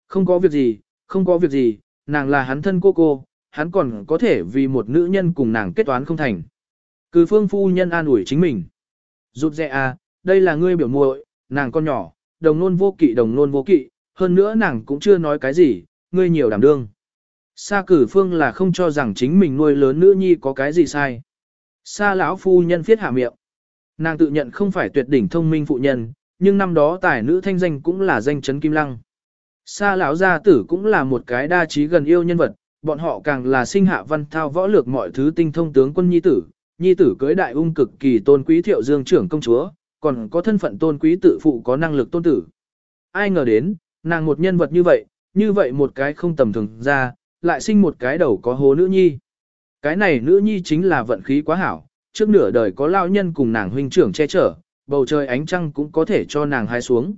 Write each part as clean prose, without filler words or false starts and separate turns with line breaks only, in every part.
Không có việc gì, không có việc gì, nàng là hắn thân cô, hắn còn có thể vì một nữ nhân cùng nàng kết toán không thành. Cử phương phu nhân an ủi chính mình. Rụt rè à, đây là ngươi biểu muội, nàng con nhỏ, đồng nôn vô kỵ, hơn nữa nàng cũng chưa nói cái gì, ngươi nhiều đảm đương. Sa cử phương là không cho rằng chính mình nuôi lớn nữ nhi có cái gì sai. Sa lão phu nhân phiết hạ miệng. Nàng tự nhận không phải tuyệt đỉnh thông minh phụ nhân, nhưng năm đó tài nữ thanh danh cũng là danh chấn kim lăng. Sa lão gia tử cũng là một cái đa trí gần yêu nhân vật, bọn họ càng là sinh hạ văn thao võ lược mọi thứ tinh thông tướng quân nhi tử cưới đại ung cực kỳ tôn quý Thiệu Dương trưởng công chúa, còn có thân phận tôn quý tự phụ có năng lực tôn tử. Ai ngờ đến, nàng một nhân vật như vậy một cái không tầm thường ra, lại sinh một cái đầu có hố nữ nhi. Cái này nữ nhi chính là vận khí quá hảo, trước nửa đời có lao nhân cùng nàng huynh trưởng che chở, bầu trời ánh trăng cũng có thể cho nàng hai xuống.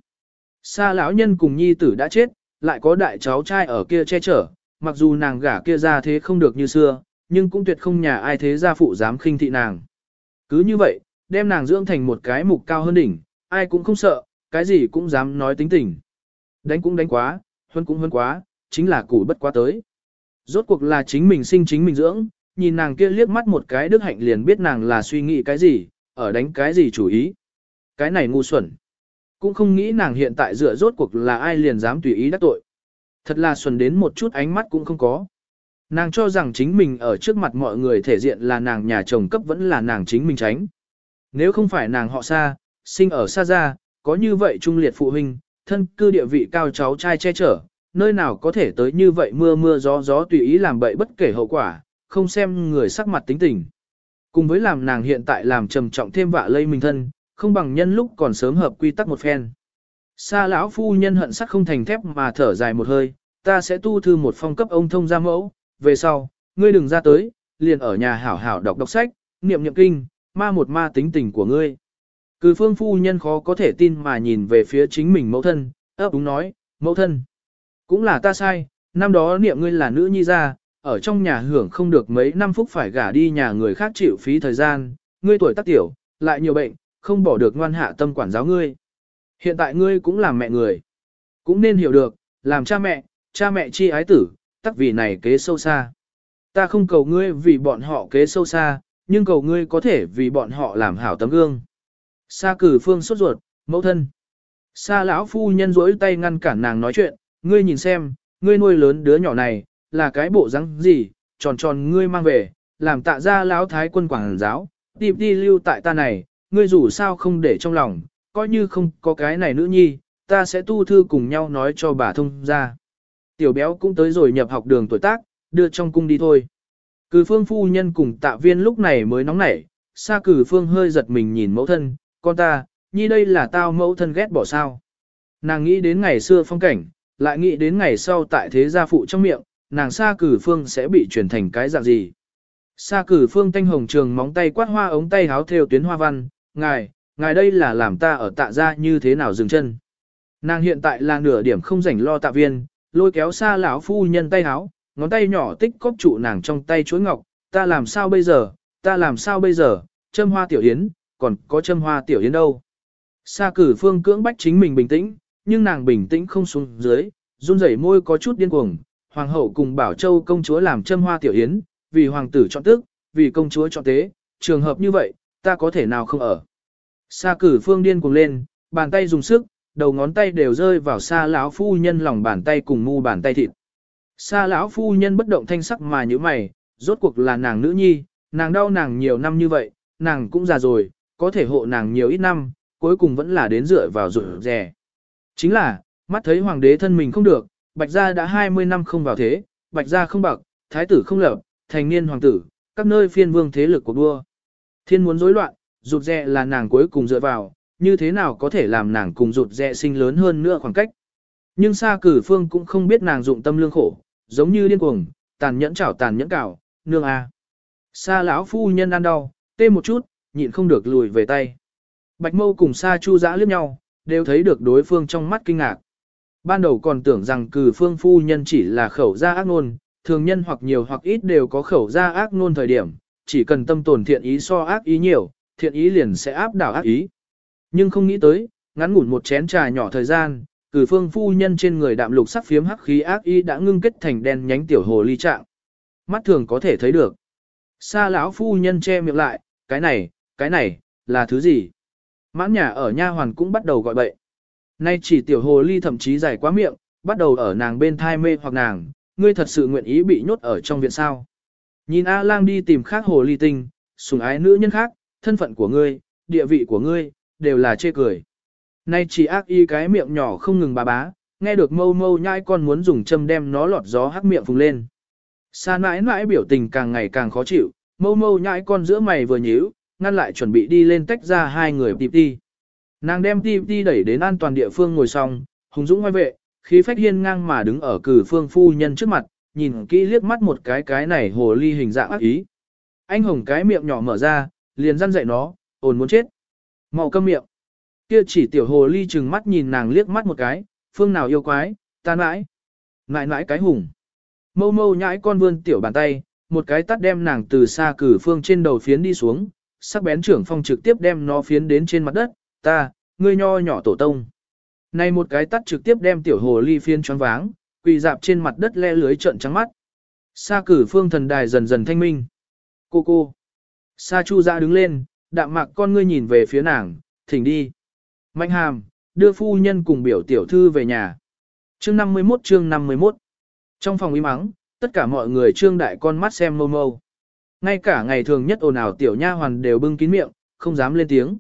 Sa lão nhân cùng nhi tử đã chết, lại có đại cháu trai ở kia che chở, mặc dù nàng gả kia ra thế không được như xưa, nhưng cũng tuyệt không nhà ai thế gia phụ dám khinh thị nàng. Cứ như vậy, đem nàng dưỡng thành một cái mục cao hơn đỉnh, ai cũng không sợ, cái gì cũng dám nói tính tình. Đánh cũng đánh quá, huân cũng huân quá, chính là củ bất quá tới. Rốt cuộc là chính mình sinh chính mình dưỡng, nhìn nàng kia liếc mắt một cái đức hạnh liền biết nàng là suy nghĩ cái gì, ở đánh cái gì chủ ý. Cái này ngu xuẩn. Cũng không nghĩ nàng hiện tại dựa rốt cuộc là ai liền dám tùy ý đắc tội. Thật là xuẩn đến một chút ánh mắt cũng không có. Nàng cho rằng chính mình ở trước mặt mọi người thể diện là nàng nhà chồng cấp vẫn là nàng chính mình tránh. Nếu không phải nàng họ xa, sinh ở xa gia, có như vậy trung liệt phụ huynh, thân cư địa vị cao cháu trai che chở, nơi nào có thể tới như vậy mưa mưa gió gió tùy ý làm bậy bất kể hậu quả, không xem người sắc mặt tính tình. Cùng với làm nàng hiện tại làm trầm trọng thêm vạ lây mình thân, không bằng nhân lúc còn sớm hợp quy tắc một phen. Sa lão phu nhân hận sắc không thành thép mà thở dài một hơi, ta sẽ tu thư một phong cấp ông thông gia mẫu, về sau, ngươi đừng ra tới, liền ở nhà hảo hảo đọc sách, niệm niệm kinh, ma một ma tính tình của ngươi. Cử phương phu nhân khó có thể tin mà nhìn về phía chính mình mẫu thân, ấp úng nói, mẫu thân, cũng là ta sai, năm đó niệm ngươi là nữ nhi ra, ở trong nhà hưởng không được mấy năm phúc phải gả đi nhà người khác chịu phí thời gian, ngươi tuổi tác tiểu, lại nhiều bệnh, không bỏ được ngoan hạ tâm quản giáo ngươi. Hiện tại ngươi cũng làm mẹ người, cũng nên hiểu được, làm cha mẹ chi ái tử, tắc vì này kế sâu xa. Ta không cầu ngươi vì bọn họ kế sâu xa, nhưng cầu ngươi có thể vì bọn họ làm hảo tấm gương. Sa cử phương sốt ruột, mẫu thân. Sa lão phu nhân rỗi tay ngăn cản nàng nói chuyện, ngươi nhìn xem, ngươi nuôi lớn đứa nhỏ này, là cái bộ rắn gì, tròn tròn ngươi mang về, làm tạ ra lão thái quân quảng giáo, đi lưu tại ta này, ngươi dù sao không để trong lòng, coi như không có cái này nữ nhi, ta sẽ tu thư cùng nhau nói cho bà thông ra. Tiểu béo cũng tới rồi nhập học đường tuổi tác, đưa trong cung đi thôi. Cử phương phu nhân cùng tạ viên lúc này mới nóng nảy, Sa cử phương hơi giật mình nhìn mẫu thân, con ta, nhi đây là tao mẫu thân ghét bỏ sao. Nàng nghĩ đến ngày xưa phong cảnh, lại nghĩ đến ngày sau tại thế gia phụ trong miệng, nàng Sa cử phương sẽ bị chuyển thành cái dạng gì. Sa cử phương tanh hồng trường móng tay quát hoa ống tay háo theo tuyến hoa văn, ngài đây là làm ta ở tạ gia như thế nào dừng chân. Nàng hiện tại là nửa điểm không rảnh lo tạ viên, lôi kéo Sa lão phu nhân tay háo, ngón tay nhỏ tích cóp trụ nàng trong tay chuỗi ngọc, ta làm sao bây giờ, châm hoa tiểu yến, còn có châm hoa tiểu yến đâu. Sa cử phương cưỡng bách chính mình bình tĩnh, nhưng nàng bình tĩnh không xuống dưới, run rẩy môi có chút điên cuồng, hoàng hậu cùng Bảo Châu công chúa làm châm hoa tiểu yến, vì hoàng tử chọn tước, vì công chúa chọn tế, trường hợp như vậy, ta có thể nào không ở. Sa cử phương điên cuồng lên, bàn tay dùng sức, đầu ngón tay đều rơi vào Sa lão phu nhân lòng bàn tay cùng mu bàn tay thịt. Sa lão phu nhân bất động thanh sắc mà như mày, rốt cuộc là nàng nữ nhi, nàng đau nàng nhiều năm như vậy, nàng cũng già rồi, có thể hộ nàng nhiều ít năm, cuối cùng vẫn là đến dựa vào rụt rè. Chính là, mắt thấy hoàng đế thân mình không được, Bạch gia đã 20 năm không vào thế, Bạch gia không bậc, thái tử không lập, thành niên hoàng tử, các nơi phiên vương thế lực cuộc đua. Thiên muốn rối loạn, rụt rè là nàng cuối cùng dựa vào, như thế nào có thể làm nàng cùng rụt rè sinh lớn hơn nữa khoảng cách. Nhưng Sa cử phương cũng không biết nàng dụng tâm lương khổ, giống như điên cuồng, tàn nhẫn cảo, nương a. Sa lão phu nhân ăn đau, tê một chút, nhịn không được lùi về tay. Bạch Mâu cùng Sa Chu Dã liếc nhau, đều thấy được đối phương trong mắt kinh ngạc. Ban đầu còn tưởng rằng cử phương phu nhân chỉ là khẩu ra ác ngôn, thường nhân hoặc nhiều hoặc ít đều có khẩu ra ác ngôn thời điểm, chỉ cần tâm tồn thiện ý so ác ý nhiều, thiện ý liền sẽ áp đảo ác ý. Nhưng không nghĩ tới, ngắn ngủn một chén trà nhỏ thời gian, Cử Phương phu nhân trên người đạm lục sắc phiếm hắc khí ác y đã ngưng kết thành đen nhánh tiểu hồ ly trạng. Mắt thường có thể thấy được. Sa lão phu nhân che miệng lại, cái này, là thứ gì? Mãn nhà ở nha hoàn cũng bắt đầu gọi bậy. Nay chỉ tiểu hồ ly thậm chí dài quá miệng, bắt đầu ở nàng bên thai mê hoặc nàng, ngươi thật sự nguyện ý bị nhốt ở trong viện sao? Nhìn A Lang đi tìm khác hồ ly tinh, sủng ái nữ nhân khác, thân phận của ngươi, địa vị của ngươi, đều là chê cười. Nay chỉ ác y cái miệng nhỏ không ngừng bà bá, nghe được mâu mâu nhãi con muốn dùng châm đem nó lọt gió hắc miệng phùng lên. Sa mãi mãi biểu tình càng ngày càng khó chịu, mâu mâu nhãi con giữa mày vừa nhíu, ngăn lại chuẩn bị đi lên tách ra hai người tịp đi. Nàng đem tịp đi đẩy đến an toàn địa phương ngồi xong, hùng dũng ngoài vệ, khí phách hiên ngang mà đứng ở Cử Phương phu nhân trước mặt, nhìn kỹ liếc mắt một cái này hồ ly hình dạng ác ý. Anh hồng cái miệng nhỏ mở ra, liền răn dạy nó, ồn muốn chết. Mau câm miệng. Kia chỉ tiểu hồ ly chừng mắt nhìn nàng liếc mắt một cái, phương nào yêu quái, ta mãi. Mãi mãi cái hùng. Mâu mâu nhãi con vươn tiểu bàn tay, một cái tắt đem nàng từ xa Cử Phương trên đầu phiến đi xuống, sắc bén trưởng phong trực tiếp đem nó phiến đến trên mặt đất, ngươi nho nhỏ tổ tông. Này một cái tắt trực tiếp đem tiểu hồ ly phiến choáng váng, quỳ dạp trên mặt đất le lưới trợn trắng mắt. Sa Cử Phương thần đài dần dần thanh minh. Cô. Sa Chu Dạ đứng lên, đạm mạc con ngươi nhìn về phía nàng, thỉnh đi. Mạnh Hàm, đưa phu nhân cùng biểu tiểu thư về nhà. Chương 51. Trong phòng im ắng, tất cả mọi người trương đại con mắt xem mâu mâu. Ngay cả ngày thường nhất ồn ào tiểu nha hoàn đều bưng kín miệng, không dám lên tiếng.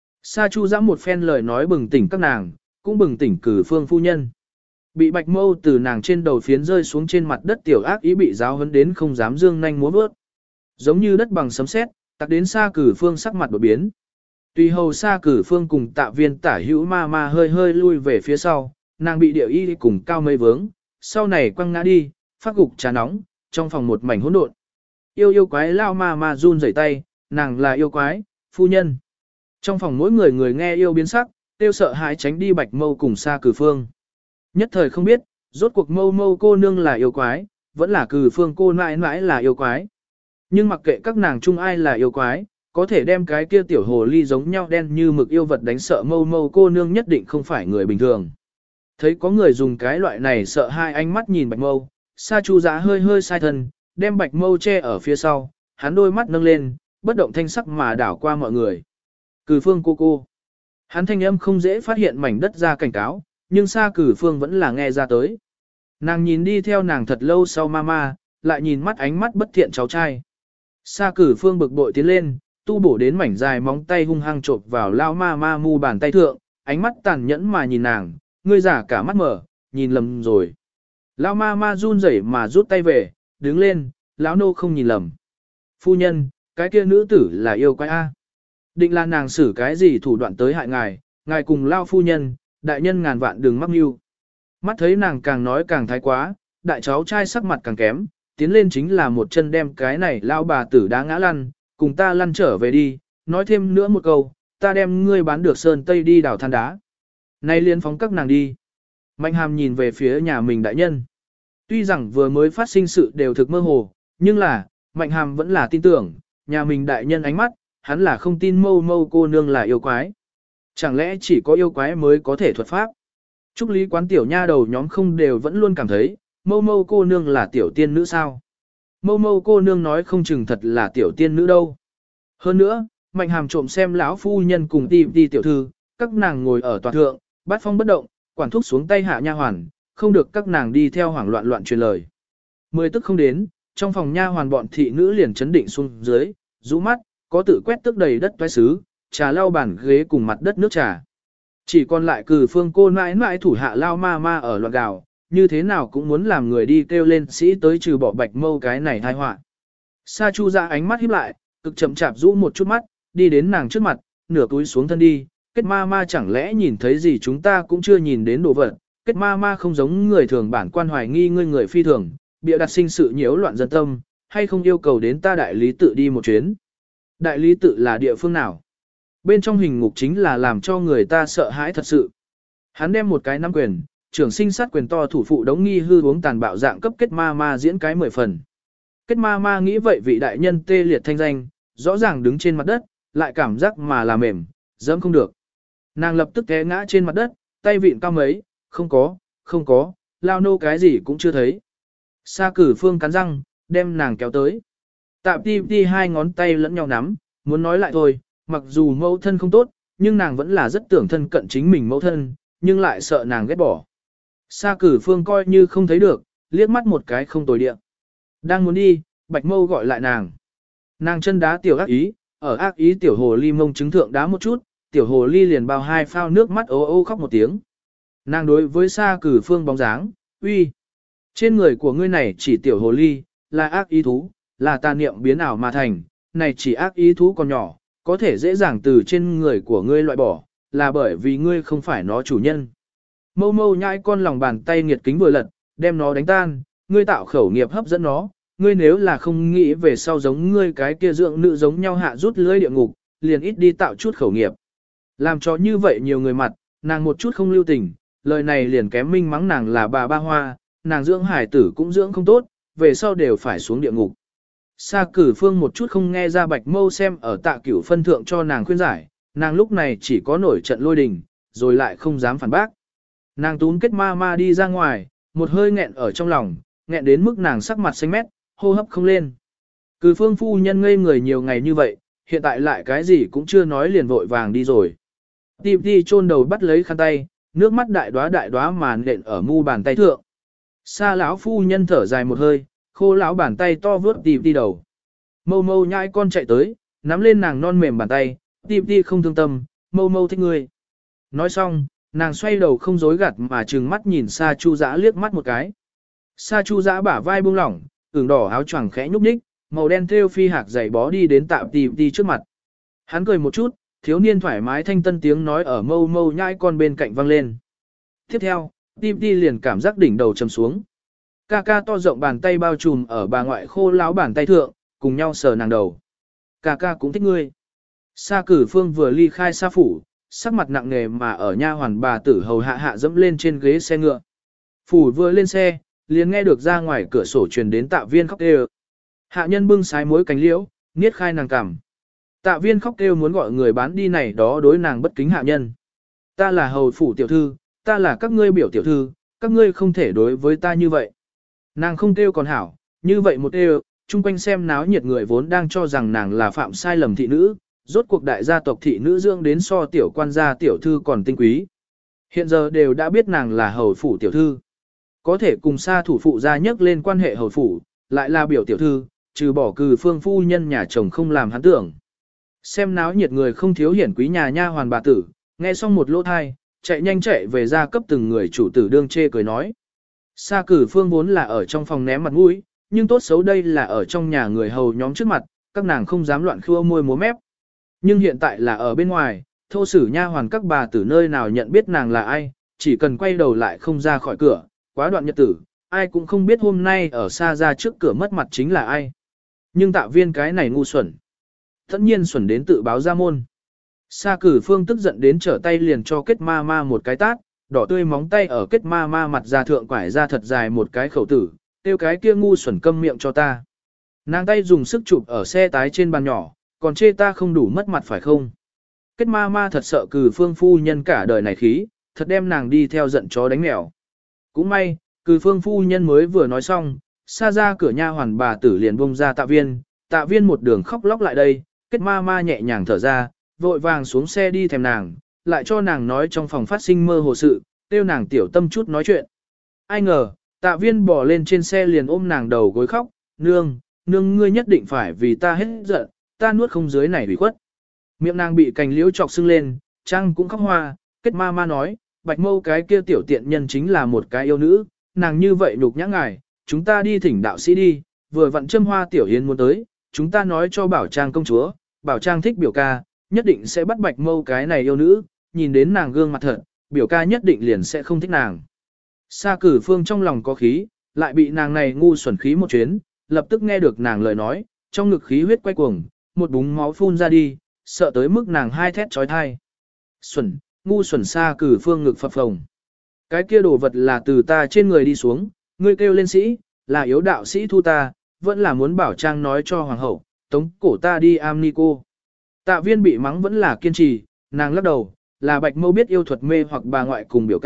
Sa Chu Dạ một phen lời nói bừng tỉnh các nàng, cũng bừng tỉnh Cử Phương phu nhân. Bị bạch mâu từ nàng trên đầu phiến rơi xuống trên mặt đất tiểu ác ý bị giáo huấn đến không dám dương nhanh múa vớt. Giống như đất bằng sấm sét, tặc đến Sa Cử Phương sắc mặt đột biến. Tùy hầu Sa Cử Phương cùng Tạ Viên Tả Hữu ma hơi lui về phía sau, nàng bị điệu y cùng cao mây vướng, sau này quăng ngã đi, phát gục trà nóng, trong phòng một mảnh hỗn độn. Yêu quái lao ma run rẩy tay, nàng là yêu quái, phu nhân. Trong phòng mỗi người nghe yêu biến sắc, tiêu sợ hãi tránh đi bạch mâu cùng Sa Cử Phương. Nhất thời không biết, rốt cuộc mâu cô nương là yêu quái, vẫn là Cử Phương cô nãi nãi là yêu quái. Nhưng mặc kệ các nàng chung ai là yêu quái, có thể đem cái kia tiểu hồ ly giống nhau đen như mực yêu vật đánh sợ mâu cô nương nhất định không phải người bình thường. Thấy có người dùng cái loại này sợ hai ánh mắt nhìn bạch mâu, Sa Chu Giá hơi sai thân, đem bạch mâu che ở phía sau, hắn đôi mắt nâng lên, bất động thanh sắc mà đảo qua mọi người. Cử Phương cô. Hắn thanh âm không dễ phát hiện mảnh đất ra cảnh cáo, nhưng Sa Cử Phương vẫn là nghe ra tới. Nàng nhìn đi theo nàng thật lâu sau mama, lại nhìn mắt ánh mắt bất thiện cháu trai. Sa Cử Phương bực bội tiến lên, tu bổ đến mảnh dài móng tay hung hăng chộp vào lao ma mu bàn tay thượng, ánh mắt tàn nhẫn mà nhìn nàng, ngươi giả cả mắt mở, nhìn lầm rồi. Lao ma run rẩy mà rút tay về, đứng lên, lão nô không nhìn lầm. Phu nhân, cái kia nữ tử là yêu quái A. Định là nàng xử cái gì thủ đoạn tới hại ngài, ngài cùng lao phu nhân, đại nhân ngàn vạn đừng mắc mưu. Mắt thấy nàng càng nói càng thái quá, đại cháu trai sắc mặt càng kém, tiến lên chính là một chân đem cái này lao bà tử đá ngã lăn, cùng ta lăn trở về đi, nói thêm nữa một câu, ta đem ngươi bán được sơn tây đi đào than đá. Nay liên phóng các nàng đi. Mạnh Hàm nhìn về phía nhà mình đại nhân. Tuy rằng vừa mới phát sinh sự đều thực mơ hồ, nhưng là, Mạnh Hàm vẫn là tin tưởng, nhà mình đại nhân ánh mắt, hắn là không tin mâu cô nương là yêu quái. Chẳng lẽ chỉ có yêu quái mới có thể thuật pháp? Trúc Lý Quán tiểu nha đầu nhóm không đều vẫn luôn cảm thấy, mâu cô nương là tiểu tiên nữ sao? Mâu cô nương nói không chừng thật là tiểu tiên nữ đâu. Hơn nữa, Mạnh Hàm trộm xem lão phu nhân cùng đi tiểu thư, các nàng ngồi ở tòa thượng, bát phong bất động, quản thúc xuống tay hạ nha hoàn, không được các nàng đi theo hoảng loạn truyền lời. 10 tức không đến, trong phòng nha hoàn bọn thị nữ liền chấn định xuống dưới, rũ mắt, có tự quét tức đầy đất toái xứ, trà lau bàn ghế cùng mặt đất nước trà. Chỉ còn lại Cử Phương cô nãi nãi thủ hạ lao ma ở loạn gào, như thế nào cũng muốn làm người đi kêu lên sĩ tới trừ bỏ bạch mâu cái này tai họa. Sa Chu ra ánh mắt híp lại, cực chậm chạp rũ một chút mắt, đi đến nàng trước mặt, nửa túi xuống thân đi, kết ma chẳng lẽ nhìn thấy gì chúng ta cũng chưa nhìn đến đồ vật, kết ma không giống người thường bản quan hoài nghi ngươi người phi thường, bịa đặt sinh sự nhiễu loạn dân tâm, hay không yêu cầu đến ta đại lý tự đi một chuyến. Đại lý tự là địa phương nào? Bên trong hình ngục chính là làm cho người ta sợ hãi thật sự. Hắn đem một cái nắm quyền, trưởng sinh sát quyền to thủ phụ đống nghi hư uống tàn bạo dạng cấp kết ma diễn cái 10 phần. Kết ma nghĩ vậy vị đại nhân tê liệt thanh danh, rõ ràng đứng trên mặt đất, lại cảm giác mà là mềm, dẫm không được. Nàng lập tức té ngã trên mặt đất, tay vịn cao mấy, không có, lao nô cái gì cũng chưa thấy. Sa Cử Phương cắn răng, đem nàng kéo tới. Tạ ti ti hai ngón tay lẫn nhau nắm, muốn nói lại thôi, mặc dù mẫu thân không tốt, nhưng nàng vẫn là rất tưởng thân cận chính mình mẫu thân, nhưng lại sợ nàng ghét bỏ. Sa Cử Phương coi như không thấy được, liếc mắt một cái không tồi địa. Đang muốn đi, Bạch Mâu gọi lại nàng. Nàng chân đá tiểu ác ý, ở ác ý tiểu hồ ly mông chứng thượng đá một chút, tiểu hồ ly liền bao hai phao nước mắt ố ô khóc một tiếng. Nàng đối với Sa Cử Phương bóng dáng, uy, trên người của ngươi này chỉ tiểu hồ ly, là ác ý thú, là tà niệm biến ảo mà thành, này chỉ ác ý thú còn nhỏ, có thể dễ dàng từ trên người của ngươi loại bỏ, là bởi vì ngươi không phải nó chủ nhân. Mâu mâu nhãi con lòng bàn tay nghiệt kính vừa lật, đem nó đánh tan, ngươi tạo khẩu nghiệp hấp dẫn nó, ngươi nếu là không nghĩ về sau giống ngươi cái kia dưỡng nữ giống nhau hạ rút lưới địa ngục, liền ít đi tạo chút khẩu nghiệp. Làm cho như vậy nhiều người mặt, nàng một chút không lưu tình, lời này liền kém minh mắng nàng là bà ba hoa, nàng dưỡng hải tử cũng dưỡng không tốt, về sau đều phải xuống địa ngục. Sa Cử Phương một chút không nghe ra Bạch Mâu xem ở Tạ Cửu phân thượng cho nàng khuyên giải, nàng lúc này chỉ có nổi trận lôi đình, rồi lại không dám phản bác. Nàng tún kết ma ma đi ra ngoài, một hơi nghẹn ở trong lòng, nghẹn đến mức nàng sắc mặt xanh mét, hô hấp không lên. Cử Phương phu nhân ngây người nhiều ngày như vậy, hiện tại lại cái gì cũng chưa nói liền vội vàng đi rồi. Tìm đi chôn đầu bắt lấy khăn tay, nước mắt đại đóa màn nện ở mu bàn tay thượng. Sa lão phu nhân thở dài một hơi, khô lão bàn tay to vướt tìm đi đầu. Mâu mâu nhãi con chạy tới, nắm lên nàng non mềm bàn tay, tìm đi không thương tâm, mâu mâu thích ngươi. Nói xong, nàng xoay đầu không dối gạt mà trừng mắt nhìn Sa Chu Dã liếc mắt một cái. Sa Chu Dã bả vai buông lỏng, ửng đỏ áo choàng khẽ nhúc nhích, màu đen thêu phi hạc giày bó đi đến Tạ Tìm đi trước mặt. Hắn cười một chút, thiếu niên thoải mái thanh tân tiếng nói ở mâu mâu nhãi con bên cạnh vang lên. Tiếp theo, Tìm đi liền cảm giác đỉnh đầu trầm xuống. Ca ca to rộng bàn tay bao trùm ở bà ngoại khô láo bàn tay thượng, cùng nhau sờ nàng đầu. Ca ca cũng thích ngươi. Sa Cử Phương vừa ly khai Sa phủ, sắc mặt nặng nề mà ở nha hoàn bà tử hầu hạ hạ dẫm lên trên ghế xe ngựa. Phủ vừa lên xe, liền nghe được ra ngoài cửa sổ truyền đến Tạ Viên khóc kêu. Hạ nhân bưng sái mối cánh liễu, niết khai nàng cằm. Tạ Viên khóc kêu muốn gọi người bán đi này đó đối nàng bất kính hạ nhân. Ta là hầu phủ tiểu thư, ta là các ngươi biểu tiểu thư, các ngươi không thể đối với ta như vậy. Nàng không kêu còn hảo, như vậy một kêu, chung quanh xem náo nhiệt người vốn đang cho rằng nàng là phạm sai lầm thị nữ, rốt cuộc đại gia tộc thị nữ dưỡng đến so tiểu quan gia tiểu thư còn tinh quý. Hiện giờ đều đã biết nàng là hầu phủ tiểu thư. Có thể cùng Sa thủ phụ gia nhắc lên quan hệ hầu phủ, lại là biểu tiểu thư, trừ bỏ Cử Phương phu nhân nhà chồng không làm hắn tưởng. Xem náo nhiệt người không thiếu hiển quý nhà nha hoàn bà tử, nghe xong một lỗ thai, chạy nhanh chạy về ra cấp từng người chủ tử đương chê cười nói. Sa Cử Phương vốn là ở trong phòng ném mặt mũi, nhưng tốt xấu đây là ở trong nhà người hầu nhóm trước mặt, các nàng không dám loạn khua môi múa mép. Nhưng hiện tại là ở bên ngoài, thô sử nha hoàn các bà tử nơi nào nhận biết nàng là ai, chỉ cần quay đầu lại không ra khỏi cửa, quá đoạn nhật tử, ai cũng không biết hôm nay ở xa ra trước cửa mất mặt chính là ai. Nhưng Tạ Viên cái này ngu xuẩn. Tất nhiên xuẩn đến tự báo ra môn. Sa Cử Phương tức giận đến trở tay liền cho kết ma ma một cái tát, đỏ tươi móng tay ở kết ma ma mặt ra thượng quải ra thật dài một cái khẩu tử, tiêu cái kia ngu xuẩn câm miệng cho ta. Nàng tay dùng sức chụp ở xe tái trên bàn nhỏ, còn chê ta không đủ mất mặt phải không? Kết ma ma thật sợ Cử Phương phu nhân cả đời này khí, thật đem nàng đi theo giận chó đánh mèo. Cũng may, Cử Phương phu nhân mới vừa nói xong, xa ra cửa nha hoàn bà tử liền bông ra Tạ Viên một đường khóc lóc lại đây, kết ma ma nhẹ nhàng thở ra, vội vàng xuống xe đi thèm nàng, lại cho nàng nói trong phòng phát sinh mơ hồ sự, tiêu nàng tiểu tâm chút nói chuyện. Ai ngờ, Tạ Viên bỏ lên trên xe liền ôm nàng đầu gối khóc, nương, ngươi nhất định phải vì ta hết giận, ta nuốt không dưới này bị khuất. Miệng nàng bị cành liễu chọc sưng lên, trăng cũng khóc hoa, kết ma ma nói, Bạch Mâu cái kia tiểu tiện nhân chính là một cái yêu nữ, nàng như vậy nhục nhã ngài, chúng ta đi thỉnh đạo sĩ đi, vừa vặn châm hoa tiểu hiến muốn tới, chúng ta nói cho Bảo Trang công chúa, Bảo Trang thích biểu ca, nhất định sẽ bắt Bạch Mâu cái này yêu nữ, nhìn đến nàng gương mặt thật, biểu ca nhất định liền sẽ không thích nàng. Sa Cử Phương trong lòng có khí, lại bị nàng này ngu xuẩn khí một chuyến, lập tức nghe được nàng lời nói, trong ngực khí huyết quay cuồng, một búng máu phun ra đi, sợ tới mức nàng hai thét trói thai. Xuẩn, ngu xuẩn Sa Cử Phương ngực phập phồng. Cái kia đồ vật là từ ta trên người đi xuống, ngươi kêu lên sĩ, là yếu đạo sĩ thu ta, vẫn là muốn Bảo Trang nói cho hoàng hậu, tống cổ ta đi am ni cô. Tạ Viên bị mắng vẫn là kiên trì, nàng lắc đầu, là Bạch Mâu biết yêu thuật mê hoặc bà ngoại cùng biểu ca,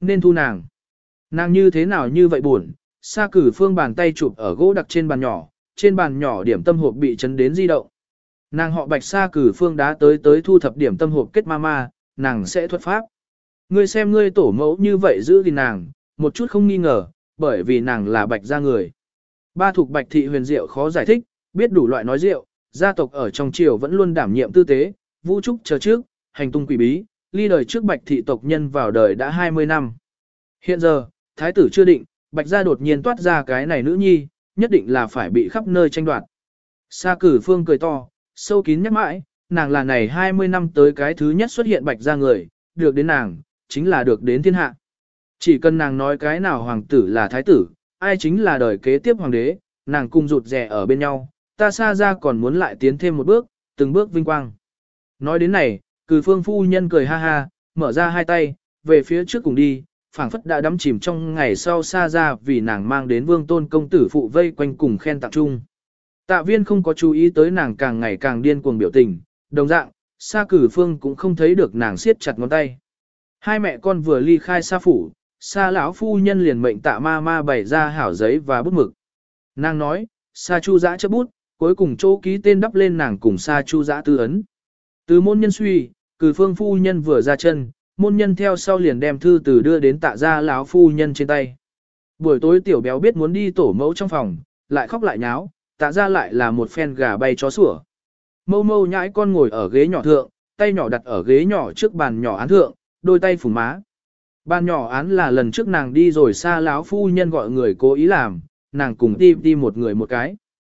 nên thu nàng. Nàng như thế nào như vậy buồn, Sa Cử Phương bàn tay chụp ở gỗ đặc trên bàn nhỏ điểm tâm hộp bị chấn đến di động. Nàng họ Bạch, Sa Cử Phương đã tới thu thập điểm tâm hộp kết ma, nàng sẽ thuật pháp. Ngươi xem ngươi tổ mẫu như vậy giữ gìn nàng, một chút không nghi ngờ, bởi vì nàng là Bạch gia người. Ba thuộc Bạch thị huyền diệu khó giải thích, biết đủ loại nói rượu, gia tộc ở trong triều vẫn luôn đảm nhiệm tư tế, vũ trúc chờ trước, hành tung quỷ bí, ly đời trước Bạch thị tộc nhân vào đời đã 20 năm. Hiện giờ, thái tử chưa định, Bạch gia đột nhiên toát ra cái này nữ nhi, nhất định là phải bị khắp nơi tranh đoạt. Sa Cử Phương cười to, sâu kín nhắc mãi, nàng là này 20 năm tới cái thứ nhất xuất hiện Bạch gia người, được đến nàng, chính là được đến thiên hạ. Chỉ cần nàng nói cái nào hoàng tử là thái tử, ai chính là đời kế tiếp hoàng đế, nàng cùng rụt rè ở bên nhau, ta Sa gia còn muốn lại tiến thêm một bước, từng bước vinh quang. Nói đến này, Cử Phương phu nhân cười ha ha, mở ra hai tay, về phía trước cùng đi, phảng phất đã đắm chìm trong ngày sau Sa gia vì nàng mang đến Vương Tôn công tử phụ vây quanh cùng khen tặng chung. Tạ Viên không có chú ý tới nàng càng ngày càng điên cuồng biểu tình, đồng dạng, Sa Cử Phương cũng không thấy được nàng siết chặt ngón tay. Hai mẹ con vừa ly khai Sa phủ, Sa lão phu nhân liền mệnh Tạ ma bày ra hảo giấy và bút mực. Nàng nói, Sa Chu Dã chấp bút, cuối cùng chỗ ký tên đắp lên nàng cùng Sa Chu Dã tư ấn. Từ môn nhân suy, Cử Phương phu nhân vừa ra chân, môn nhân theo sau liền đem thư từ đưa đến Tạ gia lão phu nhân trên tay. Buổi tối tiểu béo biết muốn đi tổ mẫu trong phòng, lại khóc lại nháo, Tạ gia lại là một phen gà bay chó sủa. Mâu mâu nhãi con ngồi ở ghế nhỏ thượng, tay nhỏ đặt ở ghế nhỏ trước bàn nhỏ án thượng, đôi tay phủng má. Bàn nhỏ án là lần trước nàng đi rồi Sa lão phu nhân gọi người cố ý làm, nàng cùng Ti một người một cái.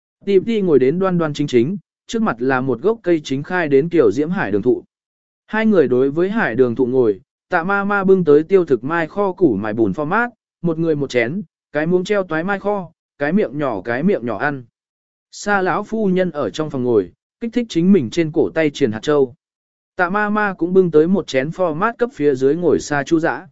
Ti ngồi đến đoan đoan chính chính, trước mặt là một gốc cây chính khai đến kiểu diễm hải đường thụ. Hai người đối với hải đường thụ ngồi, Tạ ma bưng tới tiêu thực mai kho củ mài bùn pho mát, một người một chén, cái muỗng treo toái mai kho, cái miệng nhỏ ăn. Sa lão phu nhân ở trong phòng ngồi, kích thích chính mình trên cổ tay truyền hạt châu. Tạ ma cũng bưng tới một chén pho mát cấp phía dưới ngồi Sa Chu Dã.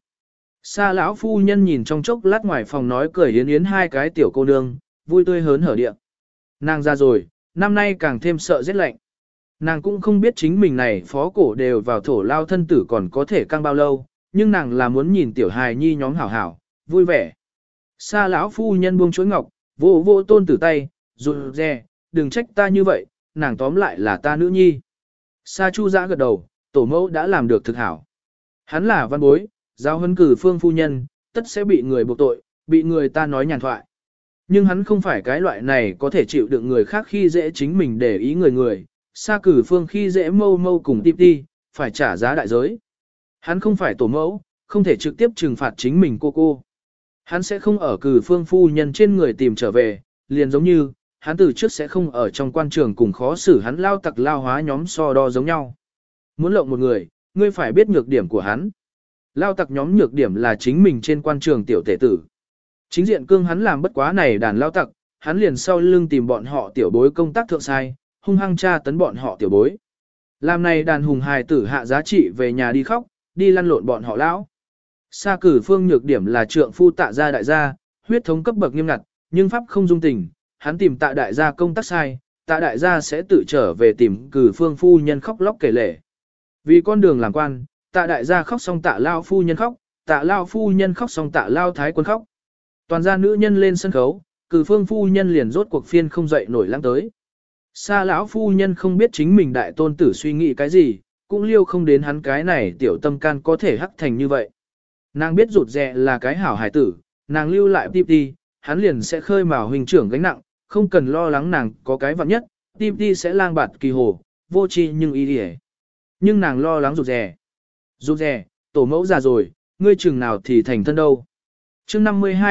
Sa lão phu nhân nhìn trong chốc lát ngoài phòng nói cười yến yến hai cái tiểu cô nương, vui tươi hớn hở địa. Nàng ra rồi, năm nay càng thêm sợ rét lạnh. Nàng cũng không biết chính mình này phó cổ đều vào thổ lao thân tử còn có thể căng bao lâu, nhưng nàng là muốn nhìn tiểu hài nhi nhóm hảo hảo, vui vẻ. Sa lão phu nhân buông chuỗi ngọc, vô tôn tử tay, rụt rè, đừng trách ta như vậy, nàng tóm lại là ta nữ nhi. Sa Chu Dã gật đầu, tổ mẫu đã làm được thực hảo. Hắn là văn bối, giáo huấn Cử Phương phu nhân, tất sẽ bị người buộc tội, bị người ta nói nhàn thoại. Nhưng hắn không phải cái loại này có thể chịu đựng người khác khi dễ chính mình để ý người. Sa Cử Phương khi dễ mâu cùng ti, phải trả giá đại giới. Hắn không phải tổ mẫu, không thể trực tiếp trừng phạt chính mình cô. Hắn sẽ không ở Cử Phương phu nhân trên người tìm trở về, liền giống như, hắn từ trước sẽ không ở trong quan trường cùng khó xử hắn lao tặc lao hóa nhóm so đo giống nhau. Muốn lộng một người, ngươi phải biết nhược điểm của hắn. Lao tặc nhóm nhược điểm là chính mình trên quan trường tiểu tể tử. Chính diện cương hắn làm bất quá này đàn lao tặc, hắn liền sau lưng tìm bọn họ tiểu bối công tác thượng sai, hung hăng tra tấn bọn họ tiểu bối. Làm này đàn hùng hài tử hạ giá trị về nhà đi khóc, đi lăn lộn bọn họ lão. Sa Cử Phương nhược điểm là trượng phu Tạ gia đại gia, huyết thống cấp bậc nghiêm ngặt, nhưng pháp không dung tình, hắn tìm Tạ đại gia công tác sai, Tạ đại gia sẽ tự trở về tìm Cử Phương phu nhân khóc lóc kể lể. Vì con đường làm quan, Tạ đại gia khóc xong Tạ lao phu nhân khóc, Tạ lao phu nhân khóc xong Tạ lao thái quân khóc. Toàn gia nữ nhân lên sân khấu, Cử Phương phu nhân liền rốt cuộc phiên không dậy nổi lãng tới. Sa lão phu nhân không biết chính mình đại tôn tử suy nghĩ cái gì, cũng liêu không đến hắn cái này tiểu tâm can có thể hắc thành như vậy. Nàng biết rụt rè là cái hảo hải tử, nàng lưu lại Ti, hắn liền sẽ khơi mào huynh trưởng gánh nặng, không cần lo lắng nàng có cái vặn nhất, Ti sẽ lang bạt kỳ hồ, vô tri nhưng ý đi. Nhưng nàng lo lắng rụt rè. Rụt rè, tổ mẫu già rồi, ngươi chừng nào thì thành thân đâu. Chương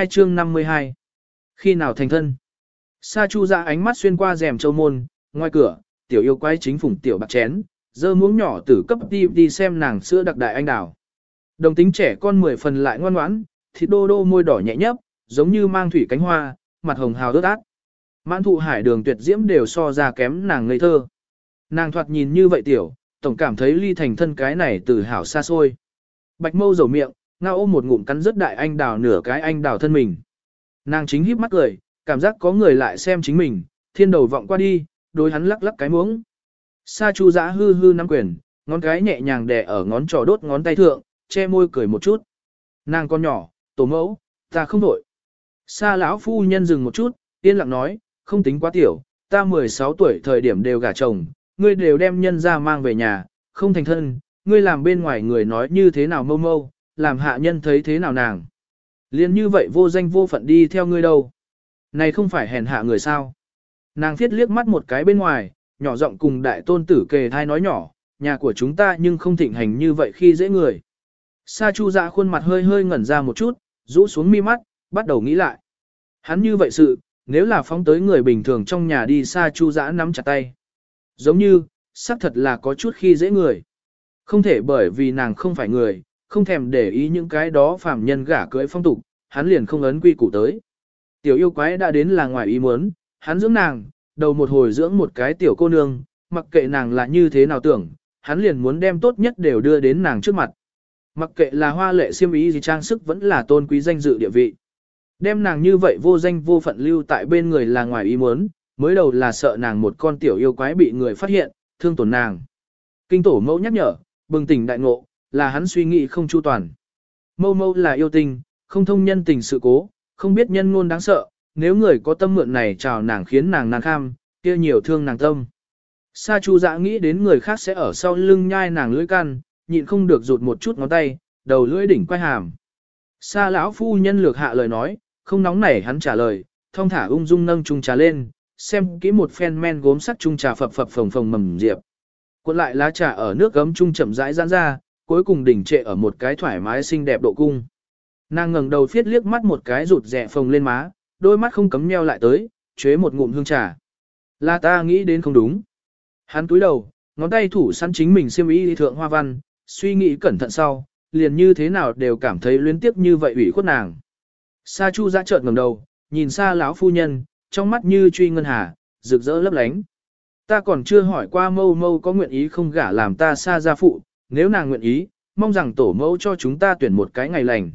52 Khi nào thành thân? Sa Chu Dã ánh mắt xuyên qua rèm châu môn, ngoài cửa, tiểu yêu quái chính phủng tiểu bạc chén, dơ muỗng nhỏ tử cấp Ti xem nàng sữa đặc đại anh đào. Đồng tính trẻ con 10 phần lại ngoan ngoãn, thịt đô môi đỏ nhẹ nhấp, giống như mang thủy cánh hoa, mặt hồng hào ướt át. Mãn thụ hải đường tuyệt diễm đều so ra kém nàng ngây thơ. Nàng thoạt nhìn như vậy tiểu, tổng cảm thấy ly thành thân cái này từ hảo xa xôi. Bạch mâu dầu miệng, ngao ôm một ngụm cắn rớt đại anh đào nửa cái anh đào thân mình. Nàng chính híp mắt cười, cảm giác có người lại xem chính mình, thiên đầu vọng qua đi, đối hắn lắc lắc cái muỗng. Sa Chu Dã hư nắm quyền, ngón cái nhẹ nhàng đè ở ngón trỏ đốt ngón tay thượng, che môi cười một chút. Nàng con nhỏ, tổ mẫu, ta không đổi. Sa lão phu nhân dừng một chút, yên lặng nói, không tính quá tiểu, ta 16 tuổi thời điểm đều gả chồng, ngươi đều đem nhân ra mang về nhà, không thành thân, ngươi làm bên ngoài người nói như thế nào mâu mâu, làm hạ nhân thấy thế nào nàng. Liên như vậy vô danh vô phận đi theo ngươi đâu. Này không phải hèn hạ người sao. Nàng thiết liếc mắt một cái bên ngoài, nhỏ giọng cùng đại tôn tử kề thai nói nhỏ, nhà của chúng ta nhưng không thịnh hành như vậy khi dễ người. Sa Chu Dạ khuôn mặt hơi hơi ngẩn ra một chút, rũ xuống mi mắt, bắt đầu nghĩ lại. Hắn như vậy sự, nếu là phóng tới người bình thường trong nhà đi Sa Chu Dạ nắm chặt tay. Giống như, xác thật là có chút khi dễ người. Không thể bởi vì nàng không phải người, không thèm để ý những cái đó phàm nhân gả cưới phong tục, hắn liền không ấn quy củ tới. Tiểu yêu quái đã đến là ngoài ý muốn, hắn dưỡng nàng, đầu một hồi dưỡng một cái tiểu cô nương, mặc kệ nàng là như thế nào tưởng, hắn liền muốn đem tốt nhất đều đưa đến nàng trước mặt. Mặc kệ là hoa lệ xiêm ý gì trang sức vẫn là tôn quý danh dự địa vị. Đem nàng như vậy vô danh vô phận lưu tại bên người là ngoài ý muốn, mới đầu là sợ nàng một con tiểu yêu quái bị người phát hiện, thương tổn nàng. Kinh tổ mẫu nhắc nhở, bừng tỉnh đại ngộ, là hắn suy nghĩ không chu toàn. Mâu mâu là yêu tình, không thông nhân tình sự cố, không biết nhân ngôn đáng sợ, nếu người có tâm mượn này chào nàng khiến nàng nàng kham, kia nhiều thương nàng tâm. Sa Chu Dạ nghĩ đến người khác sẽ ở sau lưng nhai nàng lưỡi căn, nhịn không được rụt một chút ngón tay, đầu lưỡi đỉnh quay hàm. Sa lão phu nhân lược hạ lời nói, không nóng nảy hắn trả lời, thong thả ung dung nâng chung trà lên, xem kỹ một phen men gốm sắt chung trà phập phập phồng phồng mầm diệp. Cuộn lại lá trà ở nước gấm chung chậm rãi giãn ra, cuối cùng đỉnh trệ ở một cái thoải mái xinh đẹp độ cung. Nàng ngẩng đầu phiết liếc mắt một cái rụt rè phồng lên má, đôi mắt không cấm nheo lại tới, chế một ngụm hương trà. Là ta nghĩ đến không đúng. Hắn cúi đầu, ngón tay thủ sẵn chính mình xiêm y thượng hoa văn, suy nghĩ cẩn thận sau, liền như thế nào đều cảm thấy luyến tiếc như vậy ủy khuất nàng. Sa Chu Dạ chợt ngẩng đầu, nhìn Sa lão phu nhân, trong mắt như truy ngân hà, rực rỡ lấp lánh. Ta còn chưa hỏi qua mâu mâu có nguyện ý không gả làm ta Sa gia phụ, nếu nàng nguyện ý, mong rằng tổ mẫu cho chúng ta tuyển một cái ngày lành.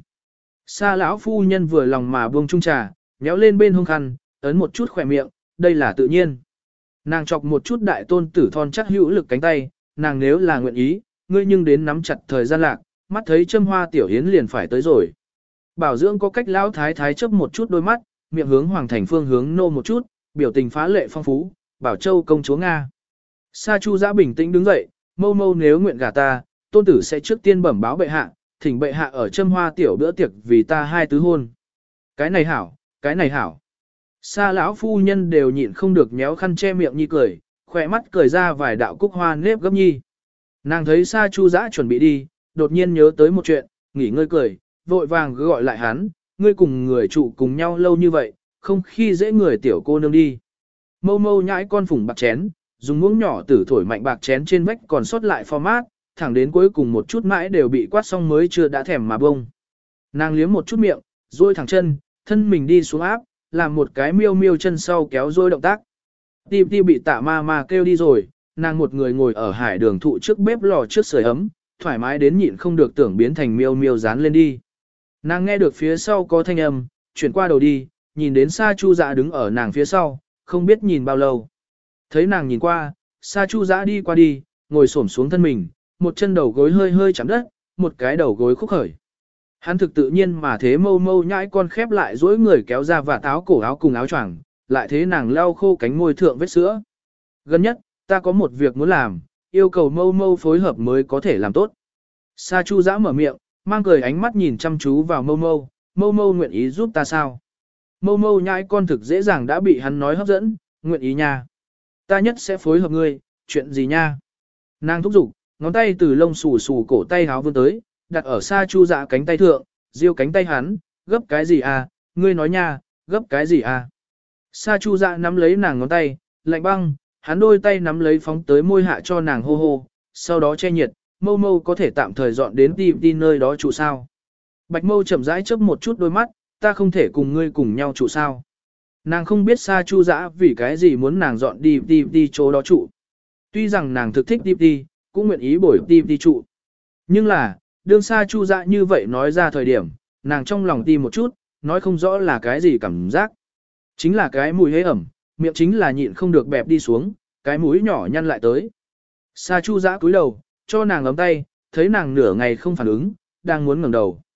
Sa lão phu nhân vừa lòng mà buông chung trà, nhéo lên bên hông khăn, ấn một chút khỏe miệng, đây là tự nhiên. Nàng chọc một chút đại tôn tử thon chắc hữu lực cánh tay, nàng nếu là nguyện ý, ngươi nhưng đến nắm chặt thời gian lạc, mắt thấy châm hoa tiểu hiến liền phải tới rồi. Bảo dưỡng có cách lão thái thái chớp một chút đôi mắt, miệng hướng hoàng thành phương hướng nô một chút, biểu tình phá lệ phong phú, bảo châu công chúa Nga. Sa Chu Dạ bình tĩnh đứng dậy, mâu mâu nếu nguyện gả ta, tôn tử sẽ trước tiên bẩm báo bệ hạ, thỉnh bệ hạ ở châm hoa tiểu bữa tiệc vì ta hai tứ hôn. Cái này hảo, cái này hảo. Sa lão phu nhân đều nhịn không được méo khăn che miệng nhi cười, khỏe mắt cười ra vài đạo cúc hoa nếp gấp nhi. Nàng thấy Sa Chu Dạ chuẩn bị đi, đột nhiên nhớ tới một chuyện, nghỉ ngơi cười, vội vàng gọi lại hắn, ngươi cùng người trụ cùng nhau lâu như vậy, không khi dễ người tiểu cô nương đi. Mâu mâu nhãi con phủng bạc chén, dùng muỗng nhỏ tử thổi mạnh bạc chén trên vách còn sót lại format, thẳng đến cuối cùng một chút mãi đều bị quát xong mới chưa đã thèm mà bông. Nàng liếm một chút miệng, duỗi thẳng chân, thân mình đi xuống áp, làm một cái miêu miêu chân sau kéo duỗi động tác. Tim tim bị tạ ma ma kêu đi rồi, nàng một người ngồi ở hải đường thụ trước bếp lò trước sưởi ấm, thoải mái đến nhịn không được tưởng biến thành miêu miêu dán lên đi. Nàng nghe được phía sau có thanh âm, chuyển qua đầu đi, nhìn đến Sa Chu Dạ đứng ở nàng phía sau, không biết nhìn bao lâu. Thấy nàng nhìn qua, Sa Chu Dạ đi qua đi, ngồi xổm xuống thân mình, một chân đầu gối hơi hơi chạm đất, một cái đầu gối khúc khởi. Hắn thực tự nhiên mà thế mâu mâu nhãi con khép lại dối người kéo ra và táo cổ áo cùng áo choàng, lại thế nàng lau khô cánh môi thượng vết sữa. Gần nhất, ta có một việc muốn làm, yêu cầu mâu mâu phối hợp mới có thể làm tốt. Sa Chu Dạ mở miệng, mang cười ánh mắt nhìn chăm chú vào mâu mâu nguyện ý giúp ta sao? Mâu mâu nhãi con thực dễ dàng đã bị hắn nói hấp dẫn, nguyện ý nha. Ta nhất sẽ phối hợp ngươi, chuyện gì nha? Nàng thúc giục, ngón tay từ lông xù xù cổ tay háo vươn tới, đặt ở Sa Chu Dạ cánh tay thượng, diêu cánh tay hắn, gấp cái gì à, ngươi nói nha, gấp cái gì à? Sa Chu Dạ nắm lấy nàng ngón tay, lạnh băng, hắn đôi tay nắm lấy phóng tới môi hạ cho nàng hô hô, sau đó che nhiệt, mâu mâu có thể tạm thời dọn đến đi nơi đó trụ sao. Bạch mâu chậm rãi chớp một chút đôi mắt, ta không thể cùng ngươi cùng nhau trụ sao. Nàng không biết Sa Chu Dạ vì cái gì muốn nàng dọn đi chỗ đó trụ. Tuy rằng nàng thực thích đi, cũng nguyện ý bồi đi trụ. Nhưng là, đương Sa Chu Dạ như vậy nói ra thời điểm, nàng trong lòng đi một chút, nói không rõ là cái gì cảm giác. Chính là cái mùi hế ẩm, miệng chính là nhịn không được bẹp đi xuống, cái mũi nhỏ nhăn lại tới. Sa Chu Dạ cúi đầu, cho nàng ấm tay, thấy nàng nửa ngày không phản ứng, đang muốn ngẩng đầu.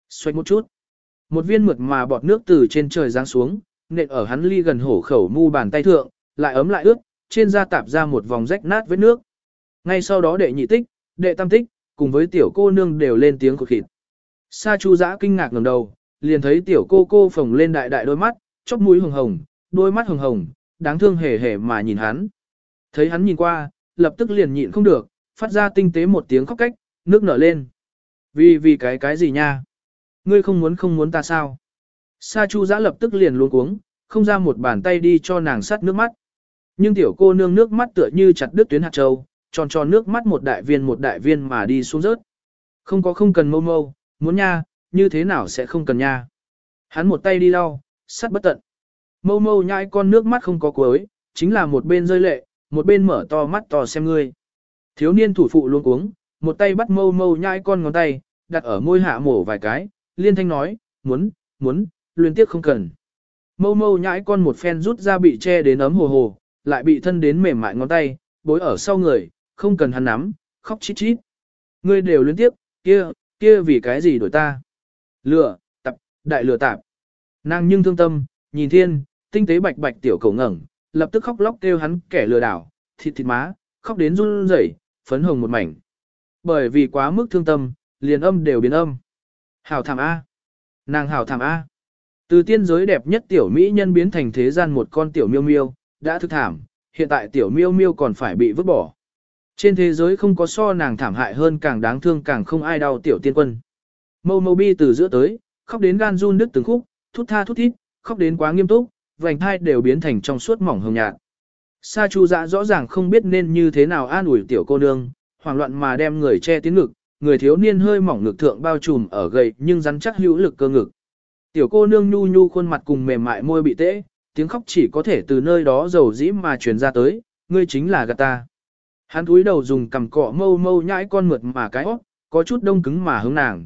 Xoay một chút. Một viên mượt mà bọt nước từ trên trời giáng xuống, nện ở hắn ly gần hổ khẩu mu bàn tay thượng, lại ấm lại ướt, trên da tạp ra một vòng rách nát vết nước. Ngay sau đó đệ nhị tích, đệ tam tích, cùng với tiểu cô nương đều lên tiếng cột khịt. Sa Chu Dã kinh ngạc ngẩng đầu, liền thấy tiểu cô phồng lên đại đại đôi mắt, chóp mũi hồng hồng, đôi mắt hồng hồng, đáng thương hề hề mà nhìn hắn. Thấy hắn nhìn qua, lập tức liền nhịn không được, phát ra tinh tế một tiếng khóc cách, nước nở lên. Vì cái gì nha? Ngươi không muốn ta sao? Sa Chu Dã lập tức liền luống cuống, không ra một bàn tay đi cho nàng sắt nước mắt. Nhưng tiểu cô nương nước mắt tựa như chặt đứt tuyến hạt châu, tròn tròn nước mắt một đại viên mà đi xuống rớt. Không cần mâu mâu, muốn nha, như thế nào sẽ không cần nha. Hắn một tay đi lau, sắt bất tận. Mâu mâu nhai con nước mắt không có cuối, chính là một bên rơi lệ, một bên mở to mắt to xem ngươi. Thiếu niên thủ phụ luôn cuống, một tay bắt mâu mâu nhai con ngón tay, đặt ở môi hạ mổ vài cái, liên thanh nói, muốn, luyến tiếc không cần. Mâu mâu nhãi con một phen rút ra bị che đến ấm hồ hồ, lại bị thân đến mềm mại ngón tay, bối ở sau người, không cần hắn nắm, khóc chít chít. Ngươi đều luyến tiếc, kia vì cái gì đổi ta? Lừa, đại lừa tạp. Nàng nhưng thương tâm, nhìn thiên, tinh tế bạch bạch tiểu cầu ngẩng, lập tức khóc lóc kêu hắn kẻ lừa đảo, thịt má, khóc đến run rẩy, phấn hồng một mảnh. Bởi vì quá mức thương tâm, liền âm đều biến âm. Hảo thảm A. Nàng hảo thảm A. Từ tiên giới đẹp nhất tiểu mỹ nhân biến thành thế gian một con tiểu miêu miêu, đã thực thảm, hiện tại tiểu miêu miêu còn phải bị vứt bỏ. Trên thế giới không có so nàng thảm hại hơn càng đáng thương càng không ai đau tiểu tiên quân. Mâu mâu bi từ giữa tới, khóc đến gan run đứt từng khúc, thút tha thút thít, khóc đến quá nghiêm túc, vành thai đều biến thành trong suốt mỏng hồng nhạt. Sa Chu Dã rõ ràng không biết nên như thế nào an ủi tiểu cô nương, hoảng loạn mà đem người che tiến ngực, người thiếu niên hơi mỏng ngực thượng bao trùm ở gầy nhưng rắn chắc hữu lực cơ ngực. Tiểu cô nương nhu nhu khuôn mặt cùng mềm mại môi bị tễ, tiếng khóc chỉ có thể từ nơi đó dầu dĩ mà truyền ra tới, ngươi chính là gạt ta. Hắn cúi đầu dùng cằm cọ mâu mâu nhãi con mượt mà cái hót, có chút đông cứng mà hướng nàng,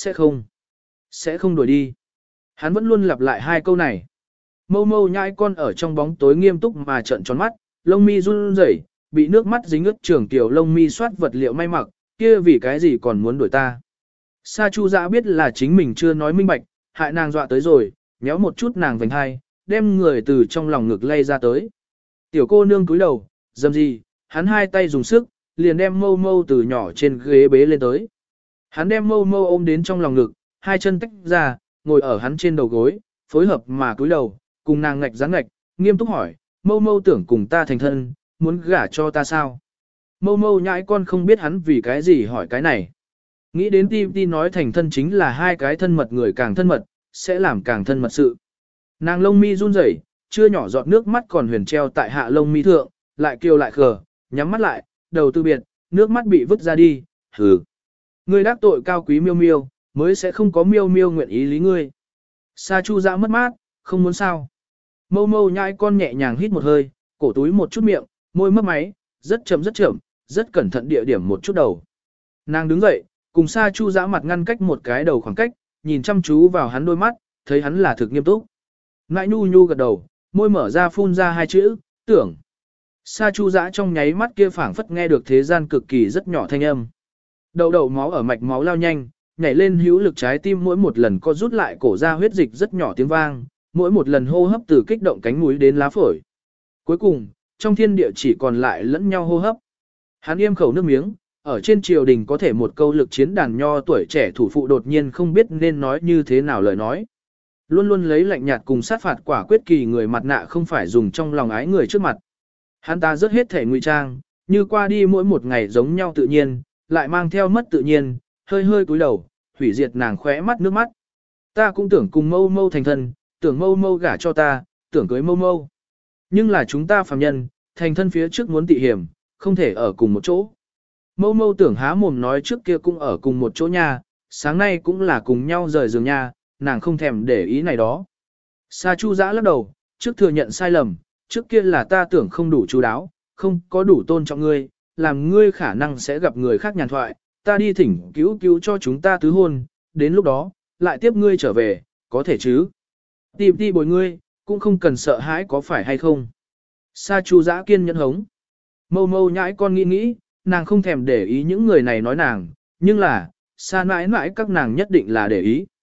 sẽ không đuổi đi. Hắn vẫn luôn lặp lại hai câu này. Mâu mâu nhãi con ở trong bóng tối nghiêm túc mà trợn tròn mắt, lông mi run rẩy, bị nước mắt dính ướt trường tiểu lông mi soát vật liệu may mặc, kia vì cái gì còn muốn đuổi ta. Sa Chu Dã biết là chính mình chưa nói minh bạch, hại nàng dọa tới rồi, nhéo một chút nàng vành hai, đem người từ trong lòng ngực lay ra tới. Tiểu cô nương cúi đầu, dầm gì, hắn hai tay dùng sức, liền đem mâu mâu từ nhỏ trên ghế bế lên tới. Hắn đem mâu mâu ôm đến trong lòng ngực, hai chân tách ra, ngồi ở hắn trên đầu gối, phối hợp mà cúi đầu, cùng nàng ngạch dáng ngạch, nghiêm túc hỏi, mâu mâu tưởng cùng ta thành thân, muốn gả cho ta sao? Mâu mâu nhãi con không biết hắn vì cái gì hỏi cái này. Nghĩ đến ti nói thành thân chính là hai cái thân mật người càng thân mật, sẽ làm càng thân mật sự. Nàng lông mi run rẩy, chưa nhỏ giọt nước mắt còn huyền treo tại hạ lông mi thượng, lại kêu lại khờ, nhắm mắt lại, đầu tư biệt, nước mắt bị vứt ra đi, hừ. Ngươi đắc tội cao quý miêu miêu, mới sẽ không có miêu miêu nguyện ý lý ngươi. Sa Chu Dã mất mát, không muốn sao. Mâu mâu nhãi con nhẹ nhàng hít một hơi, cổ túi một chút miệng, môi mấp máy, rất chậm, rất cẩn thận địa điểm một chút đầu. Nàng đứng dậy, cùng Sa Chu Dã mặt ngăn cách một cái đầu khoảng cách, nhìn chăm chú vào hắn đôi mắt, thấy hắn là thực nghiêm túc. Ngại nhu nhu gật đầu, môi mở ra phun ra hai chữ, tưởng. Sa Chu Dã trong nháy mắt kia phảng phất nghe được thế gian cực kỳ rất nhỏ thanh âm. Đầu máu ở mạch máu lao nhanh, nhảy lên hữu lực trái tim mỗi một lần co rút lại cổ ra huyết dịch rất nhỏ tiếng vang, mỗi một lần hô hấp từ kích động cánh mũi đến lá phổi. Cuối cùng, trong thiên địa chỉ còn lại lẫn nhau hô hấp. Hắn yêm khẩu nước miếng, ở trên triều đình có thể một câu lực chiến đàn nho tuổi trẻ thủ phụ đột nhiên không biết nên nói như thế nào lời nói. Luôn luôn lấy lạnh nhạt cùng sát phạt quả quyết kỳ người mặt nạ không phải dùng trong lòng ái người trước mặt. Hắn ta rất hết thể ngụy trang, như qua đi mỗi một ngày giống nhau tự nhiên, lại mang theo mất tự nhiên, hơi hơi cúi đầu, hủy diệt nàng khóe mắt nước mắt. Ta cũng tưởng cùng mâu mâu thành thân, tưởng mâu mâu gả cho ta, tưởng cưới mâu mâu. Nhưng là chúng ta phàm nhân, thành thân phía trước muốn tị hiểm, không thể ở cùng một chỗ. Mâu mâu tưởng há mồm nói trước kia cũng ở cùng một chỗ nha, sáng nay cũng là cùng nhau rời giường nha, nàng không thèm để ý này đó. Sa Chu Dã lắc đầu, trước thừa nhận sai lầm, trước kia là ta tưởng không đủ chú đáo, không có đủ tôn trọng ngươi, làm ngươi khả năng sẽ gặp người khác nhàn thoại, ta đi thỉnh cứu cho chúng ta tứ hôn, đến lúc đó, lại tiếp ngươi trở về, có thể chứ. Tìm ti bồi ngươi, cũng không cần sợ hãi có phải hay không. Sa Chu Dã kiên nhẫn hống. Mâu mâu nhãi con nghĩ, nàng không thèm để ý những người này nói nàng, nhưng là, Sa mãi mãi các nàng nhất định là để ý.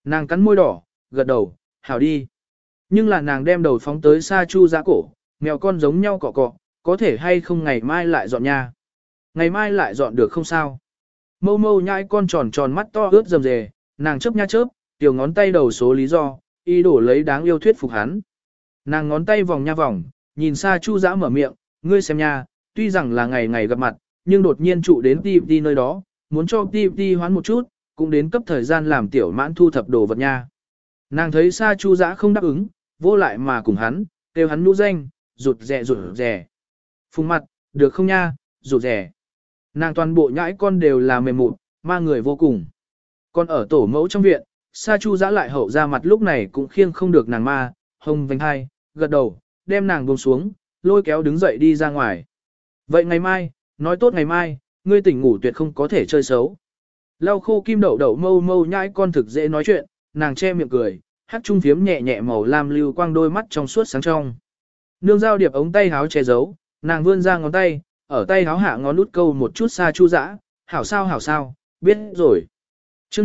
Nàng cắn môi đỏ, gật đầu, hảo đi. Nhưng là nàng đem đầu phóng tới Sa Chu Giã cổ, mèo con giống nhau cọ cọ, có thể hay không ngày mai lại dọn nha. Ngày mai lại dọn được không sao. Mâu mâu nhãi con tròn tròn mắt to ướt rầm rề, nàng chớp nha chớp, tiểu ngón tay đầu số lý do, y đổ lấy đáng yêu thuyết phục hắn. Nàng ngón tay vòng nha vòng, nhìn Sa Chu Giã mở miệng, ngươi xem nha, tuy rằng là ngày ngày gặp mặt, nhưng đột nhiên trụ đến ti nơi đó, muốn cho ti hoán một chút, cũng đến cấp thời gian làm tiểu mãn thu thập đồ vật nha. Nàng thấy Sa Chu Giã không đáp ứng, vô lại mà cùng hắn, kêu hắn nhũ danh, rụt rè. Phùng mặt, được không nha, rụt rè. Nàng toàn bộ nhãi con đều là mềm mụn, ma người vô cùng. Còn ở tổ mẫu trong viện, Sa Chu Giã lại hậu ra mặt lúc này cũng khiêng không được nàng ma, hông vành hai, gật đầu, đem nàng buông xuống, lôi kéo đứng dậy đi ra ngoài. Vậy ngày mai, nói tốt ngày mai, ngươi tỉnh ngủ tuyệt không có thể chơi xấu. Lau khô kim đậu đậu mâu mâu nhãi con thực dễ nói chuyện, nàng che miệng cười, hát trung phiếm nhẹ nhẹ màu lam lưu quang đôi mắt trong suốt sáng trong. Nương giao điệp ống tay háo che giấu, nàng vươn ra ngón tay, ở tay háo hạ ngón nút câu một chút Sa Chu Giã, hảo sao, biết rồi. Chương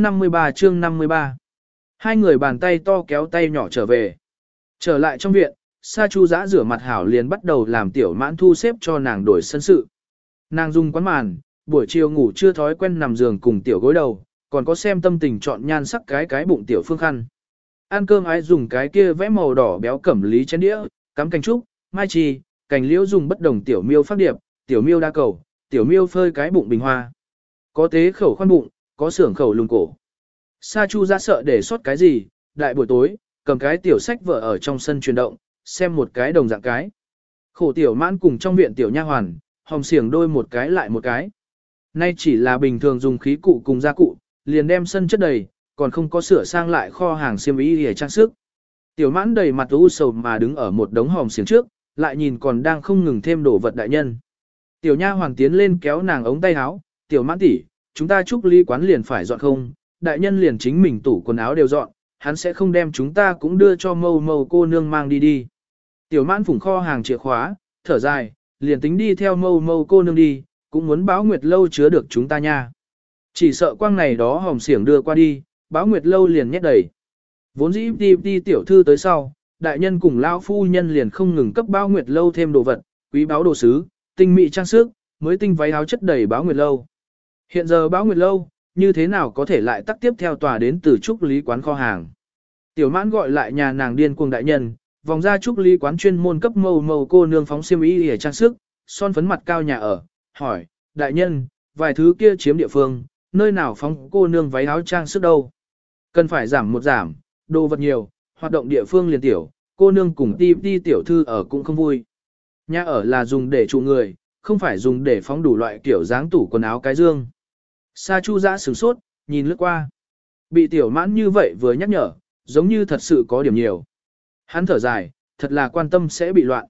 53 Hai người bàn tay to kéo tay nhỏ trở về. Trở lại trong viện, Sa Chu Giã rửa mặt hảo liền bắt đầu làm tiểu mãn thu xếp cho nàng đổi sân sự. Nàng dùng quán màn, buổi chiều ngủ chưa thói quen nằm giường cùng tiểu gối đầu, còn có xem tâm tình chọn nhan sắc cái bụng tiểu phương khăn. Ăn cơm ái dùng cái kia vẽ màu đỏ béo cẩm lý chén đĩa, cắm cành trúc, mai chi, cành liễu dùng bất đồng tiểu miêu phát điệp, tiểu miêu đa cầu, tiểu miêu phơi cái bụng bình hoa. Có tế khẩu khoan bụng, có xưởng khẩu lùng cổ. Sa Chu Giã sợ để sót cái gì, đại buổi tối, cầm cái tiểu sách vở ở trong sân chuyển động, xem một cái đồng dạng cái. Khổ tiểu mãn cùng trong viện tiểu nha hoàn, hồng xiềng đôi một cái lại một cái. Nay chỉ là bình thường dùng khí cụ cùng gia cụ, liền đem sân chất đầy, còn không có sửa sang lại kho hàng xiêm y để trang sức. Tiểu mãn đầy mặt u sầu mà đứng ở một đống hòm xiềng trước, lại nhìn còn đang không ngừng thêm đổ vật đại nhân. Tiểu nha hoàng tiến lên kéo nàng ống tay áo, tiểu mãn tỷ, chúng ta chúc ly quán liền phải dọn không, đại nhân liền chính mình tủ quần áo đều dọn, hắn sẽ không đem chúng ta cũng đưa cho mâu mâu cô nương mang đi. Tiểu mãn phủng kho hàng chìa khóa, thở dài, liền tính đi theo mâu mâu cô nương đi, cũng muốn Báo Nguyệt lâu chứa được chúng ta nha. Chỉ sợ quang này đó hòm xiển đưa qua đi, Báo Nguyệt lâu liền nhét đầy. Vốn dĩ đi tiểu thư tới sau, đại nhân cùng lão phu nhân liền không ngừng cấp Báo Nguyệt lâu thêm đồ vật, quý báu đồ sứ, tinh mỹ trang sức, mới tinh váy áo chất đầy Báo Nguyệt lâu. Hiện giờ Báo Nguyệt lâu, như thế nào có thể lại tắc tiếp theo tòa đến từ trúc lý quán kho hàng. Tiểu mãn gọi lại nhà nàng điên cuồng đại nhân, vòng ra trúc lý quán chuyên môn cấp mâu mâu cô nương phóng xiêm y để trang sức, son phấn mặt cao nhà ở, hỏi, đại nhân, vài thứ kia chiếm địa phương, nơi nào phóng cô nương váy áo trang sức đâu. Cần phải giảm một giảm, đồ vật nhiều, hoạt động địa phương liền tiểu, cô nương cùng ti tiểu thư ở cũng không vui. Nhà ở là dùng để trụ người, không phải dùng để phóng đủ loại kiểu dáng tủ quần áo cái dương. Sa Chu Giã sửng sốt, nhìn lướt qua. Bị tiểu mãn như vậy vừa nhắc nhở, giống như thật sự có điểm nhiều. Hắn thở dài, thật là quan tâm sẽ bị loạn.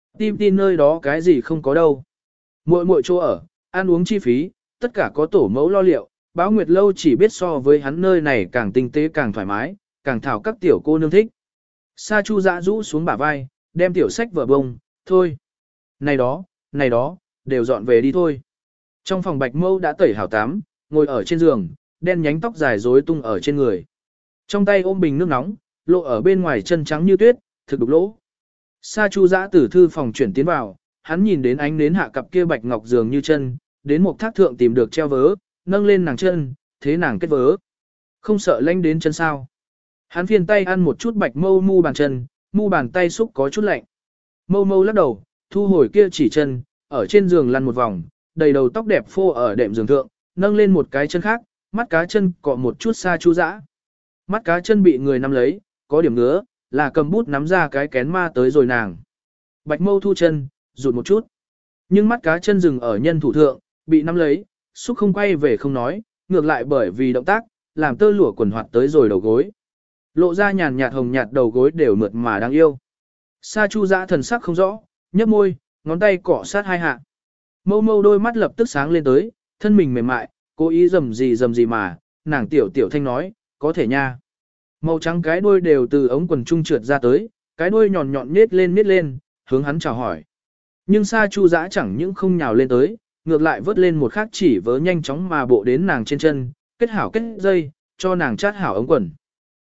Ti nơi đó cái gì không có đâu. Mỗi chỗ ở, ăn uống chi phí, tất cả có tổ mẫu lo liệu, Báo Nguyệt lâu chỉ biết so với hắn nơi này càng tinh tế càng thoải mái, càng thảo các tiểu cô nương thích. Sa Chu Giã rũ xuống bả vai, đem tiểu sách vở bông, thôi. Này đó, đều dọn về đi thôi. Trong phòng Bạch Mâu đã tẩy hảo tắm, ngồi ở trên giường, đen nhánh tóc dài rối tung ở trên người. Trong tay ôm bình nước nóng, lộ ở bên ngoài chân trắng như tuyết, thực đục lỗ. Sa Chu Giã từ thư phòng chuyển tiến vào, hắn nhìn đến ánh nến hạ cặp kia bạch ngọc giường như chân, đến một thác thượng tìm được treo vớ, nâng lên nàng chân, thế nàng kết vớ. Không sợ lanh đến chân sao. Hắn phiền tay ăn một chút Bạch Mâu mu bàn chân, mu bàn tay xúc có chút lạnh. Mâu lắc đầu, thu hồi kia chỉ chân, ở trên giường lăn một vòng, đầy đầu tóc đẹp phô ở đệm giường thượng, nâng lên một cái chân khác, mắt cá chân cọ một chút Sa Chu Giã. Mắt cá chân bị người nắm lấy, có điểm ngứa, là cầm bút nắm ra cái kén ma tới rồi nàng. Bạch Mâu thu chân, rụt một chút. Nhưng mắt cá chân dừng ở nhân thủ thượng, bị nắm lấy, xúc không quay về không nói, ngược lại bởi vì động tác, làm tơ lụa quần hoạt tới rồi đầu gối. Lộ ra nhàn nhạt hồng nhạt đầu gối đều mượt mà đáng yêu. Sa Chu Giã thần sắc không rõ, nhấp môi, ngón tay cọ sát hai hạ. Mâu đôi mắt lập tức sáng lên tới, thân mình mềm mại, cố ý rầm gì mà, nàng tiểu thanh nói, có thể nha. Màu trắng cái đuôi đều từ ống quần trung trượt ra tới, cái đuôi nhọn nết lên, hướng hắn chào hỏi. Nhưng Sa Chu Giã chẳng những không nhào lên tới, ngược lại vớt lên một khắc chỉ vớ nhanh chóng mà bộ đến nàng trên chân, kết hảo kết dây, cho nàng chát hảo ống quần.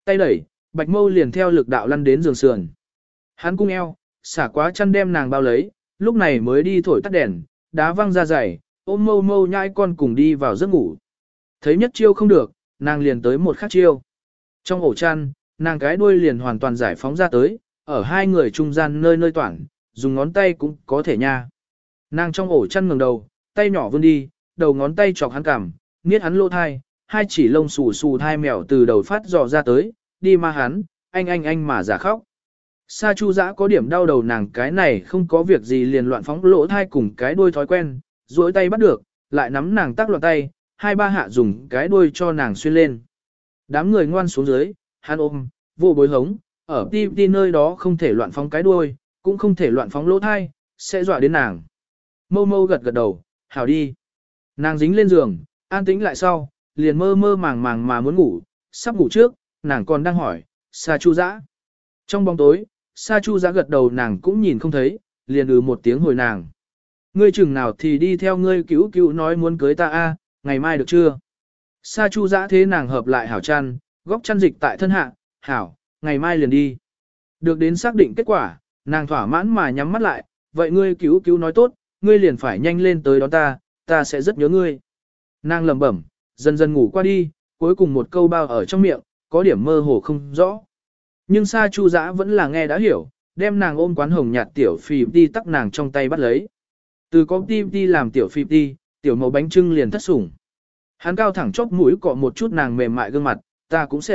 Tay đẩy, Bạch Mâu liền theo lực đạo lăn đến giường sườn. Hắn cung eo, xả quá chăn đem nàng bao lấy, lúc này mới đi thổi tắt đèn, đá văng ra giày, ôm Mâu Mâu nhai con cùng đi vào giấc ngủ. Thấy nhất chiêu không được, nàng liền tới một khác chiêu. Trong ổ chăn, nàng cái đuôi liền hoàn toàn giải phóng ra tới, ở hai người trung gian nơi nơi toản, dùng ngón tay cũng có thể nha. Nàng trong ổ chăn ngẩng đầu, tay nhỏ vươn đi, đầu ngón tay chọc hắn cằm, niết hắn lỗ thai, hai chỉ lông xù xù thai mèo từ đầu phát dò ra tới, đi ma hắn, anh mà giả khóc. Sa Chu Dã có điểm đau đầu, nàng cái này không có việc gì liền loạn phóng lỗ thai cùng cái đuôi thói quen, duỗi tay bắt được, lại nắm nàng tác loạn tay, hai ba hạ dùng cái đuôi cho nàng xuyên lên. Đám người ngoan xuống dưới, hắn ôm, vô bối hống, ở ti nơi đó không thể loạn phóng cái đuôi, cũng không thể loạn phóng lỗ thai, sẽ dọa đến nàng. Mâu Mâu gật gật đầu, hảo đi. Nàng dính lên giường, an tĩnh lại sau, liền mơ mơ màng màng mà muốn ngủ, sắp ngủ trước, nàng còn đang hỏi, Sa Chu Dã. Trong bóng tối, Sa Chu Dã gật đầu, nàng cũng nhìn không thấy, liền một tiếng hồi nàng. Ngươi chừng nào thì đi theo ngươi cứu cứu nói muốn cưới ta a, ngày mai được chưa? Sa Chu Dã thế nàng hợp lại hảo chăn, góc chăn dịch tại thân hạ, hảo, ngày mai liền đi. Được đến xác định kết quả, nàng thỏa mãn mà nhắm mắt lại, vậy ngươi cứu cứu nói tốt, ngươi liền phải nhanh lên tới đón ta sẽ rất nhớ ngươi. Nàng lẩm bẩm, dần dần ngủ qua đi, cuối cùng một câu bao ở trong miệng, có điểm mơ hồ không rõ. Nhưng Sa Chu Dã vẫn là nghe đã hiểu, đem nàng ôm quán hồng nhạt tiểu phì đi tắc nàng trong tay bắt lấy. Từ có đi làm tiểu phì đi, tiểu màu bánh trưng liền thất sủng. Hắn cao thẳng chóp mũi cọ một chút nàng mềm mại gương mặt, ta cũng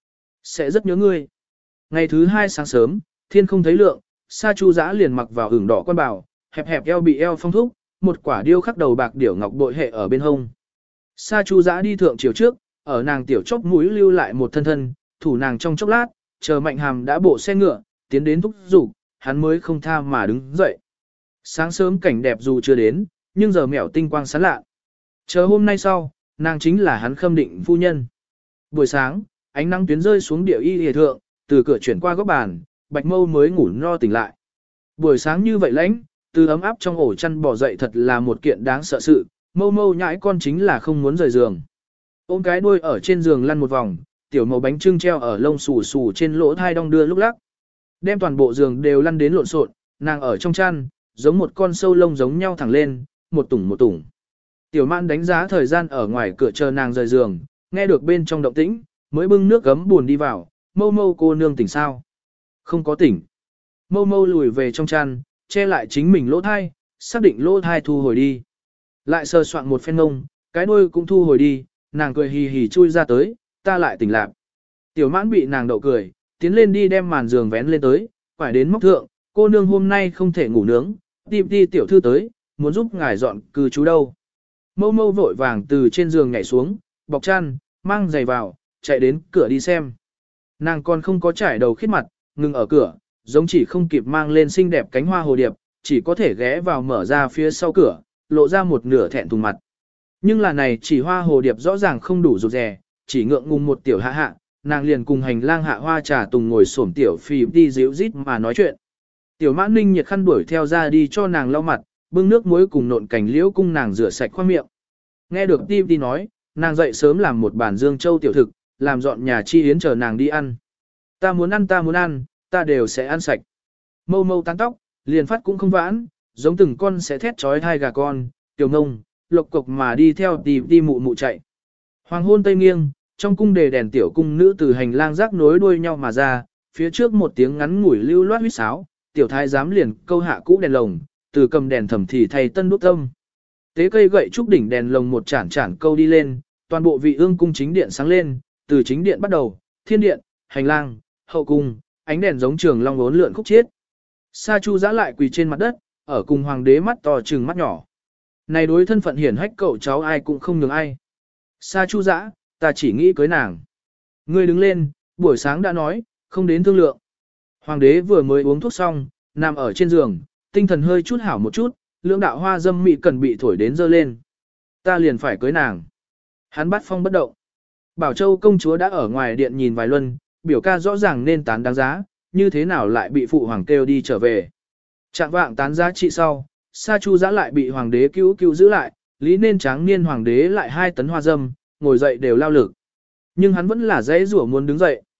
sẽ rất nhớ ngươi. Ngày thứ hai sáng sớm, thiên không thấy lượng, Sa Chu Dã liền mặc vào ửng đỏ quan bào, hẹp hẹp eo bị eo phong thúc, một quả điêu khắc đầu bạc điểu ngọc bội hệ ở bên hông. Sa Chu Dã đi thượng chiều trước, ở nàng tiểu chóp mũi lưu lại một thân thân, thủ nàng trong chốc lát, chờ Mạnh Hàm đã bộ xe ngựa, tiến đến thúc giục, hắn mới không tha mà đứng dậy. Sáng sớm cảnh đẹp dù chưa đến, nhưng giờ mẻo tinh quang sáng lạ. Chờ hôm nay sau, nàng chính là hắn khâm định phu nhân. Buổi sáng, ánh nắng tuyến rơi xuống địa y hề thượng, từ cửa chuyển qua góc bàn, Bạch Mâu mới ngủ no tỉnh lại. Buổi sáng như vậy lãnh, từ ấm áp trong ổ chăn bỏ dậy thật là một kiện đáng sợ sự, Mâu Mâu nhãi con chính là không muốn rời giường. Ôm cái đuôi ở trên giường lăn một vòng, tiểu màu bánh trưng treo ở lông xù xù trên lỗ thai đong đưa lúc lắc. Đem toàn bộ giường đều lăn đến lộn xộn, nàng ở trong chăn, giống một con sâu lông giống nhau thẳng lên, một tủng một tủng. Tiểu Mạn đánh giá thời gian ở ngoài cửa chờ nàng rời giường, nghe được bên trong động tĩnh, mới bưng nước gấm buồn đi vào, Mâu Mâu cô nương tỉnh sao? Không có tỉnh. Mâu Mâu lùi về trong chăn, che lại chính mình lỗ thai, xác định lỗ thai thu hồi đi. Lại sờ soạn một phen ngông, cái đuôi cũng thu hồi đi, nàng cười hì hì chui ra tới, ta lại tỉnh lạc. Tiểu Mãn bị nàng đậu cười, tiến lên đi đem màn giường vén lên tới, phải đến móc thượng, cô nương hôm nay không thể ngủ nướng, đi tiểu thư tới, muốn giúp ngài dọn cư trú đâu. Mâu Mâu vội vàng từ trên giường nhảy xuống, bọc chăn, mang giày vào, chạy đến cửa đi xem. Nàng còn không có trải đầu khiết mặt, ngừng ở cửa, giống chỉ không kịp mang lên xinh đẹp cánh hoa hồ điệp, chỉ có thể ghé vào mở ra phía sau cửa, lộ ra một nửa thẹn thùng mặt. Nhưng là này chỉ hoa hồ điệp rõ ràng không đủ rụt rè, chỉ ngượng ngùng một tiểu hạ hạ, nàng liền cùng hành lang hạ hoa trà tùng ngồi xổm tiểu phì đi díu rít mà nói chuyện. Tiểu Mãn Ninh nhiệt khăn đuổi theo ra đi cho nàng lau mặt, bưng nước muối cùng nộn cành liễu cung nàng rửa sạch khoang miệng. Nghe được đi nói, nàng dậy sớm làm một bàn dương châu tiểu thực, làm dọn nhà chi yến chờ nàng đi ăn. Ta muốn ăn, ta đều sẽ ăn sạch. Mâu Mâu tán tóc, liền phát cũng không vãn, giống từng con sẽ thét trói thai gà con, tiểu ngông, lộc cục mà đi theo đi mụ mụ chạy. Hoàng hôn tây nghiêng, trong cung đề đèn tiểu cung nữ từ hành lang rác nối đuôi nhau mà ra, phía trước một tiếng ngắn ngủi lưu loát huýt sáo, tiểu thái giám liền câu hạ cũ đèn lồng, từ cầm đèn thầm thì thay tân đốt tâm. Tế cây gậy trúc đỉnh đèn lồng một chản chản câu đi lên, toàn bộ vị ương cung chính điện sáng lên, từ chính điện bắt đầu, thiên điện, hành lang, hậu cung, ánh đèn giống trường long uốn lượn khúc chiết. Sa Chu Dã lại quỳ trên mặt đất, ở cùng hoàng đế mắt to trừng mắt nhỏ. Này đối thân phận hiển hách cậu cháu ai cũng không nhường ai. Sa Chu Dã, ta chỉ nghĩ cưới nàng. Ngươi đứng lên, buổi sáng đã nói, không đến thương lượng. Hoàng đế vừa mới uống thuốc xong, nằm ở trên giường, tinh thần hơi chút hảo một chút, lưỡng đạo hoa dâm mị cần bị thổi đến dơ lên. Ta liền phải cưới nàng. Hắn bắt phong bất động. Bảo Châu công chúa đã ở ngoài điện nhìn vài luân, biểu ca rõ ràng nên tán đáng giá, như thế nào lại bị phụ hoàng kêu đi trở về. Trạng vạng tán giá trị sau, Sa Chu Dã lại bị hoàng đế cứu giữ lại, lý nên tráng niên hoàng đế lại 2 tấn hoa dâm, ngồi dậy đều lao lực. Nhưng hắn vẫn là dễ rủa muốn đứng dậy.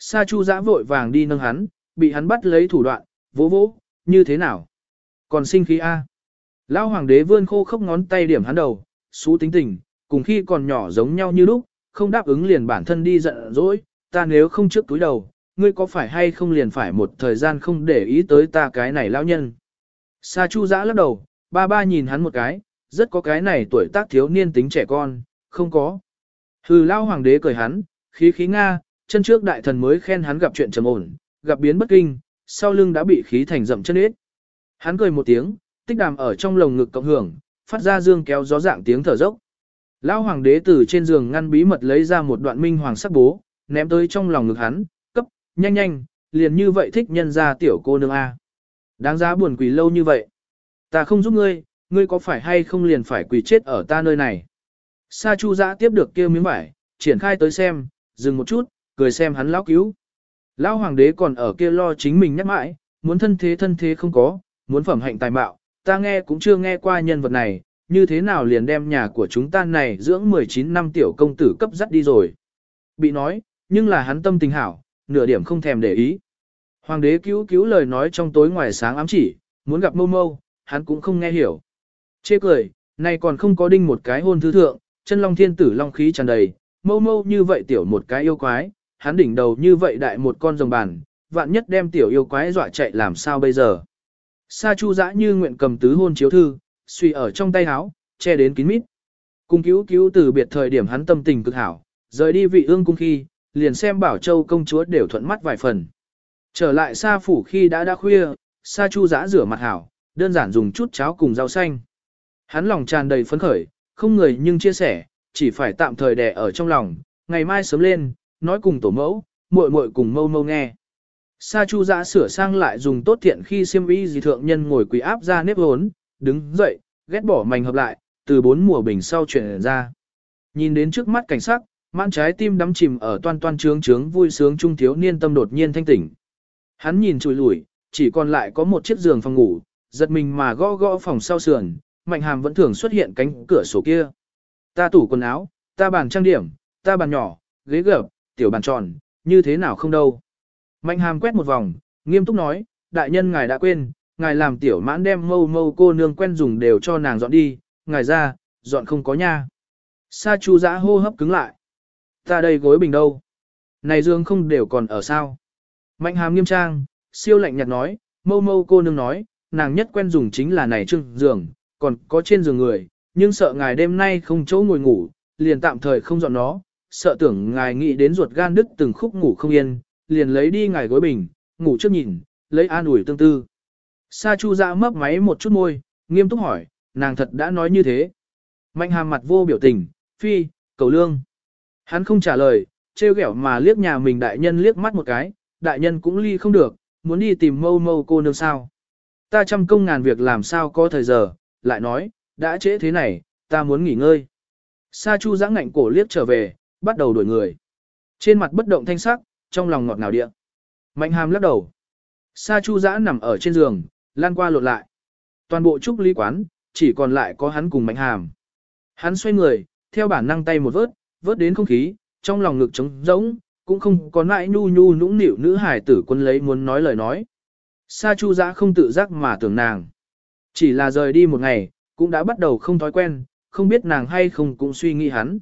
Sa Chu Dã vội vàng đi nâng hắn, bị hắn bắt lấy thủ đoạn, vỗ vỗ, như thế nào? Còn sinh khí a? Lão hoàng đế vươn khô khốc ngón tay điểm hắn đầu, xú tính tình, cùng khi còn nhỏ giống nhau như lúc, không đáp ứng liền bản thân đi giận dỗi, ta nếu không trước túi đầu, ngươi có phải hay không liền phải một thời gian không để ý tới ta cái này lão nhân. Sa Chu Dã lắc đầu, ba ba nhìn hắn một cái, rất có cái này tuổi tác thiếu niên tính trẻ con, không có. Hừ, lão hoàng đế cười hắn, khí khí Nga, chân trước đại thần mới khen hắn gặp chuyện trầm ổn, gặp biến bất kinh, sau lưng đã bị khí thành dậm chân ếch. Hắn cười một tiếng, tích đàm ở trong lồng ngực cộng hưởng, phát ra dương kéo gió dạng tiếng thở dốc. Lão hoàng đế từ trên giường ngăn bí mật lấy ra một đoạn minh hoàng sắc bố, ném tới trong lòng ngực hắn, cấp, nhanh nhanh, liền như vậy thích nhân ra tiểu cô nương A. Đáng giá buồn quỳ lâu như vậy. Ta không giúp ngươi, ngươi có phải hay không liền phải quỳ chết ở ta nơi này. Sa Chu Dã tiếp được kia miếng vải, triển khai tới xem, dừng một chút, cười xem hắn lão cứu. Lão hoàng đế còn ở kia lo chính mình nhắc mãi, muốn thân thế không có, muốn phẩm hạnh tài mạo, ta nghe cũng chưa nghe qua nhân vật này, như thế nào liền đem nhà của chúng ta này dưỡng 19 năm tiểu công tử cấp dắt đi rồi. Bị nói, nhưng là hắn tâm tình hảo, nửa điểm không thèm để ý. Hoàng đế cứu lời nói trong tối ngoài sáng ám chỉ, muốn gặp mâu mâu, hắn cũng không nghe hiểu. Chê cười, này còn không có đinh một cái hôn thư thượng, chân long thiên tử long khí tràn đầy, mâu mâu như vậy tiểu một cái yêu quái, hắn đỉnh đầu như vậy đại một con rồng bàn, vạn nhất đem tiểu yêu quái dọa chạy làm sao bây giờ. Sa Chu Dã như nguyện cầm tứ hôn chiếu thư, suy ở trong tay áo, che đến kín mít. Cung cứu từ biệt thời điểm hắn tâm tình cực hảo, rời đi vị ương cung khi, liền xem Bảo Châu công chúa đều thuận mắt vài phần. Trở lại Sa phủ khi đã khuya, Sa Chu Dã rửa mặt hảo, đơn giản dùng chút cháo cùng rau xanh. Hắn lòng tràn đầy phấn khởi, không người nhưng chia sẻ, chỉ phải tạm thời đè ở trong lòng, ngày mai sớm lên, nói cùng tổ mẫu, muội muội cùng mâu mâu nghe. Sa Chu Dã sửa sang lại dùng tốt thiện khi xiêm y gì thượng nhân ngồi quỳ áp ra nếp hốn, đứng dậy, ghét bỏ mảnh hợp lại, từ 4 mùa bình sau chuyển ra. Nhìn đến trước mắt cảnh sắc, mãn trái tim đắm chìm ở toan toan trướng vui sướng trung thiếu niên tâm đột nhiên thanh tỉnh. Hắn nhìn chùi lủi, chỉ còn lại có một chiếc giường phòng ngủ, giật mình mà gõ phòng sau sườn, Mạnh Hàm vẫn thường xuất hiện cánh cửa sổ kia. Ta tủ quần áo, ta bàn trang điểm, ta bàn nhỏ, ghế gập, tiểu bàn tròn, như thế nào không đâu. Mạnh Hàm quét một vòng, nghiêm túc nói, đại nhân ngài đã quên, ngài làm tiểu mãn đem mâu cô nương quen dùng đều cho nàng dọn đi, ngài ra, dọn không có nha. Sa Chu Dã hô hấp cứng lại. Ta đây gối bình đâu? Này dương không đều còn ở sao? Mạnh Hàm nghiêm trang, siêu lạnh nhạt nói, mâu cô nương nói, nàng nhất quen dùng chính là này trưng giường, còn có trên giường người, nhưng sợ ngài đêm nay không chỗ ngồi ngủ, liền tạm thời không dọn nó, sợ tưởng ngài nghĩ đến ruột gan đứt từng khúc ngủ không yên, liền lấy đi ngài gối bình, ngủ trước nhìn, lấy an ủi tương tư. Sa Chu Dã mấp máy một chút môi, nghiêm túc hỏi, nàng thật đã nói như thế. Mạnh Hàm mặt vô biểu tình, phi, cầu lương. Hắn không trả lời, trêu ghẹo mà liếc nhà mình đại nhân liếc mắt một cái, đại nhân cũng ly không được, muốn đi tìm mâu cô nương sao. Ta trăm công ngàn việc làm sao có thời giờ, lại nói, đã trễ thế này, ta muốn nghỉ ngơi. Sa Chu Dã ngạnh cổ liếc trở về, bắt đầu đuổi người. Trên mặt bất động thanh sắc, trong lòng ngọt ngào địa. Mạnh Hàm lắc đầu. Sa Chu Dã nằm ở trên giường, lan qua lộn lại. Toàn bộ trúc ly quán, chỉ còn lại có hắn cùng Mạnh Hàm. Hắn xoay người, theo bản năng tay một vớt đến không khí, trong lòng ngực trống rỗng, cũng không có nãi nhu nũng nịu nữ hải tử quân lấy muốn nói lời nói. Sa Chu Dã không tự giác mà tưởng nàng. Chỉ là rời đi một ngày, cũng đã bắt đầu không thói quen, không biết nàng hay không cũng suy nghĩ hắn.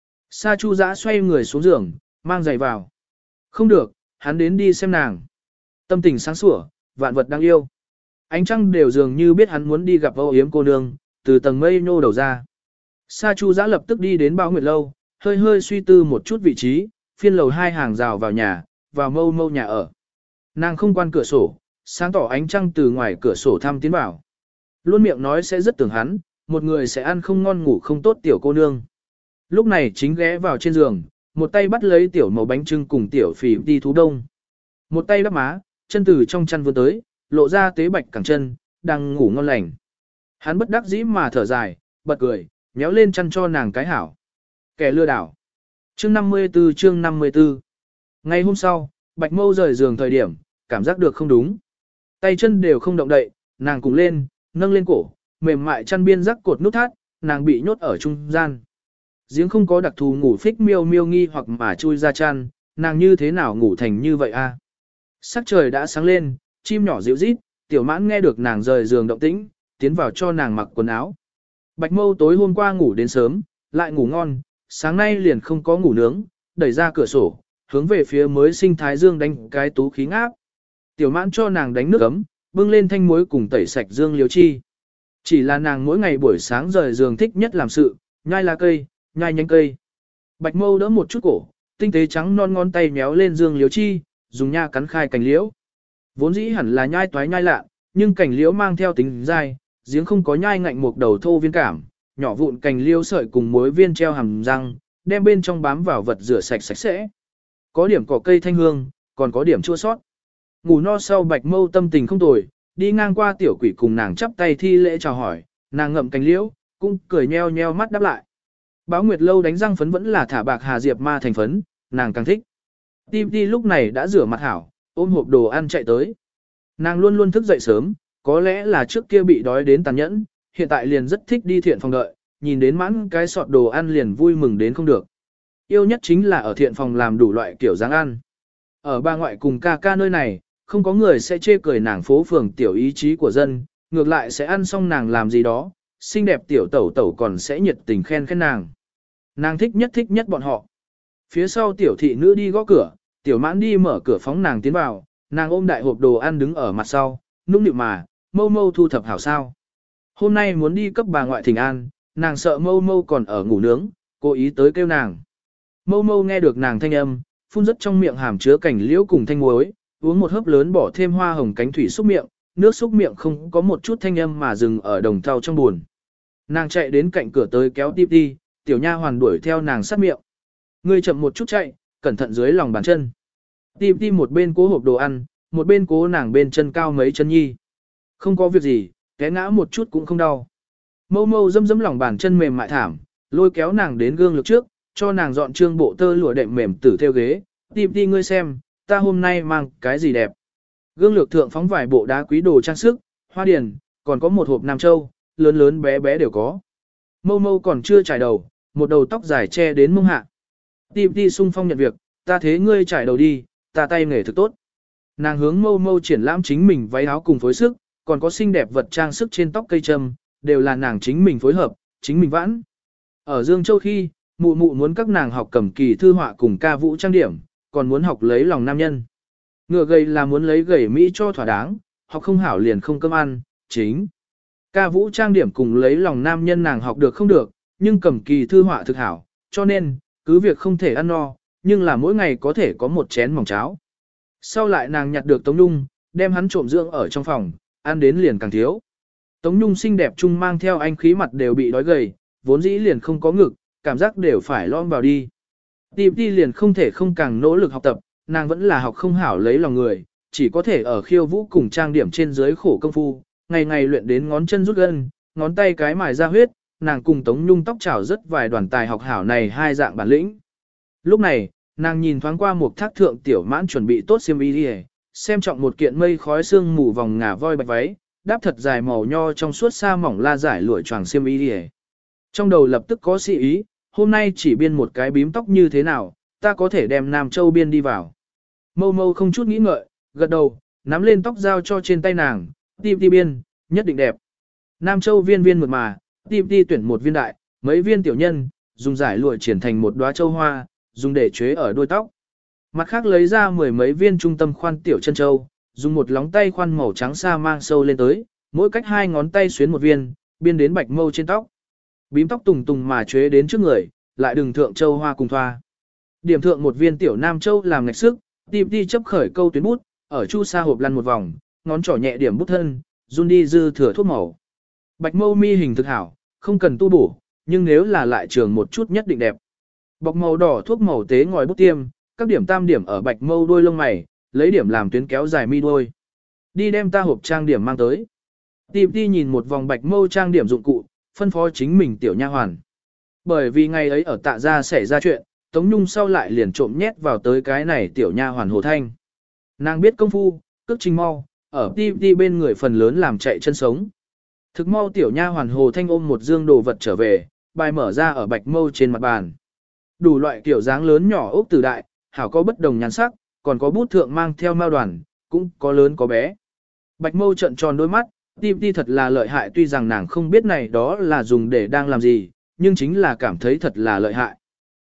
Sa Chu Dã xoay người xuống giường, mang giày vào. Không được, hắn đến đi xem nàng. Tâm tình sáng sủa, vạn vật đang yêu. Ánh trăng đều dường như biết hắn muốn đi gặp âu yếm cô nương, từ tầng mây nô đầu ra. Sa Chu Dã lập tức đi đến Bao Nguyệt Lâu, hơi suy tư một chút vị trí, phiên lầu 2 hàng rào vào nhà, vào mâu nhà ở. Nàng không quan cửa sổ, sáng tỏ ánh trăng từ ngoài cửa sổ thăm tiến vào. Luôn miệng nói sẽ rất tưởng hắn, một người sẽ ăn không ngon ngủ không tốt tiểu cô nương. Lúc này chính ghé vào trên giường, một tay bắt lấy tiểu màu bánh trưng cùng tiểu phì đi thú đông. Một tay đắp má, chân từ trong chăn vươn tới, lộ ra tế bạch cẳng chân, đang ngủ ngon lành. Hắn bất đắc dĩ mà thở dài, bật cười, méo lên chăn cho nàng cái hảo. Kẻ lừa đảo. Chương 54. Ngày hôm sau, Bạch Mâu rời giường thời điểm, cảm giác được không đúng. Tay chân đều không động đậy, nàng cùng lên, nâng lên cổ, mềm mại chăn biên rắc cột nút thắt, nàng bị nhốt ở trung gian. Giếng không có đặc thù ngủ phích miêu nghi hoặc mà chui ra chăn, nàng như thế nào ngủ thành như vậy a? Sắc trời đã sáng lên, chim nhỏ ríu rít, tiểu mãn nghe được nàng rời giường động tĩnh, tiến vào cho nàng mặc quần áo. Bạch mâu tối hôm qua ngủ đến sớm, lại ngủ ngon, sáng nay liền không có ngủ nướng, đẩy ra cửa sổ, hướng về phía mới sinh thái dương đánh cái tú khí ngáp. Tiểu mãn cho nàng đánh nước ấm, bưng lên thanh muối cùng tẩy sạch dương liếu chi. Chỉ là nàng mỗi ngày buổi sáng rời giường thích nhất làm sự, nhai lá cây, nhai nhánh cây. Bạch mâu đỡ một chút cổ, tinh tế trắng non ngón tay méo lên dương liếu chi, dùng nha cắn khai cành liễu. Vốn dĩ hẳn là nhai toái nhai lạ, nhưng cành liễu mang theo tính dai, giếng không có nhai ngạnh một đầu thô viên cảm, nhỏ vụn cành liễu sợi cùng muối viên treo hàm răng, đem bên trong bám vào vật rửa sạch sạch sẽ. Có điểm cỏ cây thanh hương, còn có điểm chua sót. Ngủ no sau Bạch mâu tâm tình không tồi, đi ngang qua tiểu quỷ cùng nàng chắp tay thi lễ chào hỏi, nàng ngậm cành liễu, cũng cười nheo nheo mắt đáp lại. Báo Nguyệt Lâu đánh răng phấn vẫn là thả bạc hà diệp ma thành phấn, nàng càng thích. Tim Ti lúc này đã rửa mặt hảo, ôm hộp đồ ăn chạy tới. Nàng luôn luôn thức dậy sớm, có lẽ là trước kia bị đói đến tàn nhẫn, hiện tại liền rất thích đi thiện phòng đợi, nhìn đến mãn cái sọt đồ ăn liền vui mừng đến không được. Yêu nhất chính là ở thiện phòng làm đủ loại kiểu dáng ăn. Ở bà ngoại cùng ca ca nơi này, không có người sẽ chê cười nàng phố phường tiểu ý chí của dân, ngược lại sẽ ăn xong nàng làm gì đó, xinh đẹp tiểu tẩu tẩu còn sẽ nhiệt tình khen khen nàng. Nàng thích nhất bọn họ. Phía sau tiểu thị nữ đi gõ cửa, tiểu mãn đi mở cửa phóng nàng tiến vào, nàng ôm đại hộp đồ ăn đứng ở mặt sau, nũng nịu mà, mâu mâu thu thập hảo sao. Hôm nay muốn đi cấp bà ngoại thỉnh an, nàng sợ mâu mâu còn ở ngủ nướng, cố ý tới kêu nàng. Mâu mâu nghe được nàng thanh âm, phun rất trong miệng hàm chứa cảnh liễu cùng thanh muối, uống một hớp lớn bỏ thêm hoa hồng cánh thủy xúc miệng, nước xúc miệng không có một chút thanh âm mà dừng ở đồng thau trong buồn. Nàng chạy đến cạnh cửa tới kéo Tiếp Ti, tiểu nha hoàn đuổi theo nàng sát miệng. Ngươi chậm một chút chạy, cẩn thận dưới lòng bàn chân. Tiếp Ti một bên cố hộp đồ ăn, một bên cố nàng bên chân cao mấy chân nhi. Không có việc gì, té ngã một chút cũng không đau. Mâu mâu dâm dâm lòng bàn chân mềm mại thảm, lôi kéo nàng đến gương lực trước, cho nàng dọn trương bộ tơ lụa đệm mềm tử theo ghế. Tiếp Ti ngươi xem, ta hôm nay mang cái gì đẹp. Gương lược thượng phóng vài bộ đá quý đồ trang sức, hoa điền, còn có một hộp nam châu, lớn lớn bé bé đều có. Mâu mâu còn chưa trải đầu, một đầu tóc dài che đến mông hạ. Tiếp Ti sung phong nhận việc, ta thế ngươi trải đầu đi, ta tay nghề thực tốt. Nàng hướng mâu mâu triển lãm chính mình váy áo cùng phối sức, còn có xinh đẹp vật trang sức trên tóc cây trâm, đều là nàng chính mình phối hợp, chính mình vãn. Ở Dương Châu khi, mụ mụ muốn các nàng học cầm kỳ thư họa cùng ca vũ trang điểm, còn muốn học lấy lòng nam nhân. Ngựa gầy là muốn lấy gầy Mỹ cho thỏa đáng, học không hảo liền không cơm ăn, chính. Ca vũ trang điểm cùng lấy lòng nam nhân nàng học được không được, nhưng cầm kỳ thư họa thực hảo, cho nên, cứ việc không thể ăn no, nhưng là mỗi ngày có thể có một chén mỏng cháo. Sau lại nàng nhặt được Tống Nhung, đem hắn trộm dưỡng ở trong phòng, ăn đến liền càng thiếu. Tống Nhung xinh đẹp chung mang theo anh khí mặt đều bị đói gầy, vốn dĩ liền không có ngực, cảm giác đều phải lom vào đi. Tìm đi liền không thể không càng nỗ lực học tập, nàng vẫn là học không hảo lấy lòng người, chỉ có thể ở khiêu vũ cùng trang điểm trên dưới khổ công phu, ngày ngày luyện đến ngón chân rút gân, ngón tay cái mài ra huyết, nàng cùng Tống Nhung tóc chảo rất vài đoàn tài học hảo này hai dạng bản lĩnh. Lúc này, nàng nhìn thoáng qua một thác thượng tiểu mãn chuẩn bị tốt xiêm y đi, xem trọng một kiện mây khói xương mù vòng ngà voi bạch váy, đáp thật dài màu nho trong suốt sa mỏng la giải lụa choàng xiêm y đi. Trong đầu lập tức có sĩ ý, hôm nay chỉ biên một cái bím tóc như thế nào, ta có thể đem Nam Châu biên đi vào. Mâu mâu không chút nghĩ ngợi, gật đầu, nắm lên tóc giao cho trên tay nàng, Ti Ti biên, nhất định đẹp. Nam Châu viên viên mượt mà, Ti Ti tuyển một viên đại, mấy viên tiểu nhân, dùng giải lụa triển thành một đóa châu hoa, dùng để chế ở đuôi tóc. Mặt khác lấy ra mười mấy viên trung tâm khoan tiểu chân châu, dùng một lóng tay khoan màu trắng sa mang sâu lên tới, mỗi cách hai ngón tay xuyến một viên, biên đến bạch mâu trên tóc. Bím tóc tùng tùng mà chế đến trước người, lại đừng thượng châu hoa cùng thoa. Điểm thượng một viên tiểu nam châu làm ngạch sức, Ti Ti chấp khởi câu tuyến bút, ở chu sa hộp lăn một vòng, ngón trỏ nhẹ điểm bút thân, run đi dư thừa thuốc màu. Bạch mâu mi hình thực hảo, không cần tu bổ, nhưng nếu là lại trường một chút nhất định đẹp. Bọc màu đỏ thuốc màu tế ngòi bút tiêm, các điểm tam điểm ở bạch mâu đuôi lông mày, lấy điểm làm tuyến kéo dài mi đuôi. Đi đem ta hộp trang điểm mang tới. Ti Ti nhìn một vòng bạch mâu trang điểm dụng cụ, phân phó chính mình tiểu nha hoàn. Bởi vì ngày ấy ở tạ gia xảy ra chuyện, Tống Nhung sau lại liền trộm nhét vào tới cái này tiểu nha hoàn Hồ Thanh. Nàng biết công phu, cước trình mau, ở Ti Ti bên người phần lớn làm chạy chân sống. Thực mau tiểu nha hoàn Hồ Thanh ôm một dương đồ vật trở về, bài mở ra ở bạch mâu trên mặt bàn. Đủ loại kiểu dáng lớn nhỏ ốc từ đại, hảo có bất đồng nhan sắc, còn có bút thượng mang theo mao đoàn, cũng có lớn có bé. Bạch Mâu trợn tròn đôi mắt, Ti thật là lợi hại, tuy rằng nàng không biết này đó là dùng để đang làm gì, nhưng chính là cảm thấy thật là lợi hại.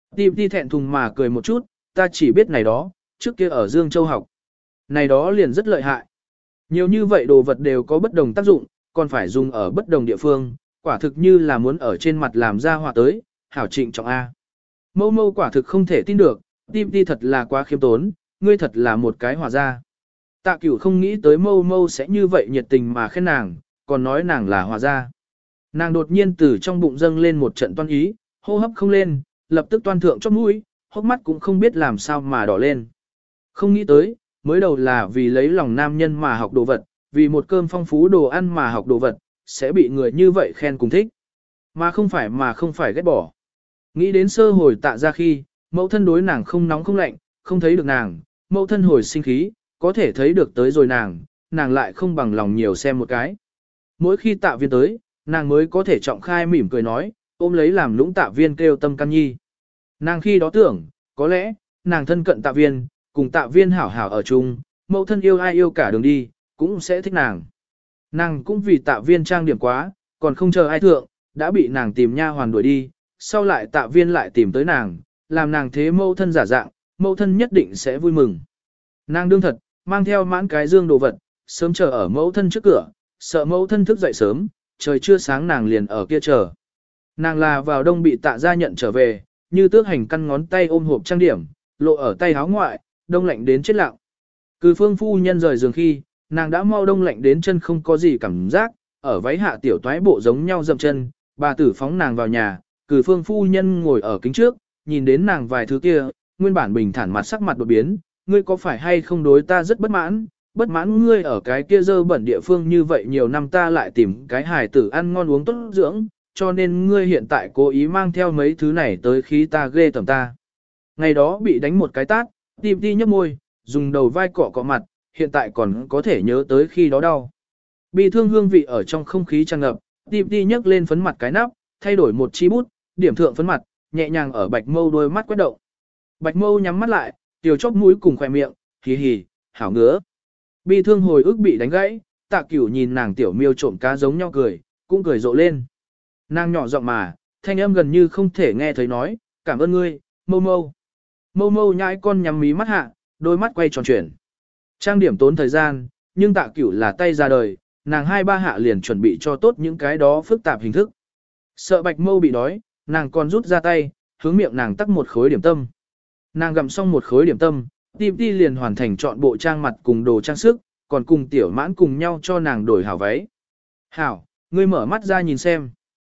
Ti thẹn thùng mà cười một chút, ta chỉ biết này đó, trước kia ở Dương Châu học. Này đó liền rất lợi hại. Nhiều như vậy đồ vật đều có bất đồng tác dụng, còn phải dùng ở bất đồng địa phương, quả thực như là muốn ở trên mặt làm ra họa tới, hảo trịnh trọng A. Mâu quả thực không thể tin được, Ti thật là quá khiêm tốn, ngươi thật là một cái họa gia. Tạ Cửu không nghĩ tới Mâu sẽ như vậy nhiệt tình mà khen nàng, còn nói nàng là họa gia. Nàng đột nhiên từ trong bụng dâng lên một trận toan ý, hô hấp không lên, lập tức toan thượng chóp mũi, hốc mắt cũng không biết làm sao mà đỏ lên. Không nghĩ tới, mới đầu là vì lấy lòng nam nhân mà học đồ vật, vì một cơm phong phú đồ ăn mà học đồ vật, sẽ bị người như vậy khen cùng thích. Mà không phải ghét bỏ. Nghĩ đến sơ hồi Tạ ra khi, mẫu thân đối nàng không nóng không lạnh, không thấy được nàng, mẫu thân hồi sinh khí, có thể thấy được tới rồi nàng lại không bằng lòng nhiều xem một cái. Mỗi khi Tạ Viên tới, nàng mới có thể trọng khai mỉm cười nói, ôm lấy làm lũng Tạ Viên kêu tâm can nhi. Nàng khi đó tưởng, có lẽ, nàng thân cận Tạ Viên, cùng Tạ Viên hảo hảo ở chung, mẫu thân yêu ai yêu cả đường đi, cũng sẽ thích nàng. Nàng cũng vì Tạ Viên trang điểm quá, còn không chờ ai thượng, đã bị nàng tìm nha hoàn đuổi đi, sau lại Tạ Viên lại tìm tới nàng, làm nàng thế mẫu thân giả dạng, mẫu thân nhất định sẽ vui mừng. Nàng đương thật, mang theo mãn cái dương đồ vật, sớm chờ ở mẫu thân trước cửa, sợ mẫu thân thức dậy sớm, trời chưa sáng nàng liền ở kia chờ. Nàng là vào đông bị Tạ gia nhận trở về, như tước hành căn ngón tay ôm hộp trang điểm, lộ ở tay áo ngoại, đông lạnh đến chết lặng. Cừ Phương phu nhân rời giường khi, nàng đã mau đông lạnh đến chân không có gì cảm giác, ở váy hạ tiểu toái bộ giống nhau dậm chân, bà tử phóng nàng vào nhà, Cừ Phương phu nhân ngồi ở kính trước, nhìn đến nàng vài thứ kia, nguyên bản bình thản mặt sắc mặt đột biến, ngươi có phải hay không đối ta rất bất mãn ngươi ở cái kia dơ bẩn địa phương như vậy nhiều năm ta lại tìm cái hài tử ăn ngon uống tốt dưỡng, cho nên ngươi hiện tại cố ý mang theo mấy thứ này tới khi ta ghê tởm ta. Ngày đó bị đánh một cái tát, Ti nhấp môi, dùng đầu vai cọ cọ mặt, hiện tại còn có thể nhớ tới khi đó đau. Bi thương hương vị ở trong không khí tràn ngập, Ti nhấc lên phấn mặt cái nắp, thay đổi một chi bút, điểm thượng phấn mặt, nhẹ nhàng ở Bạch Mâu đôi mắt quét động. Bạch Mâu nhắm mắt lại, tiểu chóp mũi cùng khỏe miệng, hì hì, hảo ngứa. Bi thương hồi ức bị đánh gãy, Tạ Cửu nhìn nàng tiểu miêu trộm cá giống nhau cười, cũng cười rộ lên. Nàng nhỏ giọng mà, thanh âm gần như không thể nghe thấy nói, cảm ơn ngươi, Mâu. Mâu nhãi con nhắm mí mắt hạ, đôi mắt quay tròn chuyển. Trang điểm tốn thời gian, nhưng Tạ Cửu là tay ra đời, nàng 2-3 hạ liền chuẩn bị cho tốt những cái đó phức tạp hình thức. Sợ Bạch Mâu bị đói, nàng còn rút ra tay, hướng miệng nàng tắc một khối điểm tâm. Nàng gặm xong một khối điểm tâm, Ti liền hoàn thành chọn bộ trang mặt cùng đồ trang sức, còn cùng Tiểu Mãn cùng nhau cho nàng đổi hảo váy. Hảo, ngươi mở mắt ra nhìn xem.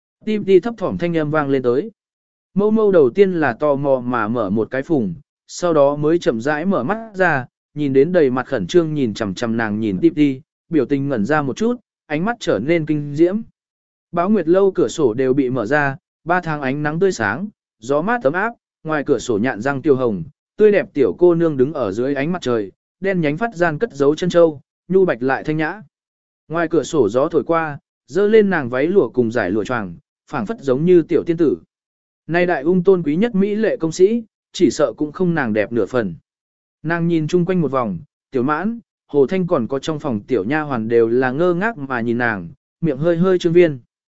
Ti thấp thỏm thanh âm vang lên tới. Mâu đầu tiên là tò mò mà mở một cái phùng, sau đó mới chậm rãi mở mắt ra, nhìn đến đầy mặt khẩn trương nhìn chằm chằm nàng nhìn Ti, biểu tình ngẩn ra một chút, ánh mắt trở nên kinh diễm. Báo Nguyệt lâu cửa sổ đều bị mở ra, 3 tháng ánh nắng tươi sáng, gió mát ấm áp, ngoài cửa sổ nhạn răng tiêu hồng, tươi đẹp tiểu cô nương đứng ở dưới ánh mặt trời, đen nhánh phát gian cất giấu chân châu, nhu bạch lại thanh nhã. Ngoài cửa sổ gió thổi qua, dơ lên nàng váy lụa cùng giải lụa choàng, phảng phất giống như tiểu tiên tử. Nay đại ung tôn quý nhất mỹ lệ công sĩ, chỉ sợ cũng không nàng đẹp nửa phần. Nàng nhìn chung quanh một vòng, Tiểu Mãn, Hồ Thanh còn có trong phòng tiểu nha hoàn đều là ngơ ngác mà nhìn nàng, miệng hơi hơi trương viên.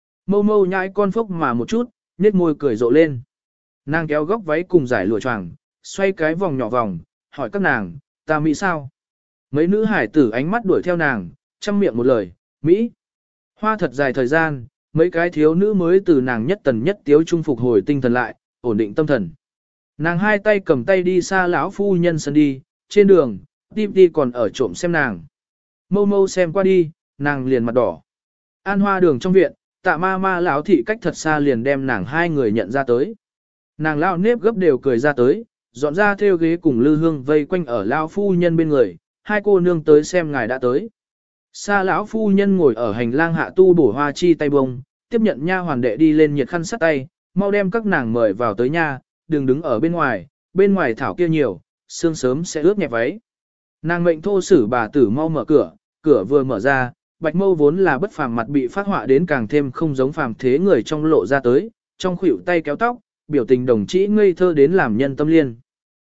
Mâu nhãi con phốc mà một chút, nhếch môi cười rộ lên. Nàng kéo góc váy cùng giải lụa choàng, xoay cái vòng nhỏ vòng, hỏi các nàng, ta Mỹ sao? Mấy nữ hải tử ánh mắt đuổi theo nàng, chăm miệng một lời, Mỹ. Hoa thật dài thời gian, mấy cái thiếu nữ mới từ nàng nhất tần nhất tiếu trung phục hồi tinh thần lại, ổn định tâm thần. Nàng hai tay cầm tay đi xa lão phu nhân sân đi, trên đường, Ti còn ở trộm xem nàng. Mâu xem qua đi, nàng liền mặt đỏ. An Hoa đường trong viện, Tạ ma lão thị cách thật xa liền đem nàng hai người nhận ra tới. Nàng lão nếp gấp đều cười ra tới, dọn ra theo ghế cùng Lư Hương vây quanh ở lão phu nhân bên người, hai cô nương tới xem ngài đã tới. Sa lão phu nhân ngồi ở hành lang hạ tu bổ hoa chi tay bông, tiếp nhận nha hoàn đệ đi lên nhiệt khăn sắt tay, mau đem các nàng mời vào tới nha, đừng đứng ở bên ngoài thảo kia nhiều, sương sớm sẽ ướt nhẹp váy. Nàng mệnh thô sử bà tử mau mở cửa, cửa vừa mở ra, Bạch Mâu vốn là bất phàm mặt bị phát họa đến càng thêm không giống phàm thế người trong lộ ra tới, trong khuỷu tay kéo tóc, biểu tình đồng chí ngây thơ đến làm nhân tâm liên.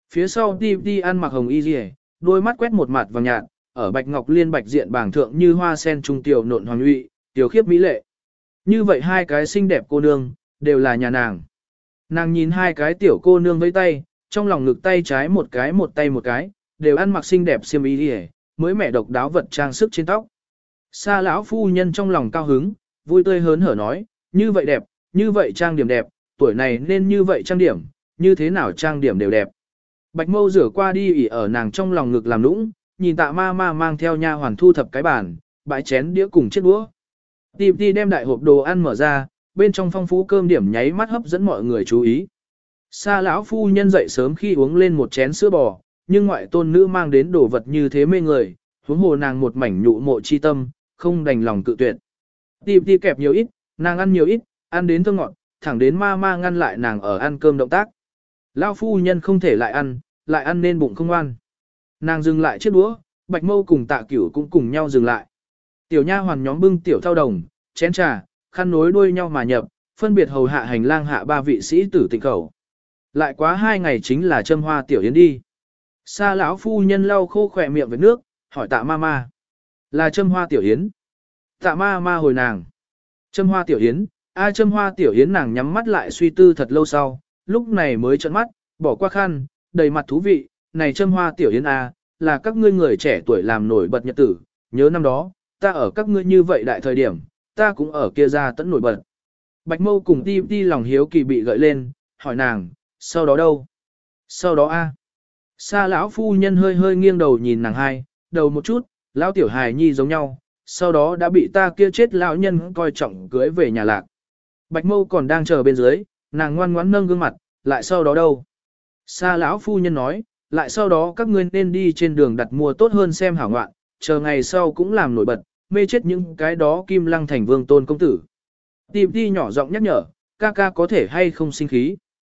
Phía sau ti ti ăn mặc hồng y rìa, đôi mắt quét một mặt vàng nhạt, ở bạch ngọc liên bạch diện bảng thượng như hoa sen trung tiểu nộn hoàng nhụy, tiểu khiếp mỹ lệ. Như vậy hai cái xinh đẹp cô nương, đều là nhà nàng. Nàng nhìn hai cái tiểu cô nương với tay, trong lòng ngực tay trái một cái một tay một cái, đều ăn mặc xinh đẹp xiêm y rìa, mới mẻ độc đáo vật trang sức trên tóc. Sa lão phu nhân trong lòng cao hứng, vui tươi hớn hở nói, như vậy đẹp, như vậy trang điểm đẹp, tuổi này nên như vậy trang điểm, như thế nào trang điểm đều đẹp. Bạch Mâu rửa qua đi ỉ ở nàng trong lòng ngực làm nũng, nhìn Tạ ma ma mang theo nha hoàn thu thập cái bàn, bãi chén đĩa cùng chiếc đũa. Tìm đi đem đại hộp đồ ăn mở ra, bên trong phong phú cơm điểm nháy mắt hấp dẫn mọi người chú ý. Sa lão phu nhân dậy sớm khi uống lên một chén sữa bò, nhưng ngoại tôn nữ mang đến đồ vật như thế mê người, huống hồ nàng một mảnh nhụ mộ chi tâm, không đành lòng cự tuyệt. Tìm đi kẹp nhiều ít, nàng ăn nhiều ít, ăn đến thơm ngọt, thẳng đến ma ma ngăn lại nàng ở ăn cơm động tác. Lão phu nhân không thể lại ăn nên bụng không ngoan. Nàng dừng lại chiếc đũa, Bạch Mâu cùng Tạ Cửu cũng cùng nhau dừng lại. Tiểu nha hoàn nhóm bưng tiểu thau đồng, chén trà, khăn nối đuôi nhau mà nhập, phân biệt hầu hạ hành lang hạ ba vị sĩ tử tịnh khẩu. Lại quá 2 ngày chính là châm hoa tiểu yến đi. Sa lão phu nhân lau khô khỏe miệng với nước, hỏi Tạ ma ma. Là châm hoa tiểu yến. Tạ ma ma hồi nàng. Châm hoa tiểu yến, châm hoa tiểu yến nàng nhắm mắt lại suy tư thật lâu sau, lúc này mới trợn mắt, bỏ qua khăn, đầy mặt thú vị, này châm hoa tiểu yến là các ngươi người trẻ tuổi làm nổi bật nhật tử, nhớ năm đó, ta ở các ngươi như vậy đại thời điểm, ta cũng ở kia ra tẫn nổi bật. Bạch Mâu cùng ti ti lòng hiếu kỳ bị gợi lên, hỏi nàng, sau đó đâu? Sau đó Sa lão phu nhân hơi hơi nghiêng đầu nhìn nàng hai, đầu một chút, lão tiểu hài nhi giống nhau, sau đó đã bị ta kia chết lão nhân coi trọng cưới về nhà lạc. Bạch Mâu còn đang chờ bên dưới, nàng ngoan ngoãn nâng gương mặt, lại sau đó đâu? Sa lão phu nhân nói, lại sau đó các ngươi nên đi trên đường đặt mua tốt hơn xem hảo ngoạn, chờ ngày sau cũng làm nổi bật, mê chết những cái đó Kim Lăng thành vương tôn công tử. Tìm ti nhỏ giọng nhắc nhở, ca ca có thể hay không sinh khí.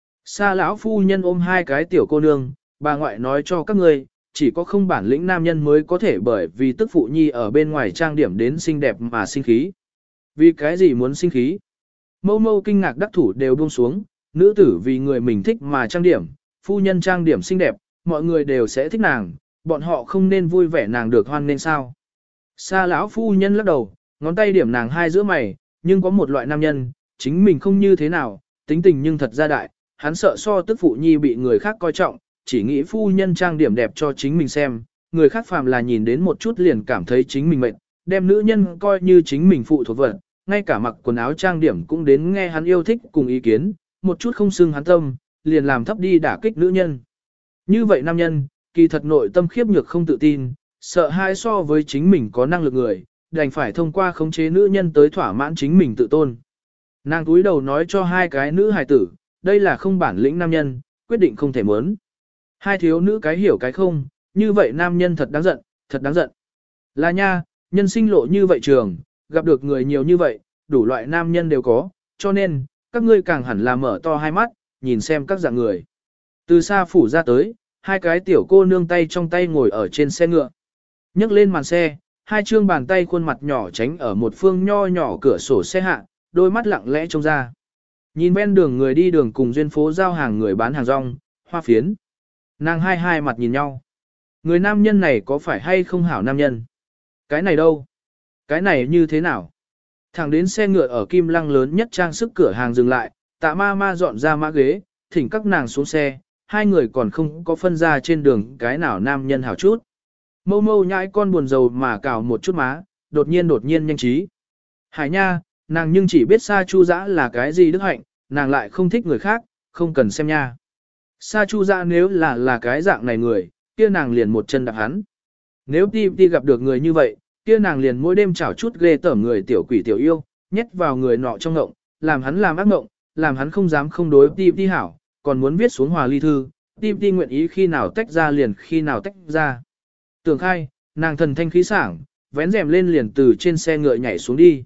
Sa lão phu nhân ôm hai cái tiểu cô nương, bà ngoại nói cho các ngươi, chỉ có không bản lĩnh nam nhân mới có thể bởi vì tức phụ nhi ở bên ngoài trang điểm đến xinh đẹp mà sinh khí. Vì cái gì muốn sinh khí? Mâu mâu kinh ngạc đắc thủ đều buông xuống, nữ tử vì người mình thích mà trang điểm, phu nhân trang điểm xinh đẹp, mọi người đều sẽ thích nàng, bọn họ không nên vui vẻ nàng được hoan nên sao. Sa lão phu nhân lắc đầu, ngón tay điểm nàng hai giữa mày, nhưng có một loại nam nhân, chính mình không như thế nào, tính tình nhưng thật ra đại, hắn sợ so tức phụ nhi bị người khác coi trọng, chỉ nghĩ phu nhân trang điểm đẹp cho chính mình xem, người khác phàm là nhìn đến một chút liền cảm thấy chính mình mệt, đem nữ nhân coi như chính mình phụ thuộc vật, ngay cả mặc quần áo trang điểm cũng đến nghe hắn yêu thích cùng ý kiến, một chút không xưng hắn tâm, liền làm thấp đi đả kích nữ nhân. Như vậy nam nhân, kỳ thật nội tâm khiếp nhược không tự tin, sợ hãi so với chính mình có năng lực người, đành phải thông qua khống chế nữ nhân tới thỏa mãn chính mình tự tôn. Nàng túi đầu nói cho hai cái nữ hài tử, đây là không bản lĩnh nam nhân, quyết định không thể muốn. Hai thiếu nữ cái hiểu cái không, như vậy nam nhân thật đáng giận, thật đáng giận. Là nha, nhân sinh lộ như vậy trường, gặp được người nhiều như vậy, đủ loại nam nhân đều có, cho nên, các ngươi càng hẳn là mở to hai mắt, nhìn xem các dạng người. Từ xa phủ ra tới, hai cái tiểu cô nương tay trong tay ngồi ở trên xe ngựa. Nhấc lên màn xe, hai trương bàn tay khuôn mặt nhỏ tránh ở một phương nho nhỏ cửa sổ xe hạ, đôi mắt lặng lẽ trông ra. Nhìn ven đường người đi đường cùng duyên phố giao hàng người bán hàng rong, hoa phiến. Nàng hai mặt nhìn nhau. Người nam nhân này có phải hay không hảo nam nhân? Cái này đâu? Cái này như thế nào? Thẳng đến xe ngựa ở Kim Lăng lớn nhất trang sức cửa hàng dừng lại, Tạ ma ma dọn ra mã ghế, thỉnh các nàng xuống xe, hai người còn không có phân ra trên đường cái nào nam nhân hảo chút. Mâu mâu nhãi con buồn rầu mà cào một chút má, đột nhiên nhanh trí. Hải nha, nàng nhưng chỉ biết Sa Chu Dã là cái gì đức hạnh, nàng lại không thích người khác, không cần xem nha. Sa Chu Dã nếu là cái dạng này người, kia nàng liền một chân đạp hắn. Nếu đi gặp được người như vậy, kia nàng liền mỗi đêm chảo chút ghê tởm người tiểu quỷ tiểu yêu, nhét vào người nọ trong ngộng, làm hắn làm ác ngộng, làm hắn không dám không đối đi hảo, còn muốn viết xuống hòa ly thư, đi nguyện ý khi nào tách ra liền khi nào tách ra. Tưởng khai, nàng thần thanh khí sảng, vén rèm lên liền từ trên xe ngựa nhảy xuống đi.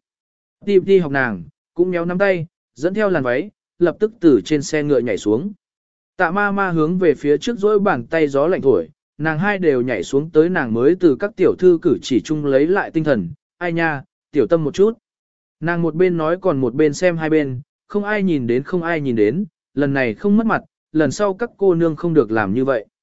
Đi học nàng, cũng nhéo nắm tay, dẫn theo làn váy, lập tức từ trên xe ngựa nhảy xuống. Tạ ma ma hướng về phía trước dỗi bàn tay gió lạnh thổi, nàng hai đều nhảy xuống tới nàng mới từ các tiểu thư cử chỉ chung lấy lại tinh thần, ai nha, tiểu tâm một chút. Nàng một bên nói còn một bên xem hai bên, không ai nhìn đến, lần này không mất mặt, lần sau các cô nương không được làm như vậy.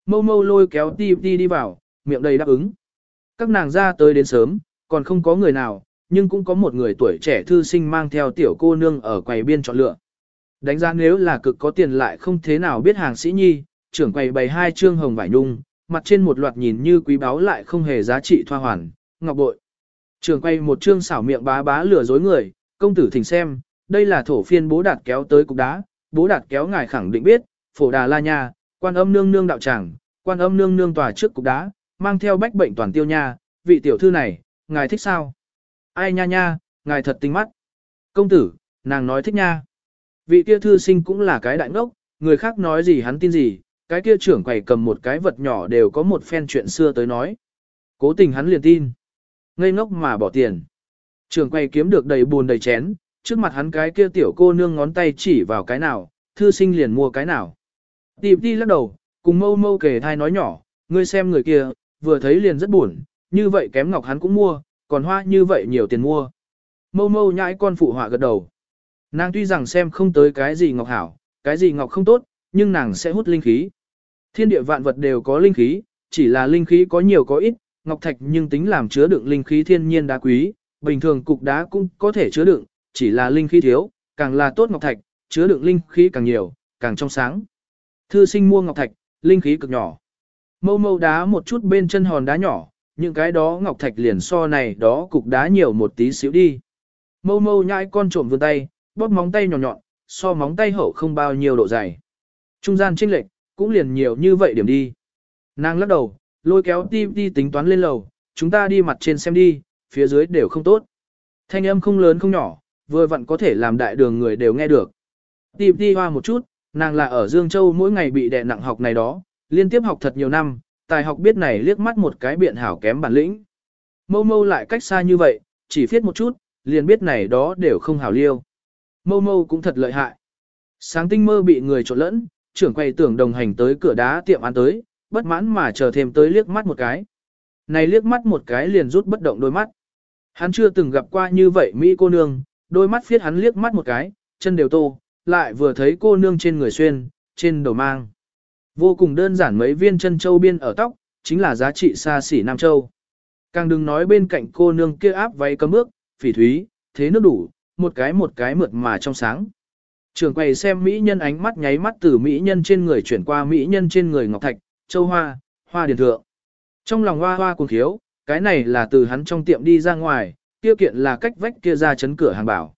Mâu mâu lôi kéo ti ti đi vào, miệng đầy đáp ứng. Các nàng ra tới đến sớm, còn không có người nào, nhưng cũng có một người tuổi trẻ thư sinh mang theo tiểu cô nương ở quầy biên chọn lựa. Đánh giá nếu là cực có tiền lại không thế nào biết hàng sĩ nhi, trưởng quầy bày 2 trương hồng vải nhung, mặt trên một loạt nhìn như quý báu lại không hề giá trị thoa hoàn, ngọc bội. Trưởng quầy một trương xảo miệng bá bá lừa dối người, công tử thỉnh xem, đây là thổ phiên bố đạt kéo tới cục đá, bố đạt kéo ngài khẳng định biết, phổ đà la nha, quan âm nương nương đạo tràng, quan âm nương nương tòa trước cục đá, mang theo bách bệnh toàn tiêu nha, vị tiểu thư này, ngài thích sao? Ai nha nha, ngài thật tinh mắt. Công tử, nàng nói thích nha. Vị kia thư sinh cũng là cái đại ngốc, người khác nói gì hắn tin gì, cái kia trưởng quầy cầm một cái vật nhỏ đều có một phen chuyện xưa tới nói. Cố tình hắn liền tin. Ngây ngốc mà bỏ tiền. Trưởng quầy kiếm được đầy buồn đầy chén, trước mặt hắn cái kia tiểu cô nương ngón tay chỉ vào cái nào, thư sinh liền mua cái nào. Tìm đi lắc đầu, cùng mâu mâu kề thai nói nhỏ, ngươi xem người kia, vừa thấy liền rất buồn, như vậy kém ngọc hắn cũng mua, còn hoa như vậy nhiều tiền mua. Mâu mâu nhãi con phụ họa gật đầu. Nàng tuy rằng xem không tới cái gì ngọc hảo, cái gì ngọc không tốt, nhưng nàng sẽ hút linh khí. Thiên địa vạn vật đều có linh khí, chỉ là linh khí có nhiều có ít, ngọc thạch nhưng tính làm chứa đựng linh khí thiên nhiên đá quý, bình thường cục đá cũng có thể chứa đựng, chỉ là linh khí thiếu, càng là tốt ngọc thạch, chứa đựng linh khí càng nhiều, càng trong sáng. Thư sinh mua ngọc thạch, linh khí cực nhỏ. Mâu mâu đá một chút bên chân hòn đá nhỏ, những cái đó ngọc thạch liền so này đó cục đá nhiều một tí xíu đi. Mâu mâu nhãi con trộm vươn tay, bóp móng tay nhỏ nhọn, so móng tay hậu không bao nhiêu độ dày. Trung gian chênh lệch, cũng liền nhiều như vậy điểm đi. Nàng lắc đầu, lôi kéo ti ti tính toán lên lầu, chúng ta đi mặt trên xem đi, phía dưới đều không tốt. Thanh âm không lớn không nhỏ, vừa vặn có thể làm đại đường người đều nghe được. Ti ti hoa một chút, nàng là ở Dương Châu mỗi ngày bị đè nặng học này đó, liên tiếp học thật nhiều năm, tài học biết này liếc mắt một cái biện hảo kém bản lĩnh. Mâu mâu lại cách xa như vậy, chỉ viết một chút, liền biết này đó đều không hảo liêu. Mâu mâu cũng thật lợi hại. Sáng tinh mơ bị người trộn lẫn, trưởng quầy tưởng đồng hành tới cửa đá tiệm ăn tới, bất mãn mà chờ thêm tới liếc mắt một cái. Này liếc mắt một cái liền rút bất động đôi mắt. Hắn chưa từng gặp qua như vậy Mỹ cô nương, đôi mắt phiết hắn liếc mắt một cái, chân đều tô, lại vừa thấy cô nương trên người xuyên, trên đầu mang. Vô cùng đơn giản mấy viên chân châu biên ở tóc, chính là giá trị xa xỉ Nam Châu. Càng đừng nói bên cạnh cô nương kia áp váy cấm ước, phỉ thúy, thế nước đủ, một cái mượt mà trong sáng. Trường quầy xem mỹ nhân ánh mắt nháy mắt từ mỹ nhân trên người chuyển qua mỹ nhân trên người ngọc thạch, châu hoa, hoa điền thượng. Trong lòng hoa hoa cuồng khiếu, cái này là từ hắn trong tiệm đi ra ngoài, kia kiện là cách vách kia ra chấn cửa hàng bảo.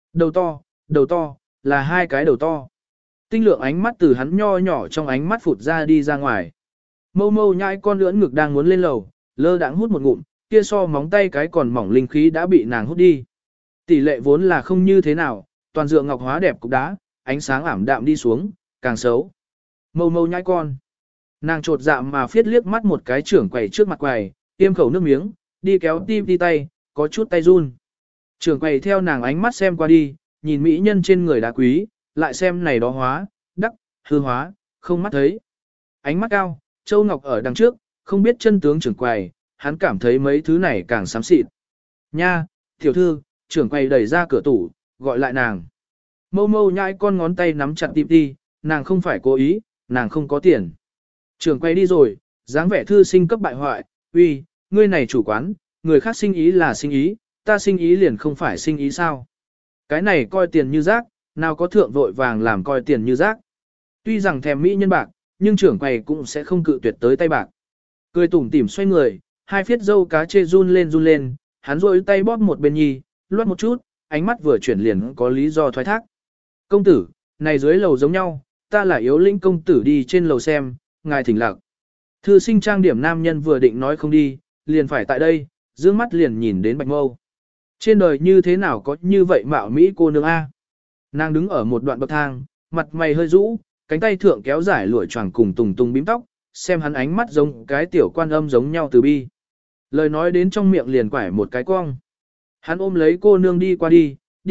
Đầu to, là 2 cái đầu to. Tinh lượng ánh mắt từ hắn nho nhỏ trong ánh mắt phụt ra đi ra ngoài. Mâu mâu nhãi con lưỡn ngực đang muốn lên lầu, lơ đãng hút một ngụm, kia so móng tay cái còn mỏng linh khí đã bị nàng hút đi. Tỷ lệ vốn là không như thế nào, toàn dựa ngọc hóa đẹp cục đá, ánh sáng ảm đạm đi xuống, càng xấu. Mâu mâu nhãi con. Nàng trột dạ mà phiết liếc mắt một cái trưởng quầy trước mặt quầy, tiêm khẩu nước miếng, đi kéo tim đi tay, có chút tay run. Trưởng quầy theo nàng ánh mắt xem qua đi, nhìn mỹ nhân trên người đá quý, lại xem này đó hóa, đắc, hư hóa, không mắt thấy. Ánh mắt cao, châu ngọc ở đằng trước, không biết chân tướng trưởng quầy, hắn cảm thấy mấy thứ này càng xám xịt. Nha, tiểu thư, trưởng quầy đẩy ra cửa tủ, gọi lại nàng. Mâu mâu nhãi con ngón tay nắm chặt tim đi, nàng không phải cố ý, nàng không có tiền. Trưởng quầy đi rồi, dáng vẻ thư sinh cấp bại hoại, uy, ngươi này chủ quán, người khác sinh ý là sinh ý, ta sinh ý liền không phải sinh ý sao. Cái này coi tiền như rác, nào có thượng vội vàng làm coi tiền như rác. Tuy rằng thèm mỹ nhân bạc, nhưng trưởng quầy cũng sẽ không cự tuyệt tới tay bạc. Cười tủm tỉm xoay người, 2 phiết dâu cá chê run lên, hắn rôi tay bóp một bên nhi, loát một chút, ánh mắt vừa chuyển liền có lý do thoái thác. Công tử, này dưới lầu giống nhau, ta là yếu lĩnh công tử đi trên lầu xem, ngài thỉnh lạc. Thư sinh trang điểm nam nhân vừa định nói không đi, liền phải tại đây, dương mắt liền nhìn đến bạch mâu. Trên đời như thế nào có như vậy mạo Mỹ cô nương A. Nàng đứng ở một đoạn bậc thang, mặt mày hơi rũ, cánh tay thượng kéo dài lụa choàng cùng tùng tùng bím tóc, xem hắn ánh mắt giống cái tiểu quan âm giống nhau từ bi. Lời nói đến trong miệng liền quải một cái cong. Hắn ôm lấy cô nương đi qua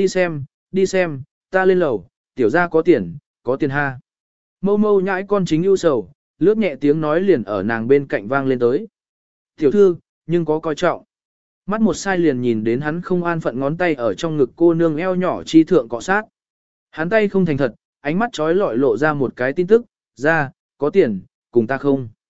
đi xem, ta lên lầu, tiểu ra có tiền ha. Mâu mâu nhãi con chính ưu sầu, lướt nhẹ tiếng nói liền ở nàng bên cạnh vang lên tới. Tiểu thư, nhưng có coi trọng. Mắt một sai liền nhìn đến hắn không an phận ngón tay ở trong ngực cô nương eo nhỏ chi thượng cọ sát. Hắn tay không thành thật, ánh mắt trói lọi lộ ra một cái tin tức, ra, có tiền, cùng ta không.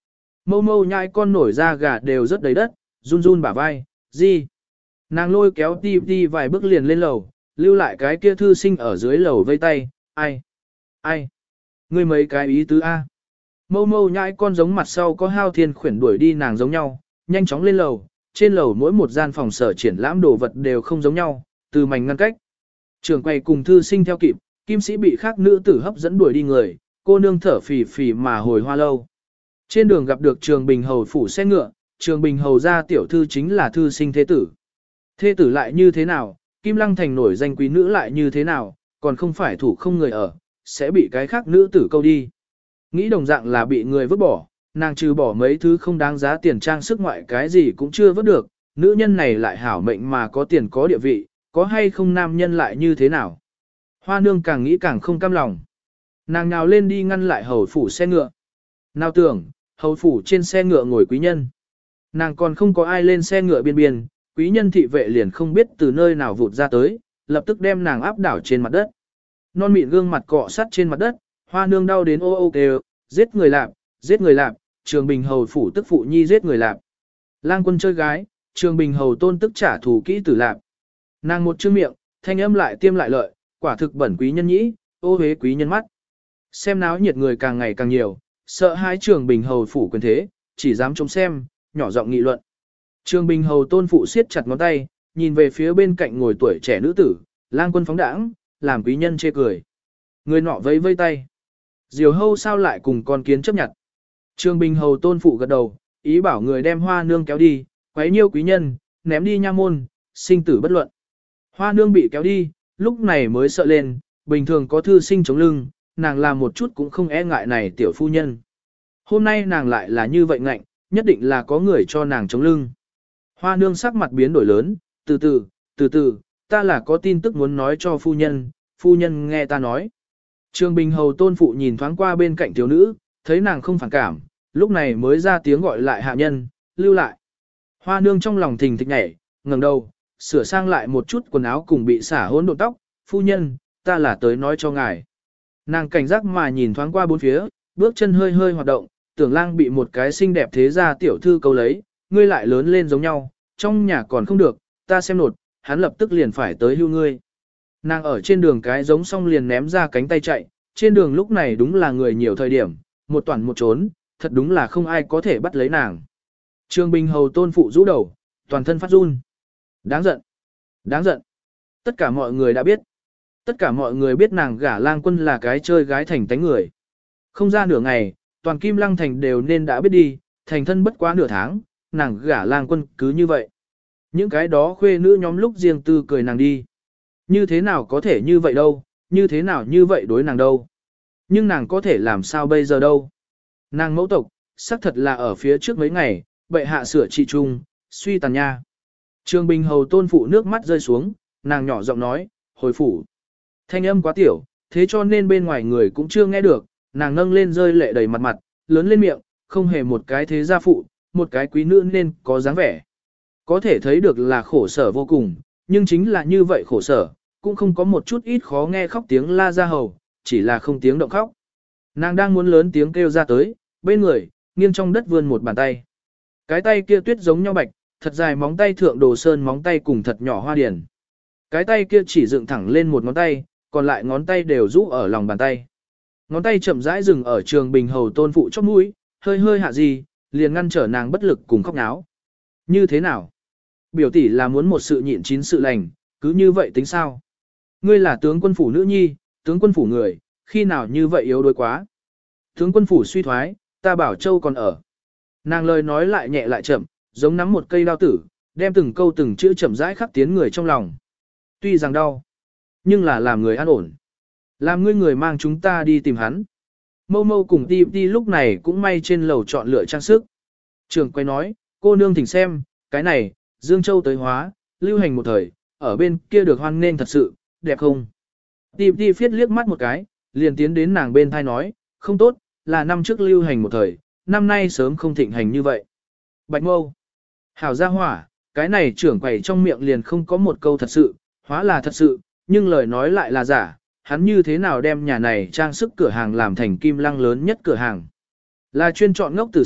Mâu mâu nhai con nổi ra gà đều rất đầy đất, run run bả vai, gì? Nàng lôi kéo ti ti vài bước liền lên lầu, lưu lại cái kia thư sinh ở dưới lầu vây tay, ai? Ai? Ngươi mấy cái ý tứ A. Mâu mâu nhai con giống mặt sau có hao thiên khuyển đuổi đi nàng giống nhau, nhanh chóng lên lầu, trên lầu mỗi một gian phòng sở triển lãm đồ vật đều không giống nhau, từ mảnh ngăn cách. Trường quay cùng thư sinh theo kịp, kim sĩ bị khác nữ tử hấp dẫn đuổi đi người, cô nương thở phì phì mà hồi hoa lâu. Trên đường gặp được Trường Bình Hầu phủ xe ngựa, Trường Bình Hầu ra tiểu thư chính là thư sinh thế tử. Thế tử lại như thế nào, Kim Lăng Thành nổi danh quý nữ lại như thế nào, còn không phải thủ không người ở, sẽ bị cái khác nữ tử câu đi. Nghĩ đồng dạng là bị người vứt bỏ, nàng trừ bỏ mấy thứ không đáng giá tiền trang sức ngoại cái gì cũng chưa vứt được, nữ nhân này lại hảo mệnh mà có tiền có địa vị, có hay không nam nhân lại như thế nào. Hoa nương càng nghĩ càng không cam lòng. Nàng nào lên đi ngăn lại hầu phủ xe ngựa. Nào tưởng, hầu phủ trên xe ngựa ngồi quý nhân. Nàng còn không có ai lên xe ngựa biên biên, quý nhân thị vệ liền không biết từ nơi nào vụt ra tới, lập tức đem nàng áp đảo trên mặt đất. Non mịn gương mặt cọ sắt trên mặt đất, hoa nương đau đến ô ô kêu, giết người lạp, Trường Bình Hầu phủ tức phụ nhi giết người lạp. Lang quân chơi gái, Trường Bình Hầu tôn tức trả thù kỹ tử lạp. Nàng một chữ miệng, thanh âm lại tiêm lại lợi, quả thực bẩn quý nhân nhĩ, ô hế quý nhân mắt. Xem náo nhiệt người càng ngày càng nhiều, sợ hai Trường Bình Hầu phủ quyền thế, chỉ dám trông xem, nhỏ giọng nghị luận. Trường Bình Hầu tôn phụ siết chặt ngón tay, nhìn về phía bên cạnh ngồi tuổi trẻ nữ tử, lang quân phóng đãng, làm quý nhân chê cười. Người nọ vẫy vây tay. Diều hâu sao lại cùng con kiến chấp nhận. Trường Bình Hầu tôn phụ gật đầu, ý bảo người đem hoa nương kéo đi, quấy nhiêu quý nhân, ném đi nha môn, sinh tử bất luận. Hoa nương bị kéo đi, lúc này mới sợ lên, bình thường có thư sinh chống lưng, nàng làm một chút cũng không e ngại này tiểu phu nhân. Hôm nay nàng lại là như vậy ngạnh, nhất định là có người cho nàng chống lưng. Hoa nương sắc mặt biến đổi lớn, từ từ, ta là có tin tức muốn nói cho phu nhân nghe ta nói. Trường Bình Hầu tôn phụ nhìn thoáng qua bên cạnh thiếu nữ, thấy nàng không phản cảm, lúc này mới ra tiếng gọi lại hạ nhân, lưu lại. Hoa nương trong lòng thình thịch nhảy, ngẩng đầu, sửa sang lại một chút quần áo cùng bị xả hỗn độn tóc, phu nhân, ta là tới nói cho ngài. Nàng cảnh giác mà nhìn thoáng qua bốn phía, bước chân hơi hơi hoạt động, tưởng lang bị một cái xinh đẹp thế gia tiểu thư câu lấy, ngươi lại lớn lên giống nhau, trong nhà còn không được, ta xem nột, hắn lập tức liền phải tới hưu ngươi. Nàng ở trên đường cái giống xong liền ném ra cánh tay chạy, trên đường lúc này đúng là người nhiều thời điểm, một toàn một trốn, thật đúng là không ai có thể bắt lấy nàng. Trường Bình Hầu tôn phụ rũ đầu, toàn thân phát run. Đáng giận, đáng giận. Tất cả mọi người đã biết. Tất cả mọi người biết nàng gả lang quân là cái chơi gái thành tánh người. Không ra nửa ngày, toàn Kim Lăng thành đều nên đã biết đi, thành thân bất quá nửa tháng, nàng gả lang quân cứ như vậy. Những cái đó khuê nữ nhóm lúc riêng tư cười nàng đi. Như thế nào có thể như vậy đâu, như thế nào như vậy đối nàng đâu. Nhưng nàng có thể làm sao bây giờ đâu. Nàng mẫu tộc, xác thật là ở phía trước mấy ngày, bệ hạ sửa trị trung, suy tàn nha. Trường Bình Hầu tôn phụ nước mắt rơi xuống, nàng nhỏ giọng nói, hồi phủ. Thanh âm quá tiểu, thế cho nên bên ngoài người cũng chưa nghe được, nàng nâng lên rơi lệ đầy mặt mặt, lớn lên miệng, không hề một cái thế gia phụ, một cái quý nữ nên có dáng vẻ. Có thể thấy được là khổ sở vô cùng, nhưng chính là như vậy khổ sở, cũng không có một chút ít khó nghe khóc tiếng la ra hầu, chỉ là không tiếng động khóc. Nàng đang muốn lớn tiếng kêu ra tới, bên người, nghiêng trong đất vươn một bàn tay. Cái tay kia tuyết giống nhau bạch, thật dài móng tay thượng đồ sơn móng tay cùng thật nhỏ hoa điển. Cái tay kia chỉ dựng thẳng lên một ngón tay, còn lại ngón tay đều rũ ở lòng bàn tay. Ngón tay chậm rãi dừng ở Trường Bình Hầu tôn phụ chóp mũi, hơi hơi hạ gì, liền ngăn trở nàng bất lực cùng khóc náo. Như thế nào? Biểu tỷ là muốn một sự nhịn chín sự lành, cứ như vậy tính sao? Ngươi là tướng quân phủ nữ nhi, tướng quân phủ người, khi nào như vậy yếu đuối quá? Tướng quân phủ suy thoái, ta bảo châu còn ở. Nàng lời nói lại nhẹ lại chậm, giống nắm một cây đao tử, đem từng câu từng chữ chậm rãi khắc tiến người trong lòng. Tuy rằng đau, nhưng là làm người an ổn. Làm ngươi người mang chúng ta đi tìm hắn. Mâu mâu cùng ti ti lúc này cũng may trên lầu chọn lựa trang sức. Trường quay nói, cô nương thỉnh xem, cái này, Dương Châu tới hóa, lưu hành một thời, ở bên kia được hoan nghênh thật sự, đẹp không? Ti ti phiết liếc mắt một cái, liền tiến đến nàng bên thai nói, không tốt, là năm trước lưu hành một thời, năm nay sớm không thịnh hành như vậy. Bạch mâu, hảo gia hỏa, cái này trưởng quầy trong miệng liền không có một câu thật sự, hóa là thật sự, nhưng lời nói lại là giả, hắn như thế nào đem nhà này trang sức cửa hàng làm thành Kim Lăng lớn nhất cửa hàng. Là chuyên chọn ngốc tử sát,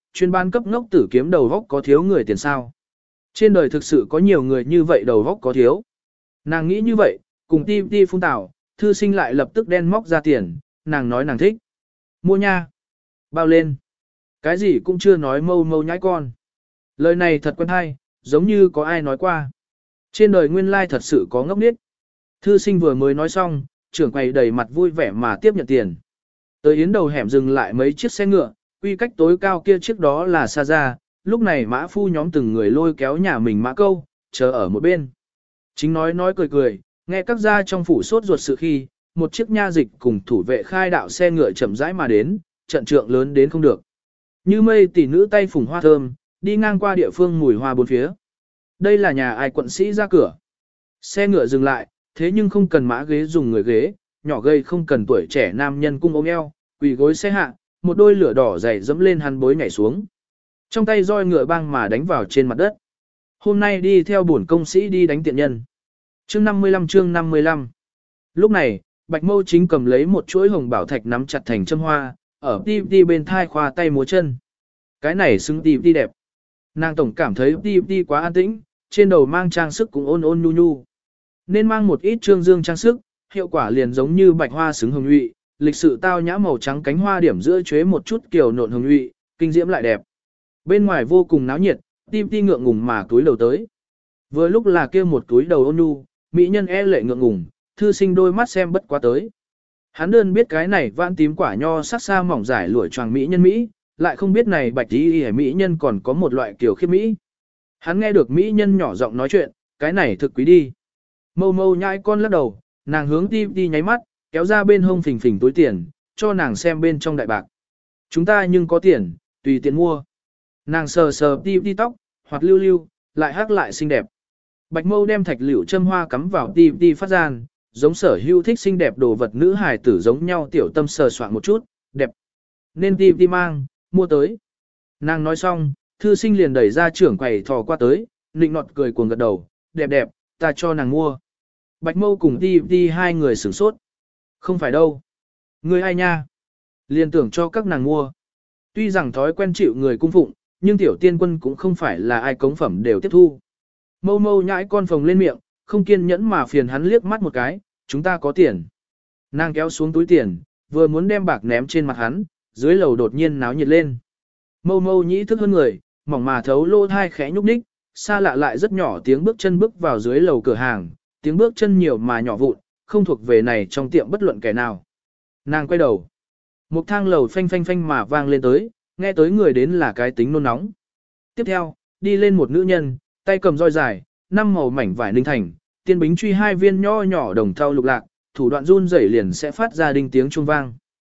chuyên ban cấp ngốc tử kiếm đầu góc có thiếu người tiền sao. Trên đời thực sự có nhiều người như vậy đầu góc có thiếu. Nàng nghĩ như vậy, cùng ti ti phun tảo, thư sinh lại lập tức đen móc ra tiền, nàng nói nàng thích. Mua nha. Bao lên. Cái gì cũng chưa nói mâu mâu nhãi con. Lời này thật quen hay, giống như có ai nói qua. Trên đời nguyên lai thật sự có ngốc nghếch. Thư sinh vừa mới nói xong, trưởng quầy đầy mặt vui vẻ mà tiếp nhận tiền. Tới yến đầu hẻm dừng lại mấy chiếc xe ngựa, quy cách tối cao kia chiếc đó là xa ra, lúc này mã phu nhóm từng người lôi kéo nhà mình mã câu, chờ ở một bên. Chính nói cười cười, nghe các gia trong phủ sốt ruột sự khi, một chiếc nha dịch cùng thủ vệ khai đạo xe ngựa chậm rãi mà đến, trận trượng lớn đến không được. Như mây tỷ nữ tay phủng hoa thơm, đi ngang qua địa phương mùi hoa bốn phía. Đây là nhà ai quận sĩ ra cửa. Xe ngựa dừng lại, thế nhưng không cần mã ghế dùng người ghế, nhỏ gây không cần tuổi trẻ nam nhân cung ôm eo, quỳ gối xe hạ, một đôi lửa đỏ dày dẫm lên hắn bối nhảy xuống. Trong tay roi ngựa băng mà đánh vào trên mặt đất. Hôm nay đi theo bổn công sĩ đi đánh tiện nhân. Chương 55. Lúc này, Bạch Mâu chính cầm lấy một chuỗi hồng bảo thạch nắm chặt thành châm hoa, ở ti bên thai khoa tay múa chân. Cái này xứng ti đẹp. Nàng tổng cảm thấy ti quá an tĩnh, trên đầu mang trang sức cũng ôn ôn nhu nhu. Nên mang một ít trương dương trang sức, hiệu quả liền giống như bạch hoa xứng hồng nhụy, lịch sự tao nhã màu trắng cánh hoa điểm giữa chuế một chút kiều nộn hồng nhụy, kinh diễm lại đẹp. Bên ngoài vô cùng náo nhiệt, ti ngượng ngùng mà túi đầu tới. Vừa lúc là kia một túi đầu ôn nhu, mỹ nhân e lệ ngượng ngùng, thư sinh đôi mắt xem bất quá tới. Hắn đơn biết cái này vãn tím quả nho sắc xa mỏng giải lụa choàng mỹ nhân mỹ, lại không biết này bạch y mỹ nhân còn có một loại kiểu khiếp mỹ. Hắn nghe được mỹ nhân nhỏ giọng nói chuyện, cái này thực quý đi. Mâu mâu nhãi con lắc đầu, nàng hướng ti nháy mắt, kéo ra bên hông phình phình túi tiền, cho nàng xem bên trong đại bạc. Chúng ta nhưng có tiền, tùy tiện mua. Nàng sờ ti tóc, hoặc lưu lưu, lại hắc lại xinh đẹp. Bạch Mâu đem thạch liễu châm hoa cắm vào ti phát gian, giống sở hữu thích xinh đẹp đồ vật nữ hài tử giống nhau tiểu tâm sờ soạn một chút, đẹp. Nên ti mang, mua tới. Nàng nói xong, thư sinh liền đẩy ra trưởng quầy thò qua tới, nịnh nọt cười cuồng gật đầu, đẹp, ta cho nàng mua. Bạch Mâu cùng ti hai người sửng sốt. Không phải đâu. Người ai nha? Liền tưởng cho các nàng mua. Tuy rằng thói quen chịu người cung phụng, nhưng tiểu tiên quân cũng không phải là ai cống phẩm đều tiếp thu. Mâu nhãi con phồng lên miệng, không kiên nhẫn mà phiền hắn liếc mắt một cái, chúng ta có tiền. Nàng kéo xuống túi tiền, vừa muốn đem bạc ném trên mặt hắn, dưới lầu đột nhiên náo nhiệt lên. Mâu nhĩ thức hơn người, mỏng mà thấu lô thai khẽ nhúc nhích, xa lạ lại rất nhỏ tiếng bước chân bước vào dưới lầu cửa hàng, tiếng bước chân nhiều mà nhỏ vụn, không thuộc về này trong tiệm bất luận kẻ nào. Nàng quay đầu. Một thang lầu phanh mà vang lên tới, nghe tới người đến là cái tính nôn nóng. Tiếp theo, đi lên một nữ nhân, tay cầm roi dài, năm màu mảnh vải ninh thành, tiên bính truy hai viên nho nhỏ đồng thau lục lạc, thủ đoạn run rẩy liền sẽ phát ra đinh tiếng chuông vang.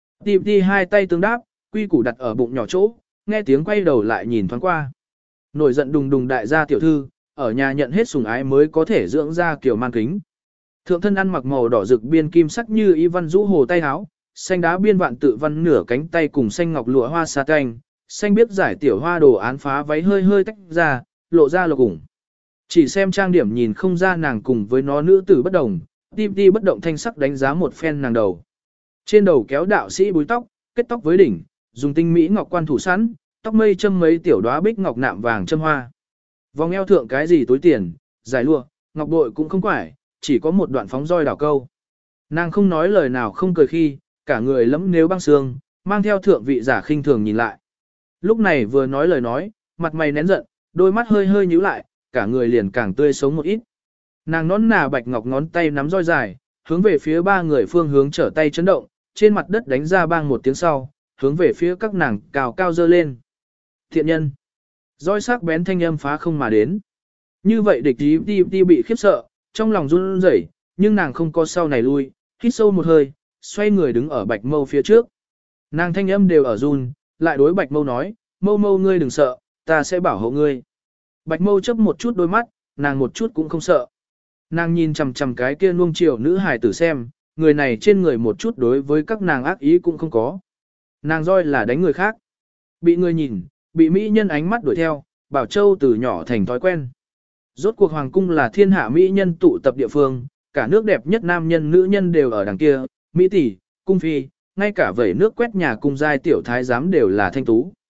Ti hai tay tương đáp, quy củ đặt ở bụng nhỏ chỗ, nghe tiếng quay đầu lại nhìn thoáng qua. Nổi giận đùng đại gia tiểu thư, ở nhà nhận hết sủng ái mới có thể dưỡng ra kiểu man kính. Thượng thân ăn mặc màu đỏ rực biên kim sắc như y văn rũ hồ tay áo, xanh đá biên vạn tự văn nửa cánh tay cùng xanh ngọc lụa hoa sa canh, xanh biết giải tiểu hoa đồ án phá váy hơi tách ra, lộ ra lộc ủng. Chỉ xem trang điểm nhìn không ra nàng cùng với nó nữ tử bất đồng, ti bất động thanh sắc đánh giá một phen nàng đầu. Trên đầu kéo đạo sĩ búi tóc, kết tóc với đỉnh, dùng tinh mỹ ngọc quan thủ sẵn, tóc mây châm mấy tiểu đóa bích ngọc nạm vàng châm hoa. Vòng eo thượng cái gì túi tiền, giải lụa, ngọc bội cũng không quải, chỉ có một đoạn phóng roi đảo câu. Nàng không nói lời nào không cười khi, cả người lẫm nếu băng sương, mang theo thượng vị giả khinh thường nhìn lại. Lúc này vừa nói lời nói, mặt mày nén giận, đôi mắt hơi nhíu lại, cả người liền càng tươi sống một ít. Nàng nón nà bạch ngọc ngón tay nắm roi dài, hướng về phía ba người phương hướng trở tay chấn động, trên mặt đất đánh ra bang một tiếng sau, hướng về phía các nàng cao cao dơ lên. Thiện nhân. Roi sắc bén thanh âm phá không mà đến. Như vậy địch ti bị khiếp sợ, trong lòng run rẩy, nhưng nàng không có sau này lui, hít sâu một hơi, xoay người đứng ở Bạch Mâu phía trước. Nàng thanh âm đều ở run, lại đối Bạch Mâu nói, Mâu ngươi đừng sợ, ta sẽ bảo hộ ngươi. Bạch Mâu chớp một chút đôi mắt, nàng một chút cũng không sợ. Nàng nhìn chằm chằm cái kia nuông chiều nữ hài tử xem, người này trên người một chút đối với các nàng ác ý cũng không có. Nàng roi là đánh người khác. Bị người nhìn, bị mỹ nhân ánh mắt đuổi theo, Bảo Châu từ nhỏ thành thói quen. Rốt cuộc hoàng cung là thiên hạ mỹ nhân tụ tập địa phương, cả nước đẹp nhất nam nhân nữ nhân đều ở đằng kia, mỹ tỷ, cung phi, ngay cả vẩy nước quét nhà cung giai tiểu thái giám đều là thanh tú.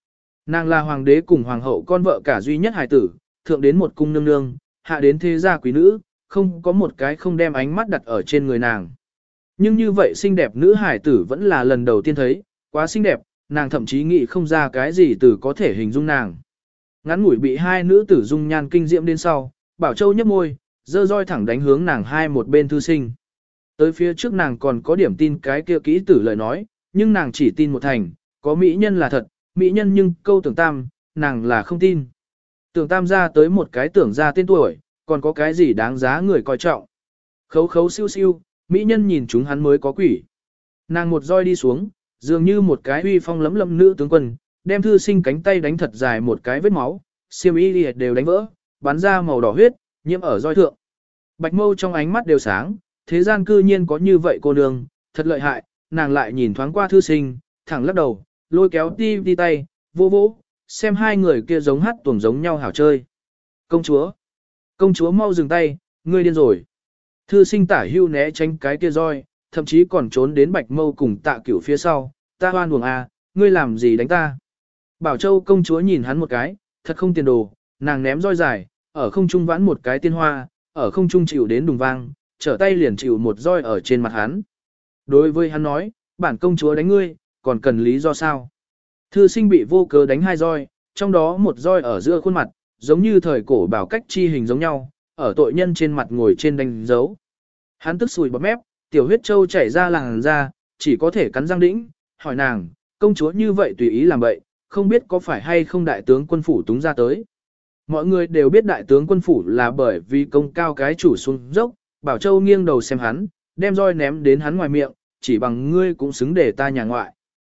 Nàng là hoàng đế cùng hoàng hậu con vợ cả duy nhất hài tử, thượng đến một cung nương nương, hạ đến thế gia quý nữ, không có một cái không đem ánh mắt đặt ở trên người nàng. Nhưng như vậy xinh đẹp nữ hài tử vẫn là lần đầu tiên thấy, quá xinh đẹp, nàng thậm chí nghĩ không ra cái gì từ có thể hình dung nàng. Ngắn ngủi bị hai nữ tử dung nhan kinh diễm đến sau, Bảo Châu nhấp môi, dơ roi thẳng đánh hướng nàng hai một bên thư sinh. Tới phía trước nàng còn có điểm tin cái kia kỹ tử lời nói, nhưng nàng chỉ tin một thành, có mỹ nhân là thật, mỹ nhân nhưng câu Tưởng Tam, nàng là không tin. Tưởng Tam ra tới một cái tưởng ra tên tuổi, còn có cái gì đáng giá người coi trọng. Khấu khấu siêu siêu, mỹ nhân nhìn chúng hắn mới có quỷ. Nàng một roi đi xuống, dường như một cái uy phong lấm lấm nữ tướng quân, đem thư sinh cánh tay đánh thật dài một cái vết máu, xiêm y liệt đều đánh vỡ, bắn ra màu đỏ huyết, nhiễm ở roi thượng. Bạch Mâu trong ánh mắt đều sáng, thế gian cư nhiên có như vậy cô nương, thật lợi hại, nàng lại nhìn thoáng qua thư sinh, thẳng lắc đầu, lôi kéo đi tay, vô vỗ, xem hai người kia giống hát tuồng giống nhau hảo chơi. Công chúa mau dừng tay, ngươi điên rồi. Thư sinh tả hưu né tránh cái kia roi, thậm chí còn trốn đến Bạch Mâu cùng Tạ Cửu phía sau, ta hoan uổng à, ngươi làm gì đánh ta. Bảo Châu công chúa nhìn hắn một cái, thật không tiền đồ, nàng ném roi dài, ở không trung vãn một cái tiên hoa, ở không trung chịu đến đùng vang, trở tay liền chịu một roi ở trên mặt hắn. Đối với hắn nói, bản công chúa đánh ngươi, còn cần lý do sao? Thư sinh bị vô cớ đánh hai roi, trong đó một roi ở giữa khuôn mặt, giống như thời cổ bảo cách chi hình giống nhau, ở tội nhân trên mặt ngồi trên đánh dấu. Hắn tức sùi bọt mép, tiểu huyết châu chảy ra làn da, chỉ có thể cắn răng đĩnh, hỏi nàng, công chúa như vậy tùy ý làm vậy, không biết có phải hay không đại tướng quân phủ túng ra tới. Mọi người đều biết đại tướng quân phủ là bởi vì công cao cái chủ xuống dốc, Bảo Châu nghiêng đầu xem hắn, đem roi ném đến hắn ngoài miệng, chỉ bằng ngươi cũng xứng để ta nhà ngoại.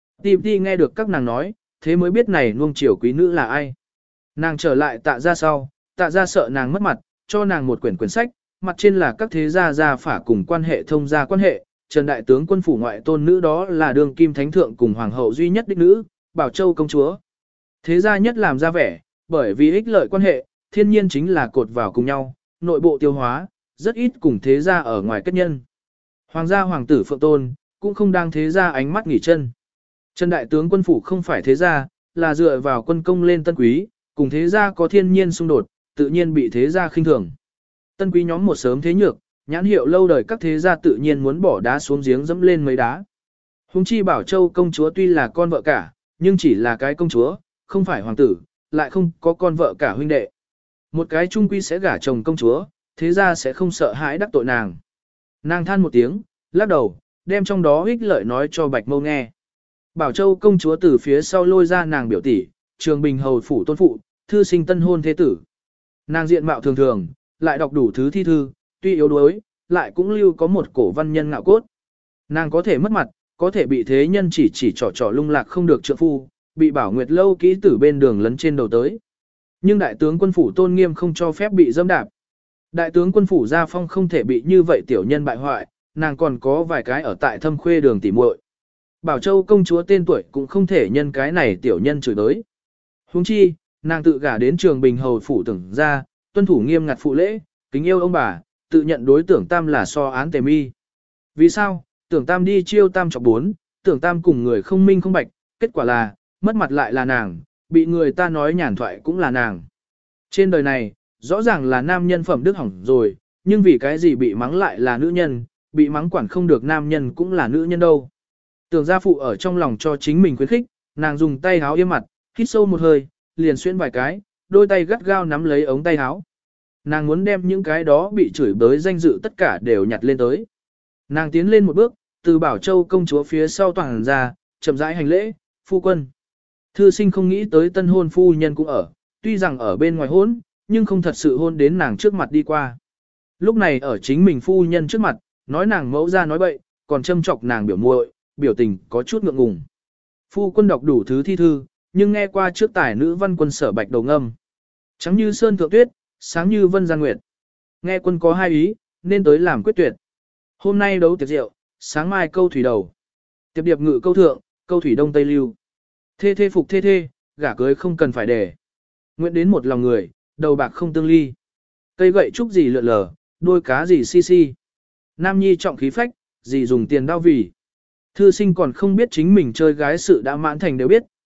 Ti nghe được các nàng nói, thế mới biết này nuông chiều quý nữ là ai. Nàng trở lại Tạ ra sau, Tạ ra sợ nàng mất mặt, cho nàng một quyển sách, mặt trên là các thế gia gia phả cùng quan hệ thông gia quan hệ, Trần đại tướng quân phủ ngoại tôn nữ đó là đương kim thánh thượng cùng hoàng hậu duy nhất đích nữ, Bảo Châu công chúa. Thế gia nhất làm ra vẻ, bởi vì ích lợi quan hệ, thiên nhiên chính là cột vào cùng nhau, nội bộ tiêu hóa, rất ít cùng thế gia ở ngoài kết nhân. Hoàng gia hoàng tử Phượng Tôn, cũng không đang thế gia ánh mắt nghỉ chân. Trần đại tướng quân phủ không phải thế gia, là dựa vào quân công lên tân quý, cùng thế gia có thiên nhiên xung đột, tự nhiên bị thế gia khinh thường. Tân quý nhóm một sớm thế nhược, nhãn hiệu lâu đời các thế gia tự nhiên muốn bỏ đá xuống giếng dẫm lên mấy đá. Hùng chi Bảo Châu công chúa tuy là con vợ cả, nhưng chỉ là cái công chúa, không phải hoàng tử, lại không có con vợ cả huynh đệ. Một cái trung quy sẽ gả chồng công chúa, thế ra sẽ không sợ hãi đắc tội nàng. Nàng than một tiếng, lắc đầu, đem trong đó ích lợi nói cho Bạch Mâu nghe. Bảo Châu công chúa từ phía sau lôi ra nàng biểu tỷ, Trường Bình hầu phủ tôn phụ, thư sinh tân hôn thế tử. Nàng diện mạo thường thường, lại đọc đủ thứ thi thư, tuy yếu đuối, lại cũng lưu có một cổ văn nhân ngạo cốt. Nàng có thể mất mặt, có thể bị thế nhân chỉ trò lung lạc không được trượng phu, bị Bảo Nguyệt lâu kỹ tử bên đường lấn trên đầu tới. Nhưng đại tướng quân phủ tôn nghiêm không cho phép bị dâm đạp. Đại tướng quân phủ gia phong không thể bị như vậy tiểu nhân bại hoại, nàng còn có vài cái ở tại Thâm Khuê đường tỉ muội. Bảo Châu công chúa tên tuổi cũng không thể nhân cái này tiểu nhân chửi tới. Huống chi, nàng tự gả đến Trường Bình hầu phủ Tưởng ra, tuân thủ nghiêm ngặt phụ lễ, kính yêu ông bà, tự nhận đối Tưởng Tam là so án tề mi. Vì sao? Tưởng Tam đi chiêu tam chọc bốn, Tưởng Tam cùng người không minh không bạch, kết quả là, mất mặt lại là nàng, bị người ta nói nhàn thoại cũng là nàng. Trên đời này, rõ ràng là nam nhân phẩm đức hỏng rồi, nhưng vì cái gì bị mắng lại là nữ nhân, bị mắng quản không được nam nhân cũng là nữ nhân đâu. Tưởng gia phụ ở trong lòng cho chính mình khuyến khích, nàng dùng tay háo yêm mặt, hít sâu một hơi, liền xuyên vài cái, đôi tay gắt gao nắm lấy ống tay háo. Nàng muốn đem những cái đó bị chửi bới danh dự tất cả đều nhặt lên tới. Nàng tiến lên một bước, từ Bảo Châu công chúa phía sau toàn ra, chậm rãi hành lễ, phu quân. Thư sinh không nghĩ tới tân hôn phu nhân cũng ở, tuy rằng ở bên ngoài hôn, nhưng không thật sự hôn đến nàng trước mặt đi qua. Lúc này ở chính mình phu nhân trước mặt, nói nàng mẫu ra nói bậy, còn châm chọc nàng biểu muội, biểu tình có chút ngượng ngùng. Phu quân đọc đủ thứ thi thư, nhưng nghe qua trước tài nữ văn quân Sở Bạch đầu ngâm. Trắng như sơn thượng tuyết, sáng như vân gian nguyệt. Nghe quân có hai ý, nên tới làm quyết tuyệt. Hôm nay đấu tiệc rượu, sáng mai câu thủy đầu. Tiệp điệp ngự câu thượng, câu thủy đông tây lưu. Thê thê phục thê thê, gả cưới không cần phải để. Nguyện đến một lòng người, đầu bạc không tương ly. Cây gậy trúc gì lượn lờ, đôi cá gì si si. Nam nhi trọng khí phách, gì dùng tiền đao vì. Thư sinh còn không biết chính mình chơi gái sự đã mãn thành đều biết,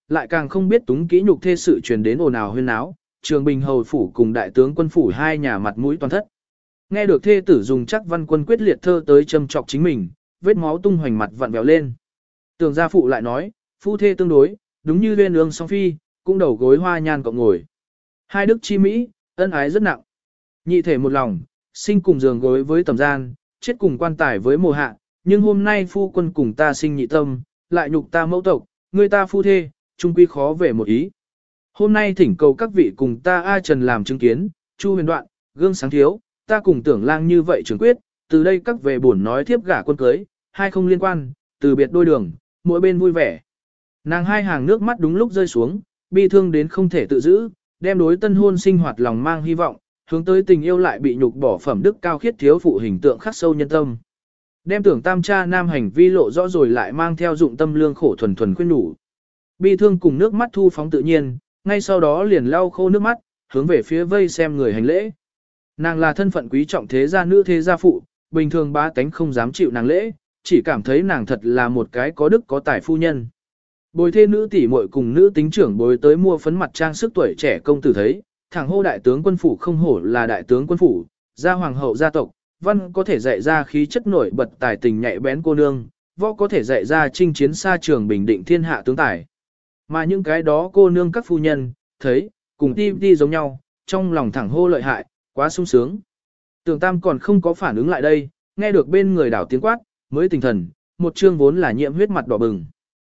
lại càng không biết túng kỹ nhục thê sự truyền đến ồn ào huyên náo, Trường Bình hầu phủ cùng đại tướng quân phủ hai nhà mặt mũi toàn thất. Nghe được thê tử dùng chắc văn quân quyết liệt thơ tới châm chọc chính mình, vết máu tung hoành mặt vặn vẹo lên. Tưởng gia phụ lại nói, phu thê tương đối, đúng như uyên ương song phi, cũng đầu gối hoa nhan cộng ngồi. Hai đức chi mỹ, ân ái rất nặng. Nhị thể một lòng, sinh cùng giường gối với tầm gian, chết cùng quan tài với mùa hạ, nhưng hôm nay phu quân cùng ta sinh nhị tâm, lại nhục ta mẫu tộc, người ta phu thê, chung quy khó về một ý. Hôm nay thỉnh cầu các vị cùng ta A Trần làm chứng kiến, Chu Huyền Đoạn, gương sáng thiếu, ta cùng Tưởng Lang như vậy trường quyết, từ đây các về bổn nói thiếp gả quân cưới, hai không liên quan, từ biệt đôi đường, mỗi bên vui vẻ. Nàng hai hàng nước mắt đúng lúc rơi xuống, bi thương đến không thể tự giữ, đem đối tân hôn sinh hoạt lòng mang hy vọng, hướng tới tình yêu lại bị nhục bỏ phẩm đức cao khiết thiếu phụ hình tượng khắc sâu nhân tâm. Đem Tưởng tam cha nam hành vi lộ rõ rồi lại mang theo dụng tâm lương khổ thuần thuần khuyên nhủ. Bi thương cùng nước mắt thu phóng tự nhiên, ngay sau đó liền lau khô nước mắt, hướng về phía vây xem người hành lễ. Nàng là thân phận quý trọng thế gia nữ thế gia phụ, bình thường bá tánh không dám chịu nàng lễ, chỉ cảm thấy nàng thật là một cái có đức có tài phu nhân. Bồi thê nữ tỷ muội cùng nữ tính trưởng bồi tới mua phấn mặt trang sức tuổi trẻ công tử thấy, thẳng hô đại tướng quân phủ không hổ là đại tướng quân phủ, gia hoàng hậu gia tộc, văn có thể dạy ra khí chất nổi bật tài tình nhạy bén cô nương, võ có thể dạy ra chinh chiến xa trường bình định thiên hạ tướng tài. Mà những cái đó cô nương các phu nhân, thấy, cùng ti giống nhau, trong lòng thẳng hô lợi hại, quá sung sướng. Tưởng tam còn không có phản ứng lại đây, nghe được bên người đảo tiếng quát, mới tỉnh thần, một chương vốn là nhiễm huyết mặt đỏ bừng.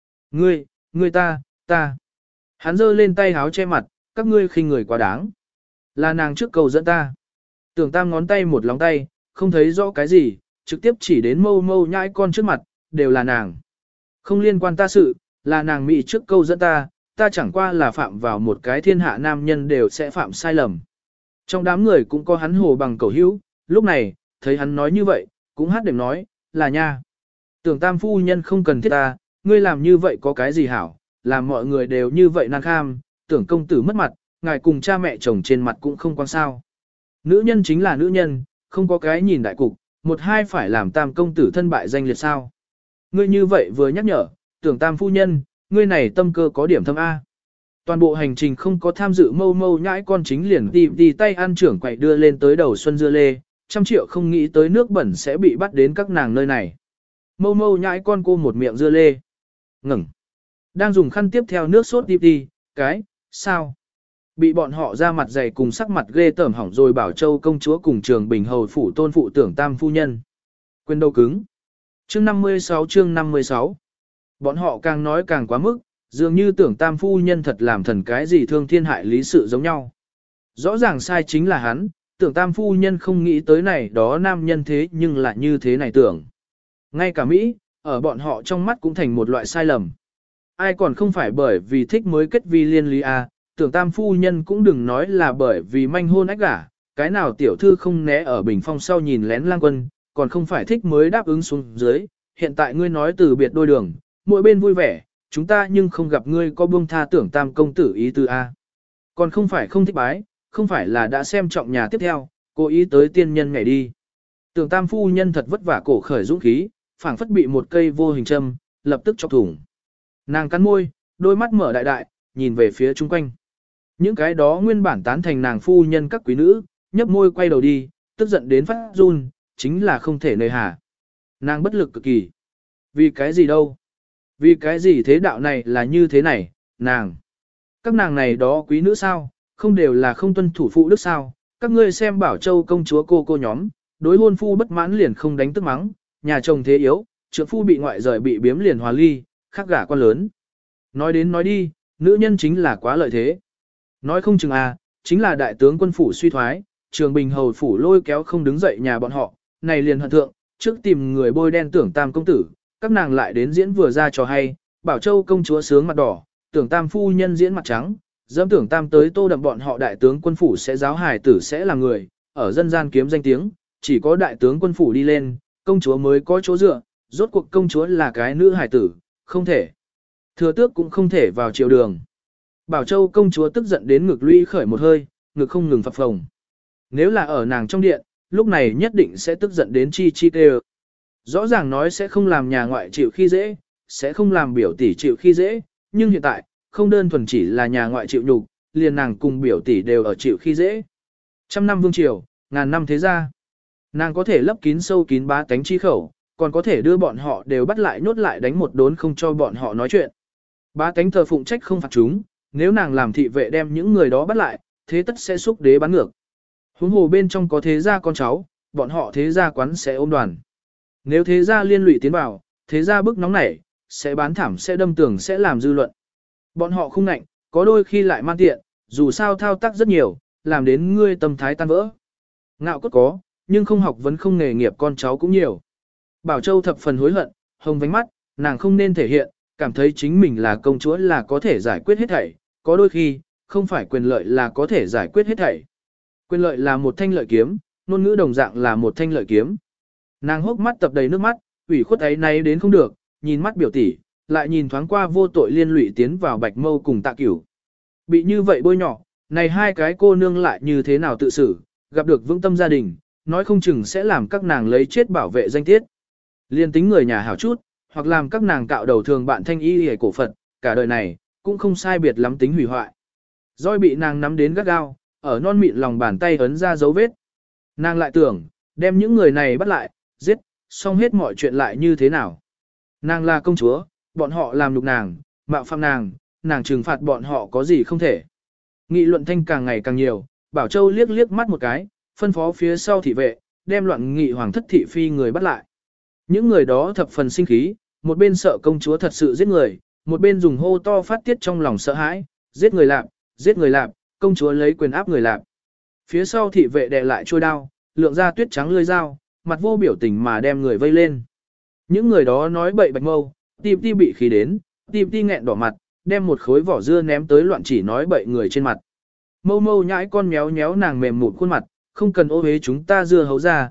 Ngươi ta. Hắn giơ lên tay háo che mặt, các ngươi khinh người quá đáng. Là nàng trước cầu dẫn ta. Tưởng tam ngón tay một lóng tay, không thấy rõ cái gì, trực tiếp chỉ đến mâu mâu nhãi con trước mặt, đều là nàng. Không liên quan ta sự, là nàng mị trước câu dẫn ta chẳng qua là phạm vào một cái thiên hạ nam nhân đều sẽ phạm sai lầm. Trong đám người cũng có hắn hồ bằng cầu hữu, lúc này, thấy hắn nói như vậy, cũng hát đệm nói, là nha. Tưởng tam phu nhân không cần thiết ta, ngươi làm như vậy có cái gì hảo, làm mọi người đều như vậy nan kham, tưởng công tử mất mặt, ngài cùng cha mẹ chồng trên mặt cũng không quan sao. Nữ nhân chính là nữ nhân, không có cái nhìn đại cục, một hai phải làm tam công tử thân bại danh liệt sao. Ngươi như vậy vừa nhắc nhở, tưởng tam phu nhân, ngươi này tâm cơ có điểm thâm A. Toàn bộ hành trình không có tham dự mâu mâu nhãi con chính liền đi tay ăn trưởng quậy đưa lên tới đầu xuân dưa lê, 100 triệu không nghĩ tới nước bẩn sẽ bị bắt đến các nàng nơi này. Mâu mâu nhãi con cô một miệng dưa lê. Ngừng. Đang dùng khăn tiếp theo nước sốt đi, sao? Bị bọn họ ra mặt dày cùng sắc mặt ghê tởm hỏng rồi Bảo Châu công chúa cùng Trường Bình hầu phủ tôn phụ tưởng tam phu nhân. Quên đầu cứng. Chương 56. Bọn họ càng nói càng quá mức, dường như tưởng tam phu nhân thật làm thần cái gì thương thiên hại lý sự giống nhau. Rõ ràng sai chính là hắn, tưởng tam phu nhân không nghĩ tới này đó nam nhân thế nhưng lại như thế này tưởng. Ngay cả Mỹ, ở bọn họ trong mắt cũng thành một loại sai lầm. Ai còn không phải bởi vì thích mới kết vi liên lý à, tưởng tam phu nhân cũng đừng nói là bởi vì manh hôn ách gả, cái nào tiểu thư không né ở bình phong sau nhìn lén lang quân, còn không phải thích mới đáp ứng xuống dưới, hiện tại ngươi nói từ biệt đôi đường, mỗi bên vui vẻ, chúng ta nhưng không gặp ngươi có buông tha tưởng tam công tử ý tư a. Còn không phải không thích bái, không phải là đã xem trọng nhà tiếp theo, cố ý tới tiên nhân ngày đi. Tưởng tam phu nhân thật vất vả cổ khởi dũng khí, phảng phất bị một cây vô hình châm, lập tức chọc thủng. Nàng cắn môi, đôi mắt mở đại đại, nhìn về phía chung quanh. Những cái đó nguyên bản tán thành nàng phu nhân các quý nữ, nhấp môi quay đầu đi, tức giận đến phát run, chính là không thể nơi hà. Nàng bất lực cực kỳ. Vì cái gì đâu? Vì cái gì thế đạo này là như thế này, nàng? Các nàng này đó quý nữ sao, không đều là không tuân thủ phụ đức sao? Các ngươi xem Bảo Châu công chúa cô nhóm, đối hôn phu bất mãn liền không đánh tức mắng, nhà chồng thế yếu, trượng phu bị ngoại rời bị biếm liền hòa ly, khác gả quan lớn. Nói đến nói đi, nữ nhân chính là quá lợi thế. Nói không chừng chính là đại tướng quân phủ suy thoái, Trường Bình hầu phủ lôi kéo không đứng dậy nhà bọn họ, này liền hận thượng, trước tìm người bôi đen tưởng tam công tử, các nàng lại đến diễn vừa ra trò hay, Bảo Châu công chúa sướng mặt đỏ, tưởng tam phu nhân diễn mặt trắng, dẫm tưởng tam tới tô đậm bọn họ đại tướng quân phủ sẽ giáo hài tử sẽ là người, ở dân gian kiếm danh tiếng, chỉ có đại tướng quân phủ đi lên, công chúa mới có chỗ dựa, rốt cuộc công chúa là cái nữ hài tử, không thể. Thừa tước cũng không thể vào triều đường. Bảo Châu công chúa tức giận đến ngực lũy khởi một hơi, ngực không ngừng phập phồng. Nếu là ở nàng trong điện, lúc này nhất định sẽ tức giận đến chi tê. Rõ ràng nói sẽ không làm nhà ngoại chịu khi dễ, sẽ không làm biểu tỷ chịu khi dễ, nhưng hiện tại, không đơn thuần chỉ là nhà ngoại chịu nhục, liền nàng cùng biểu tỷ đều ở chịu khi dễ. Trăm năm vương triều, ngàn năm thế gia. Nàng có thể lấp kín sâu kín bá tánh chi khẩu, còn có thể đưa bọn họ đều bắt lại nhốt lại đánh một đốn không cho bọn họ nói chuyện. Bá tánh thờ phụng trách không phạt chúng, nếu nàng làm thị vệ đem những người đó bắt lại, thế tất sẽ xúc đế bán ngược. Huống hồ bên trong có thế gia con cháu, bọn họ thế gia quán sẽ ôm đoàn. Nếu thế gia liên lụy tiến vào, thế gia bức nóng nảy, sẽ bán thảm sẽ đâm tường sẽ làm dư luận. Bọn họ không ngạnh, có đôi khi lại man tiện, dù sao thao tác rất nhiều, làm đến ngươi tâm thái tan vỡ. Ngạo cốt có, nhưng không học vấn không nghề nghiệp con cháu cũng nhiều. Bảo Châu thập phần hối hận, hồng vánh mắt, nàng không nên thể hiện, cảm thấy chính mình là công chúa là có thể giải quyết hết thảy, có đôi khi, không phải quyền lợi là có thể giải quyết hết thảy. Quyền lợi là một thanh lợi kiếm, ngôn ngữ đồng dạng là một thanh lợi kiếm. Nàng hốc mắt tập đầy nước mắt, ủy khuất ấy nay đến không được, nhìn mắt biểu tỷ, lại nhìn thoáng qua vô tội liên lụy tiến vào Bạch Mâu cùng Tạ Cửu. Bị như vậy bôi nhỏ, này hai cái cô nương lại như thế nào tự xử, gặp được vững tâm gia đình, nói không chừng sẽ làm các nàng lấy chết bảo vệ danh tiết. Liên tính người nhà hảo chút, hoặc làm các nàng cạo đầu thường bạn thanh y hề cổ Phật, cả đời này, cũng không sai biệt lắm tính hủy hoại. Roi bị nàng nắm đến gắt gao, ở non mịn lòng bàn tay ấn ra dấu vết. Nàng lại tưởng, đem những người này bắt lại, giết, xong hết mọi chuyện lại như thế nào. Nàng là công chúa, bọn họ làm nhục nàng, mạo phạm nàng trừng phạt bọn họ có gì không thể. Nghị luận thanh càng ngày càng nhiều, Bảo Châu liếc liếc mắt một cái, phân phó phía sau thị vệ, đem loạn nghị hoàng thất thị phi người bắt lại. Những người đó thập phần sinh khí, một bên sợ công chúa thật sự giết người, một bên dùng hô to phát tiết trong lòng sợ hãi, giết người lạp, công chúa lấy quyền áp người lạp. Phía sau thị vệ đè lại trôi đao, lượng ra tuyết trắng lưỡi dao, mặt vô biểu tình mà đem người vây lên. Những người đó nói bậy Bạch Mâu, Ti Ti bị khí đến, Ti Ti nghẹn đỏ mặt, đem một khối vỏ dưa ném tới loạn chỉ nói bậy người trên mặt. Mâu Mâu nhãi con méo méo nàng mềm mụn khuôn mặt, không cần ô hế chúng ta dưa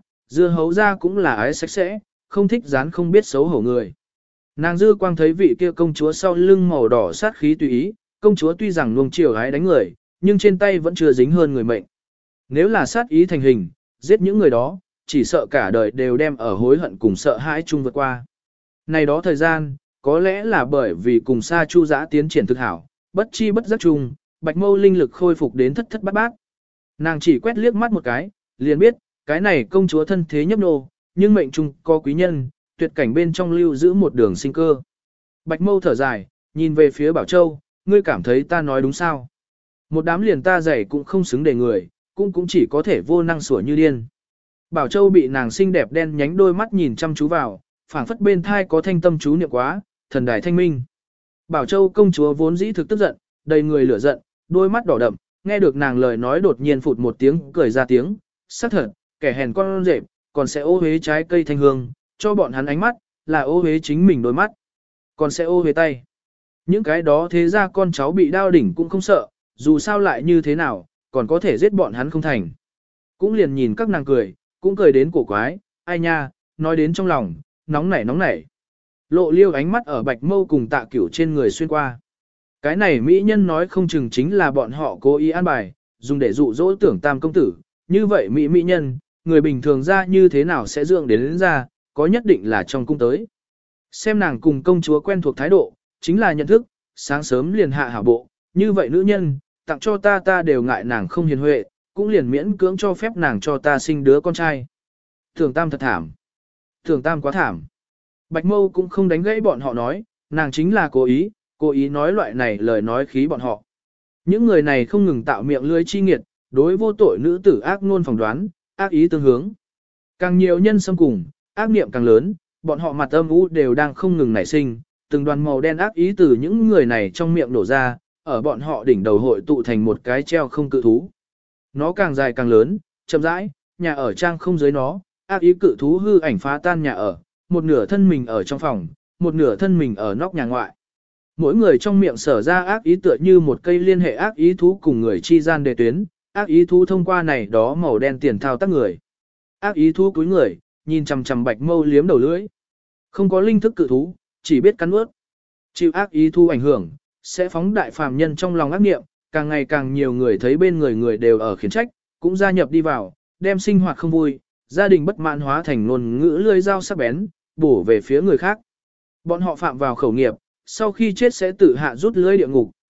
hấu ra cũng là ái sạch sẽ, không thích dán không biết xấu hổ người. Nàng dư quang thấy vị kia công chúa sau lưng màu đỏ sát khí tùy ý, công chúa tuy rằng nuông chiều ái đánh người, nhưng trên tay vẫn chưa dính hơn người mệnh. Nếu là sát ý thành hình, giết những người đó, chỉ sợ cả đời đều đem ở hối hận cùng sợ hãi chung vượt qua. Này đó thời gian, có lẽ là bởi vì cùng Sa Chu Giã tiến triển thực hảo, bất chi bất giác chung, Bạch Mâu linh lực khôi phục đến thất thất bát bát. Nàng chỉ quét liếc mắt một cái, liền biết, cái này công chúa thân thế nhấp nô, nhưng mệnh trung có quý nhân, tuyệt cảnh bên trong lưu giữ một đường sinh cơ. Bạch Mâu thở dài, nhìn về phía Bảo Châu, ngươi cảm thấy ta nói đúng sao? Một đám liền ta dạy cũng không xứng để người, cũng chỉ có thể vô năng sủa như điên. Bảo Châu bị nàng xinh đẹp đen nhánh đôi mắt nhìn chăm chú vào, phảng phất bên thai có thanh tâm chú niệm quá, thần đài thanh minh. Bảo Châu công chúa vốn dĩ thực tức giận, đầy người lửa giận, đôi mắt đỏ đậm, nghe được nàng lời nói đột nhiên phụt một tiếng, cười ra tiếng, xác thật, kẻ hèn con rệp, còn sẽ ô hế trái cây thanh hương, cho bọn hắn ánh mắt, là ô hế chính mình đôi mắt, còn sẽ ô hế tay. Những cái đó thế ra con cháu bị đao đỉnh cũng không sợ, dù sao lại như thế nào, còn có thể giết bọn hắn không thành. Cũng liền nhìn các nàng cười, cũng cười đến cổ quái, ai nha, nói đến trong lòng, nóng nảy. Lộ Liêu ánh mắt ở Bạch Mâu cùng Tạ Cửu trên người xuyên qua. Cái này mỹ nhân nói không chừng chính là bọn họ cố ý an bài, dùng để dụ dỗ Tưởng Tam công tử, như vậy mỹ nhân, người bình thường ra như thế nào sẽ dưỡng đến ra, có nhất định là trong cung tới. Xem nàng cùng công chúa quen thuộc thái độ, chính là nhận thức, sáng sớm liền hạ hảo bộ, như vậy nữ nhân, tặng cho ta đều ngại nàng không hiền huệ, cũng liền miễn cưỡng cho phép nàng cho ta sinh đứa con trai. Tưởng Tam thật thảm. Tưởng Tam quá thảm. Bạch Mâu cũng không đánh gãy bọn họ nói, nàng chính là cố ý nói loại này lời nói khí bọn họ. Những người này không ngừng tạo miệng lưới chi nghiệt, đối vô tội nữ tử ác ngôn phỏng đoán, ác ý tương hướng. Càng nhiều nhân xâm cùng, ác niệm càng lớn, bọn họ mặt âm u đều đang không ngừng nảy sinh, từng đoàn màu đen ác ý từ những người này trong miệng nổ ra, ở bọn họ đỉnh đầu hội tụ thành một cái treo không cự thú. Nó càng dài càng lớn, chậm rãi, nhà ở trang không dưới nó, ác ý cự thú hư ảnh phá tan nhà ở, một nửa thân mình ở trong phòng, một nửa thân mình ở nóc nhà ngoại. Mỗi người trong miệng sở ra ác ý tựa như một cây liên hệ ác ý thú cùng người chi gian đề tuyến, ác ý thú thông qua này đó màu đen tiền thao tác người. Ác ý thú cúi người, nhìn chằm chằm Bạch Mâu liếm đầu lưỡi. Không có linh thức cự thú, chỉ biết cắn nuốt. Chịu ác ý thú ảnh hưởng, sẽ phóng đại phàm nhân trong lòng ác niệm, càng ngày càng nhiều người thấy bên người đều ở khiển trách, cũng gia nhập đi vào, đem sinh hoạt không vui, gia đình bất mãn hóa thành ngôn ngữ lưỡi dao sắc bén, bổ về phía người khác. Bọn họ phạm vào khẩu nghiệp, sau khi chết sẽ tự hạ rút lưỡi địa ngục,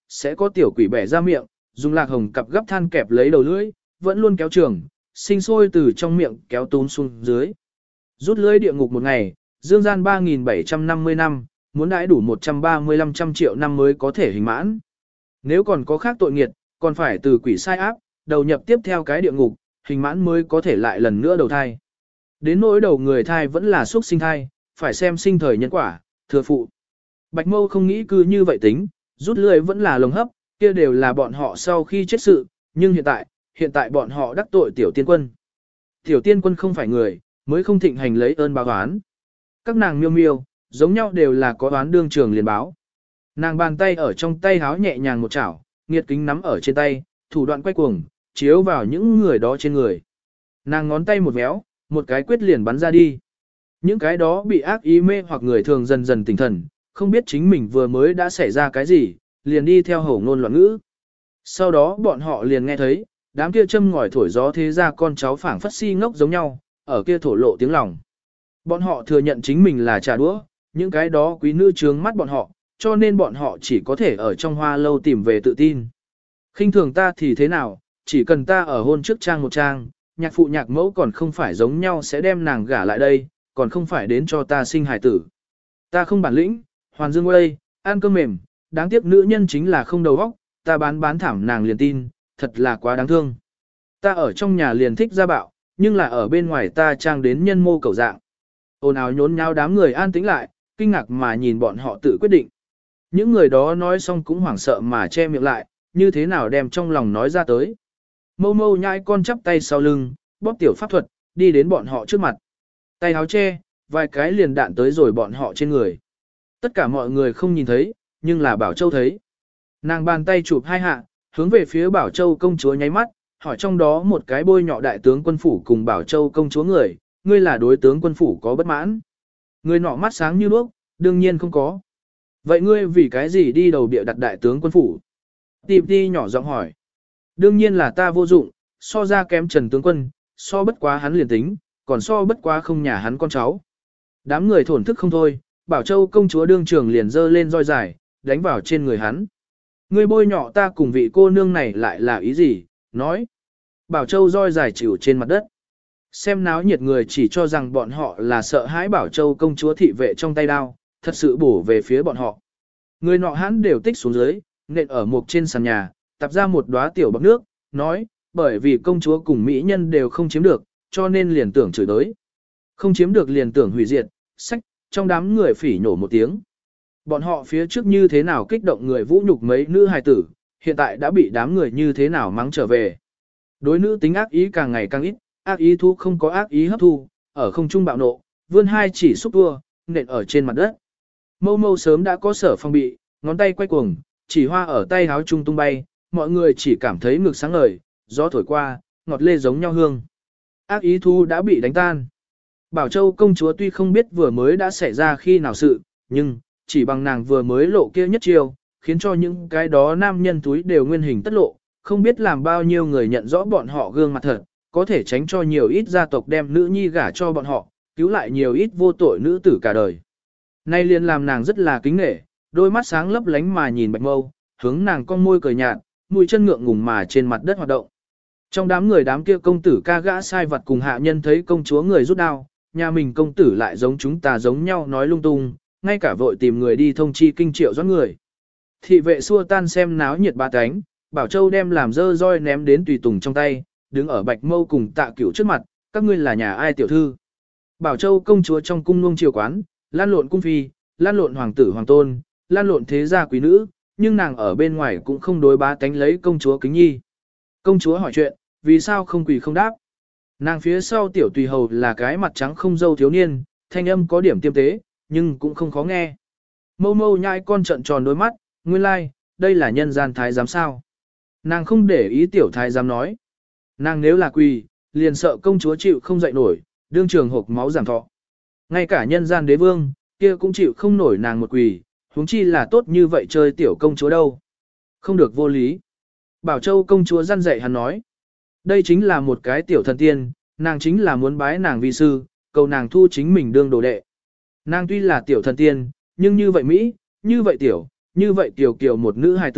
sẽ có tiểu quỷ bẻ ra miệng, dùng lạc hồng cặp gấp than kẹp lấy đầu lưỡi, vẫn luôn kéo trường, sinh sôi từ trong miệng kéo tún xuống dưới. Rút lưỡi địa ngục một ngày, dương gian 3.750 năm, muốn đãi đủ 135 triệu năm mới có thể hình mãn. Nếu còn có khác tội nghiệt, còn phải từ quỷ sai áp, đầu nhập tiếp theo cái địa ngục, hình mãn mới có thể lại lần nữa đầu thai. Đến nỗi đầu người thai vẫn là xuất sinh thai, phải xem sinh thời nhân quả, thừa phụ. Bạch Mâu không nghĩ cứ như vậy tính, rút lưỡi vẫn là lồng hấp, kia đều là bọn họ sau khi chết sự, nhưng hiện tại bọn họ đắc tội tiểu tiên quân. Tiểu tiên quân không phải người, mới không thịnh hành lấy ơn báo oán. Các nàng miêu miêu, giống nhau đều là có oán đương trường liền báo. Nàng bàn tay ở trong tay háo nhẹ nhàng một chảo, nghiệt kính nắm ở trên tay, thủ đoạn quay cuồng, chiếu vào những người đó trên người. Nàng ngón tay một véo, một cái quyết liền bắn ra đi. Những cái đó bị ác ý mê hoặc người thường dần dần tỉnh thần, không biết chính mình vừa mới đã xảy ra cái gì, liền đi theo hổ ngôn loạn ngữ. Sau đó bọn họ liền nghe thấy, đám kia châm ngòi thổi gió thế ra con cháu phảng phất si ngốc giống nhau, ở kia thổ lộ tiếng lòng. Bọn họ thừa nhận chính mình là trà đũa, những cái đó quý nữ trướng mắt bọn họ, cho nên bọn họ chỉ có thể ở trong hoa lâu tìm về tự tin. Khinh thường ta thì thế nào, chỉ cần ta ở hôn trước trang một trang, nhạc phụ nhạc mẫu còn không phải giống nhau sẽ đem nàng gả lại đây, còn không phải đến cho ta sinh hài tử. Ta không bản lĩnh, hoàn dương quay, ăn cơm mềm, đáng tiếc nữ nhân chính là không đầu óc, ta bán thảm nàng liền tin, thật là quá đáng thương. Ta ở trong nhà liền thích ra bạo, nhưng là ở bên ngoài ta trang đến nhân mô cầu dạng. Ồn ào nhốn nháo đám người an tĩnh lại, kinh ngạc mà nhìn bọn họ tự quyết định. Những người đó nói xong cũng hoảng sợ mà che miệng lại, như thế nào đem trong lòng nói ra tới. Mâu mâu nhai con chắp tay sau lưng, bóp tiểu pháp thuật, đi đến bọn họ trước mặt. Tay áo che, vài cái liền đạn tới rồi bọn họ trên người. Tất cả mọi người không nhìn thấy, nhưng là Bảo Châu thấy. Nàng bàn tay chụp hai hạ, hướng về phía Bảo Châu công chúa nháy mắt, hỏi trong đó một cái bôi nhọ đại tướng quân phủ cùng Bảo Châu công chúa người, ngươi là đối tướng quân phủ có bất mãn. Người nọ mắt sáng như đuốc, đương nhiên không có. Vậy ngươi vì cái gì đi đầu bịa đặt đại tướng quân phủ? Tìm ti nhỏ giọng hỏi. Đương nhiên là ta vô dụng, so ra kém Trần tướng quân, so bất quá hắn liền tính, còn so bất quá không nhà hắn con cháu. Đám người thổn thức không thôi, Bảo Châu công chúa đương trường liền dơ lên roi dài, đánh vào trên người hắn. Ngươi bôi nhọ ta cùng vị cô nương này lại là ý gì? Nói. Bảo Châu roi dài chịu trên mặt đất. Xem náo nhiệt người chỉ cho rằng bọn họ là sợ hãi Bảo Châu công chúa thị vệ trong tay đao, thật sự bổ về phía bọn họ. Người nọ hắn đều tích xuống dưới, nện ở một trên sàn nhà, tập ra một đóa tiểu bọc nước, nói, bởi vì công chúa cùng mỹ nhân đều không chiếm được, cho nên liền tưởng chửi tới. Không chiếm được liền tưởng hủy diệt, sách, trong đám người phỉ nhổ một tiếng. Bọn họ phía trước như thế nào kích động người vũ nhục mấy nữ hài tử, hiện tại đã bị đám người như thế nào mắng trở về. Đối nữ tính ác ý càng ngày càng ít, ác ý thu không có ác ý hấp thu, ở không trung bạo nộ, vươn hai chỉ xúc tua, nện ở trên mặt đất. Mâu mâu sớm đã có sở phong bị, ngón tay quay cuồng, chỉ hoa ở tay háo trung tung bay, mọi người chỉ cảm thấy ngực sáng ngời, gió thổi qua, ngọt lê giống nhau hương. Ác ý thu đã bị đánh tan. Bảo Châu công chúa tuy không biết vừa mới đã xảy ra khi nào sự, nhưng, chỉ bằng nàng vừa mới lộ kia nhất chiêu, khiến cho những cái đó nam nhân túi đều nguyên hình tất lộ, không biết làm bao nhiêu người nhận rõ bọn họ gương mặt thật, có thể tránh cho nhiều ít gia tộc đem nữ nhi gả cho bọn họ, cứu lại nhiều ít vô tội nữ tử cả đời. Nay liền làm nàng rất là kính nể, đôi mắt sáng lấp lánh mà nhìn Bạch Mâu, hướng nàng con môi cười nhạt, mũi chân ngượng ngùng mà trên mặt đất hoạt động. Trong đám người đám kia công tử ca gã sai vật cùng hạ nhân thấy công chúa người rút đao, nhà mình công tử lại giống chúng ta giống nhau nói lung tung, ngay cả vội tìm người đi thông chi kinh triệu doãn người. Thị vệ xua tan xem náo nhiệt ba cánh, Bảo Châu đem làm dơ roi ném đến tùy tùng trong tay, đứng ở Bạch Mâu cùng Tạ Cửu trước mặt, các ngươi là nhà ai tiểu thư? Bảo Châu công chúa trong cung nuông triều quán, lan lộn cung phi, lan lộn hoàng tử hoàng tôn, lan lộn thế gia quý nữ, nhưng nàng ở bên ngoài cũng không đối bá tánh lấy công chúa kính nhi. Công chúa hỏi chuyện, vì sao không quỳ không đáp? Nàng phía sau tiểu tùy hầu là cái mặt trắng không dâu thiếu niên, thanh âm có điểm tiêm tế, nhưng cũng không khó nghe. Mâu mâu nhai con trận tròn đôi mắt, nguyên lai, like, đây là nhân gian thái giám sao. Nàng không để ý tiểu thái giám nói. Nàng nếu là quỳ, liền sợ công chúa chịu không dậy nổi, đương trường hộp máu giảm thọ. Ngay cả nhân gian đế vương, kia cũng chịu không nổi nàng một quỳ, huống chi là tốt như vậy chơi tiểu công chúa đâu. Không được vô lý. Bảo Châu công chúa răn dạy hắn nói. Đây chính là một cái tiểu thần tiên, nàng chính là muốn bái nàng vi sư, cầu nàng thu chính mình đương đồ đệ. Nàng tuy là tiểu thần tiên, nhưng như vậy Mỹ, như vậy tiểu kiều một nữ hài tử,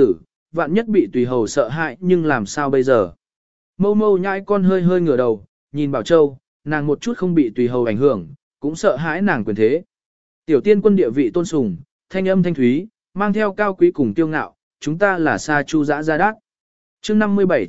vạn nhất bị tùy hầu sợ hãi nhưng làm sao bây giờ. Mâu mâu nhãi con hơi hơi ngửa đầu, nhìn Bảo Châu, nàng một chút không bị tùy hầu ảnh hưởng, cũng sợ hãi nàng quyền thế. Tiểu tiên quân địa vị tôn sùng, thanh âm thanh thúy, mang theo cao quý cùng tiêu ngạo, chúng ta là Sa Chu Dã Gia Đát. Chương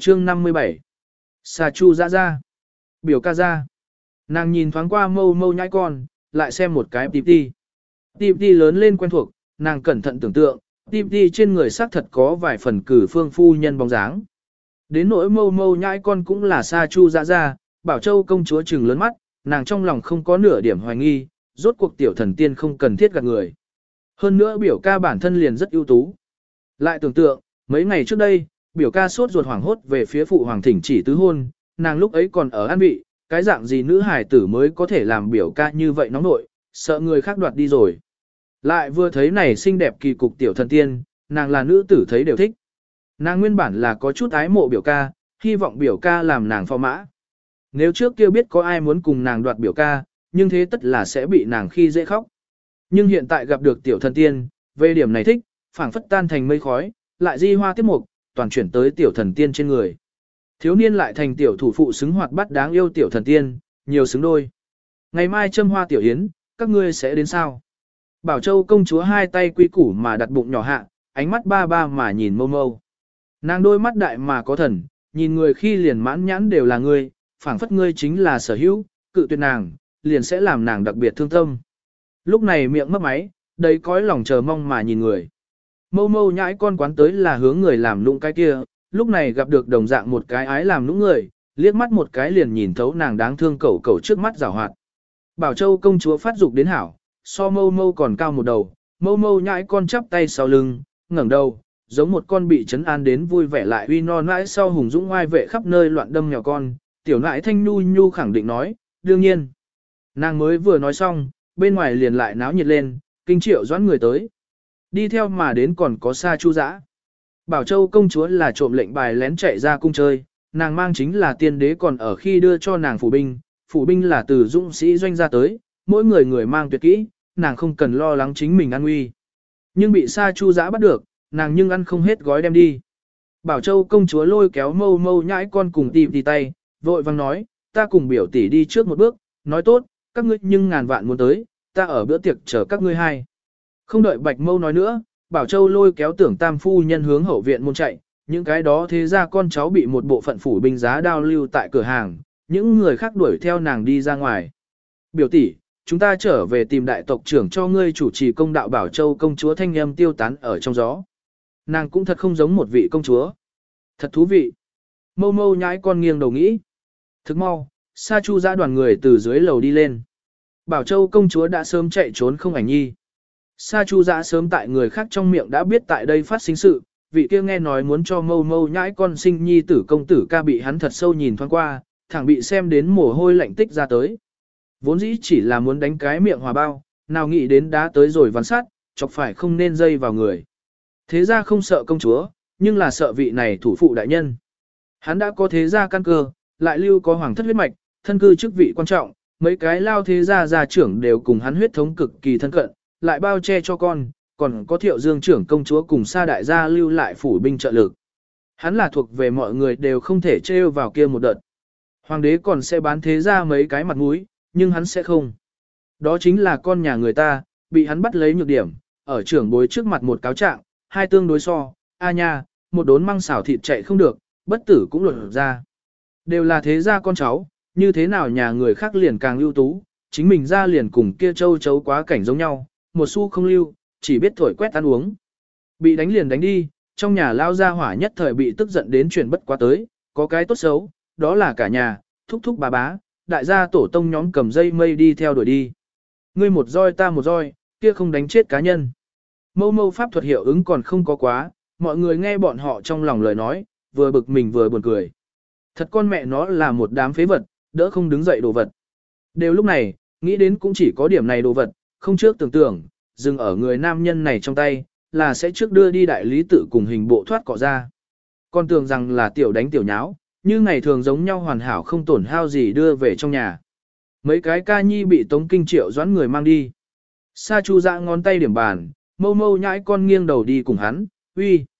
57 Sa Chu Dã Gia. Biểu ca gia. Nàng nhìn thoáng qua mâu mâu nhãi con, lại xem một cái tịp ti. Tịp ti lớn lên quen thuộc, nàng cẩn thận tưởng tượng, tịp ti trên người xác thật có vài phần cử phương phu nhân bóng dáng. Đến nỗi mâu mâu nhãi con cũng là Sa Chu Dã Gia, Bảo Châu công chúa trừng lớn mắt, nàng trong lòng không có nửa điểm hoài nghi, rốt cuộc tiểu thần tiên không cần thiết gạt người. Hơn nữa biểu ca bản thân liền rất ưu tú. Lại tưởng tượng, mấy ngày trước đây, biểu ca sốt ruột hoảng hốt về phía phụ hoàng thỉnh chỉ tứ hôn, nàng lúc ấy còn ở an vị, cái dạng gì nữ hài tử mới có thể làm biểu ca như vậy nóng nội, sợ người khác đoạt đi rồi. Lại vừa thấy này xinh đẹp kỳ cục tiểu thần tiên, nàng là nữ tử thấy đều thích. Nàng nguyên bản là có chút ái mộ biểu ca, hy vọng biểu ca làm nàng phò mã. Nếu trước kia biết có ai muốn cùng nàng đoạt biểu ca, nhưng thế tất là sẽ bị nàng khi dễ khóc. Nhưng hiện tại gặp được tiểu thần tiên, về điểm này thích, phảng phất tan thành mây khói, lại di hoa tiếp mục, toàn chuyển tới tiểu thần tiên trên người. Thiếu niên lại thành tiểu thủ phụ xứng hoạt bát đáng yêu tiểu thần tiên, nhiều xứng đôi. Ngày mai châm hoa tiểu yến, các ngươi sẽ đến sao? Bảo Châu công chúa hai tay quy củ mà đặt bụng nhỏ hạ, ánh mắt ba ba mà nhìn mâu mâu. Nàng đôi mắt đại mà có thần, nhìn người khi liền mãn nhãn đều là ngươi, phảng phất ngươi chính là sở hữu, cự tuyệt nàng, liền sẽ làm nàng đặc biệt thương tâm. Lúc này miệng mấp máy, đầy cõi lòng chờ mong mà nhìn người. Mâu mâu nhãi con quán tới là hướng người làm lũng cái kia, lúc này gặp được đồng dạng một cái ái làm lũng người, liếc mắt một cái liền nhìn thấu nàng đáng thương cẩu cẩu trước mắt rào hoạt. Bảo Châu công chúa phát dục đến hảo, so mâu mâu còn cao một đầu, mâu mâu nhãi con chắp tay sau lưng, ngẩng đầu, giống một con bị trấn an đến vui vẻ lại uy non nãi sau hùng dũng oai vệ khắp nơi loạn đâm mèo con, tiểu nãi thanh nhu nhu khẳng định nói, đương nhiên. Nàng mới vừa nói xong, bên ngoài liền lại náo nhiệt lên, kinh triệu doãn người tới. Đi theo mà đến còn có Sa Chu Dã. Bảo Châu công chúa là trộm lệnh bài lén chạy ra cung chơi, nàng mang chính là tiên đế còn ở khi đưa cho nàng phủ binh là từ dũng sĩ doanh ra tới, mỗi người người mang tuyệt kỹ, nàng không cần lo lắng chính mình an nguy. Nhưng bị Sa Chu Dã bắt được, nàng nhưng ăn không hết gói đem đi. Bảo Châu công chúa lôi kéo mâu mâu nhãi con cùng tì tay, vội vang nói, ta cùng biểu tỷ đi trước một bước, nói tốt, các ngươi nhưng ngàn vạn muốn tới, ta ở bữa tiệc chờ các ngươi hai. Không đợi Bạch Mâu nói nữa, Bảo Châu lôi kéo Tưởng Tam phu nhân hướng hậu viện môn chạy, những cái đó thế ra con cháu bị một bộ phận phủ binh giá đao lưu tại cửa hàng, những người khác đuổi theo nàng đi ra ngoài. Biểu tỷ, chúng ta trở về tìm đại tộc trưởng cho ngươi chủ trì công đạo. Bảo Châu công chúa thanh âm tiêu tán ở trong gió. Nàng cũng thật không giống một vị công chúa. Thật thú vị. Mâu mâu nhãi con nghiêng đầu nghĩ. Thức mau, Sa Chu Dã đoàn người từ dưới lầu đi lên. Bảo Châu công chúa đã sớm chạy trốn không ảnh nhi. Sa Chu Dã sớm tại người khác trong miệng đã biết tại đây phát sinh sự, vị kia nghe nói muốn cho mâu mâu nhãi con sinh nhi tử công tử ca bị hắn thật sâu nhìn thoáng qua, thẳng bị xem đến mồ hôi lạnh tích ra tới. Vốn dĩ chỉ là muốn đánh cái miệng hòa bao, nào nghĩ đến đã tới rồi vắn sát, chọc phải không nên dây vào người. Thế ra không sợ công chúa, nhưng là sợ vị này thủ phụ đại nhân. Hắn đã có thế gia căn cơ, lại lưu có hoàng thất huyết mạch, thân cư chức vị quan trọng, mấy cái lao thế gia gia trưởng đều cùng hắn huyết thống cực kỳ thân cận, lại bao che cho con, còn có Thiệu Dương trưởng công chúa cùng Sa đại gia lưu lại phủ binh trợ lực. Hắn là thuộc về mọi người đều không thể trêu vào kia một đợt. Hoàng đế còn sẽ bán thế gia mấy cái mặt mũi, nhưng hắn sẽ không. Đó chính là con nhà người ta, bị hắn bắt lấy nhược điểm, ở trưởng bối trước mặt một cáo trạng, hai tương đối so, a nha, một đốn măng xào thịt chạy không được, bất tử cũng lột ra. Đều là thế gia con cháu, như thế nào nhà người khác liền càng ưu tú, chính mình ra liền cùng kia châu chấu quá cảnh giống nhau, một xu không lưu, chỉ biết thổi quét ăn uống. Bị đánh liền đánh đi, trong nhà lao ra hỏa nhất thời bị tức giận đến chuyển bất quá tới, có cái tốt xấu, đó là cả nhà, thúc thúc bà bá, đại gia tổ tông nhóm cầm dây mây đi theo đuổi đi. Ngươi một roi ta một roi, kia không đánh chết cá nhân. Mâu mâu pháp thuật hiệu ứng còn không có quá, mọi người nghe bọn họ trong lòng lời nói, vừa bực mình vừa buồn cười. Thật con mẹ nó là một đám phế vật, đỡ không đứng dậy đồ vật. Đều lúc này, nghĩ đến cũng chỉ có điểm này đồ vật, không trước tưởng tượng, dừng ở người nam nhân này trong tay, là sẽ trước đưa đi đại lý tự cùng hình bộ thoát cọ ra. Con tưởng rằng là tiểu đánh tiểu nháo, như ngày thường giống nhau hoàn hảo không tổn hao gì đưa về trong nhà. Mấy cái ca nhi bị Tống Kinh Triệu doãn người mang đi. Sa Chu Dã ngón tay điểm bàn, mâu mâu nhãi con nghiêng đầu đi cùng hắn, uy.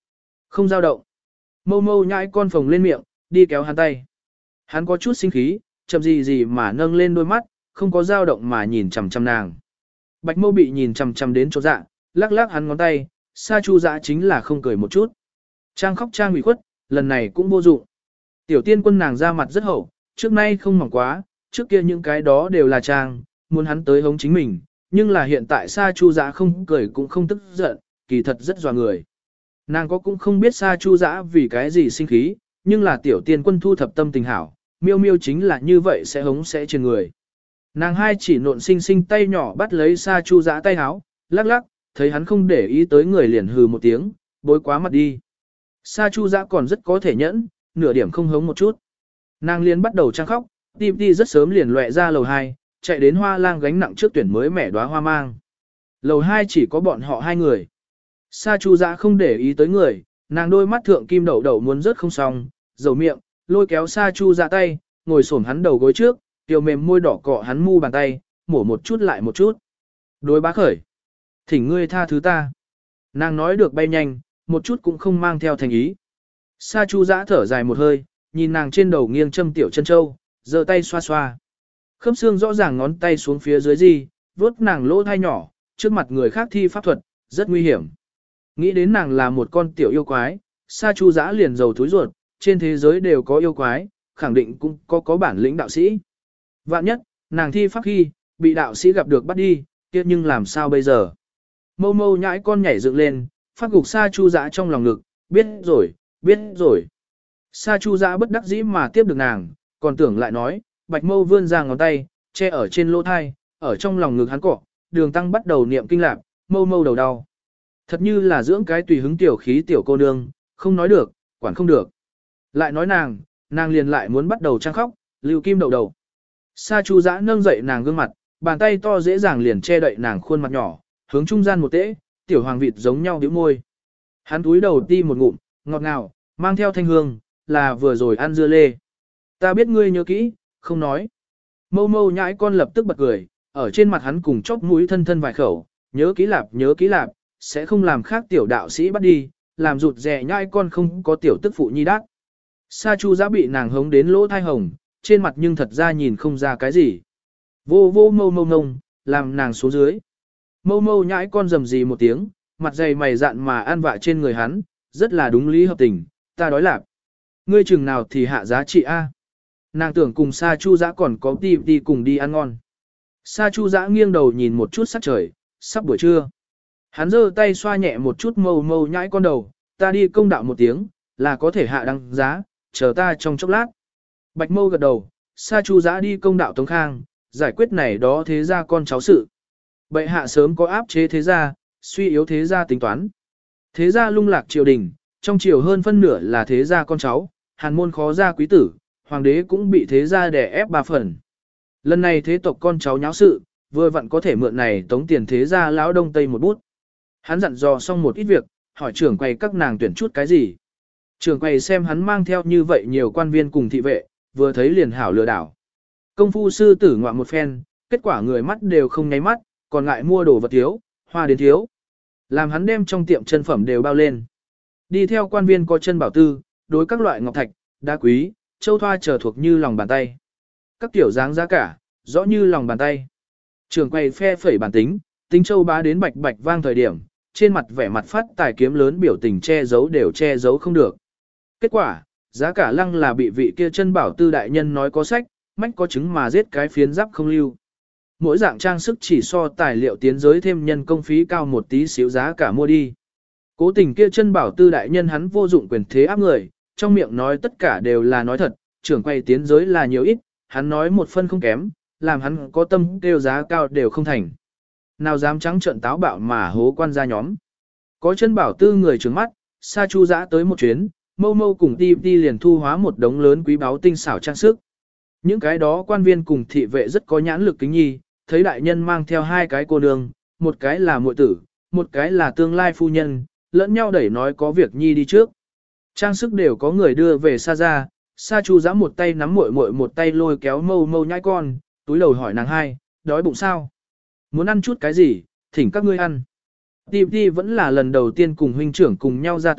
Không dao động. Mâu mâu nhãi con phồng lên miệng, đi kéo hắn tay. Hắn có chút sinh khí, chậm gì gì mà nâng lên đôi mắt, không có dao động mà nhìn chằm chằm nàng. Bạch mâu bị nhìn chằm chằm đến chỗ dạ, lắc lắc hắn ngón tay, Sa Chu Dã chính là không cười một chút. Trang khóc trang ủy khuất, lần này cũng vô dụng. Tiểu tiên quân nàng ra mặt rất hậu, trước nay không mỏng quá, trước kia những cái đó đều là trang, muốn hắn tới hống chính mình, nhưng là hiện tại Sa Chu Dã không cười cũng không tức giận, kỳ thật rất dọa người. Nàng có cũng không biết Sa Chu Dã vì cái gì sinh khí, nhưng là tiểu tiên quân thu thập tâm tình hảo, miêu miêu chính là như vậy sẽ hống sẽ trên người. Nàng hai chỉ nộn xinh xinh tay nhỏ bắt lấy Sa Chu Dã tay háo, lắc lắc, thấy hắn không để ý tới người liền hừ một tiếng, bối quá mặt đi. Sa Chu Dã còn rất có thể nhẫn, nửa điểm không hống một chút. Nàng liền bắt đầu trang khóc, đi rất sớm liền lẹ ra lầu 2, chạy đến hoa lang gánh nặng trước tuyển mới mẻ đóa hoa mang. Lầu 2 chỉ có bọn họ hai người. Sa Chu Dã không để ý tới người, nàng đôi mắt thượng kim đậu đậu muốn rớt không xong, dầu miệng, lôi kéo Sa Chu Dã tay, ngồi xổm hắn đầu gối trước, tiểu mềm môi đỏ cọ hắn mu bàn tay, mổ một chút lại một chút. Đối bá khởi. Thỉnh ngươi tha thứ ta. Nàng nói được bay nhanh, một chút cũng không mang theo thành ý. Sa Chu Dã thở dài một hơi, nhìn nàng trên đầu nghiêng châm tiểu chân châu, giơ tay xoa xoa. Khớp xương rõ ràng ngón tay xuống phía dưới gì, vuốt nàng lỗ thai nhỏ, trước mặt người khác thi pháp thuật, rất nguy hiểm. Nghĩ đến nàng là một con tiểu yêu quái, Sa Chu Dã liền dầu túi ruột, trên thế giới đều có yêu quái, khẳng định cũng có bản lĩnh đạo sĩ. Vạn nhất, nàng thi pháp khi, bị đạo sĩ gặp được bắt đi, kia nhưng làm sao bây giờ? Mâu mâu nhãi con nhảy dựng lên, phát gục Sa Chu Dã trong lòng ngực, biết rồi, biết rồi. Sa Chu Dã bất đắc dĩ mà tiếp được nàng, còn tưởng lại nói, Bạch Mâu vươn ra ngón tay, che ở trên lỗ thai, ở trong lòng ngực hắn cọ, Đường Tăng bắt đầu niệm kinh lạc, mâu mâu đầu đau. Thật như là dưỡng cái tùy hứng tiểu khí tiểu cô nương, không nói được, quản không được. Lại nói nàng liền lại muốn bắt đầu trang khóc, lưu kim đầu đầu. Sa Chu Dã nâng dậy nàng gương mặt, bàn tay to dễ dàng liền che đậy nàng khuôn mặt nhỏ, hướng trung gian một tễ, tiểu hoàng vịt giống nhau bĩu môi. Hắn túi đầu ti một ngụm, ngọt ngào, mang theo thanh hương, là vừa rồi ăn dưa lê. Ta biết ngươi nhớ kỹ, không nói. Mâu mâu nhãi con lập tức bật cười, ở trên mặt hắn cùng chóp mũi thân thân vài khẩu, nhớ kỹ lạp, sẽ không làm khác tiểu đạo sĩ bắt đi, làm rụt rè nhãi con không có tiểu tức phụ nhi đắc. Sa Chu Dã bị nàng hống đến lỗ thai hồng, trên mặt nhưng thật ra nhìn không ra cái gì. Vô vô mâu mâu ngông, làm nàng xuống dưới. Mâu mâu nhãi con rầm rì một tiếng, mặt dày mày dạn mà ăn vạ trên người hắn, rất là đúng lý hợp tình, ta đói lạp. Ngươi chừng nào thì hạ giá trị A. Nàng tưởng cùng Sa Chu Dã còn có đi cùng đi ăn ngon. Sa Chu Dã nghiêng đầu nhìn một chút sắc trời, sắp buổi trưa. Hắn giơ tay xoa nhẹ một chút mâu mâu nhãi con đầu, ta đi công đạo một tiếng, là có thể hạ đăng giá, chờ ta trong chốc lát. Bạch mâu gật đầu, Sa Chu Dã đi công đạo Tống Khang, giải quyết này đó thế gia con cháu sự. Bệ hạ sớm có áp chế thế gia, suy yếu thế gia tính toán. Thế gia lung lạc triều đình, trong triều hơn phân nửa là thế gia con cháu, hàn môn khó gia quý tử, hoàng đế cũng bị thế gia đè ép 3 phần. Lần này thế tộc con cháu nháo sự, vừa vặn có thể mượn này tống tiền thế gia lão đông tây một bút. Hắn dặn dò xong một ít việc, hỏi trưởng quầy các nàng tuyển chút cái gì. Trưởng quầy xem hắn mang theo như vậy nhiều quan viên cùng thị vệ, vừa thấy liền hảo lừa đảo. Công phu sư tử ngoạm một phen, kết quả người mắt đều không nháy mắt, còn ngại mua đồ vật thiếu, hoa đến thiếu. Làm hắn đem trong tiệm chân phẩm đều bao lên. Đi theo quan viên có chân bảo tư, đối các loại ngọc thạch, đá quý, châu thoa trở thuộc như lòng bàn tay. Các tiểu dáng giá cả, rõ như lòng bàn tay. Trường quay phe phẩy bản tính, tính châu bá đến bạch bạch vang thời điểm, trên mặt vẻ mặt phát tài kiếm lớn biểu tình che giấu đều che giấu không được. Kết quả, giá cả lăng là bị vị kia chân bảo tư đại nhân nói có sách, mách có chứng mà giết cái phiến giáp không lưu. Mỗi dạng trang sức chỉ so tài liệu tiến giới thêm nhân công phí cao một tí xíu giá cả mua đi. Cố tình kia chân bảo tư đại nhân hắn vô dụng quyền thế áp người, trong miệng nói tất cả đều là nói thật, trưởng quay tiến giới là nhiều ít, hắn nói một phân không kém, làm hắn có tâm kêu giá cao đều không thành. Nào dám trắng trợn táo bạo mà hố quan gia nhóm. Có chân bảo tư người trừng mắt, Sa Chu Dã tới một chuyến, mâu mâu cùng ti liền thu hóa một đống lớn quý báu tinh xảo trang sức. Những cái đó quan viên cùng thị vệ rất có nhãn lực kính nhi, thấy đại nhân mang theo 2 cái cô nương, một cái là muội tử, một cái là tương lai phu nhân, lẫn nhau đẩy nói có việc nhi đi trước. Trang sức đều có người đưa về Sa ra, Sa Chu Dã một tay nắm muội muội một tay lôi kéo mâu mâu nhãi con, túi đầu hỏi nàng hai, đói bụng sao? Muốn ăn chút cái gì, thỉnh các ngươi ăn. Ti vẫn là lần đầu tiên cùng huynh trưởng cùng nhau ra tới,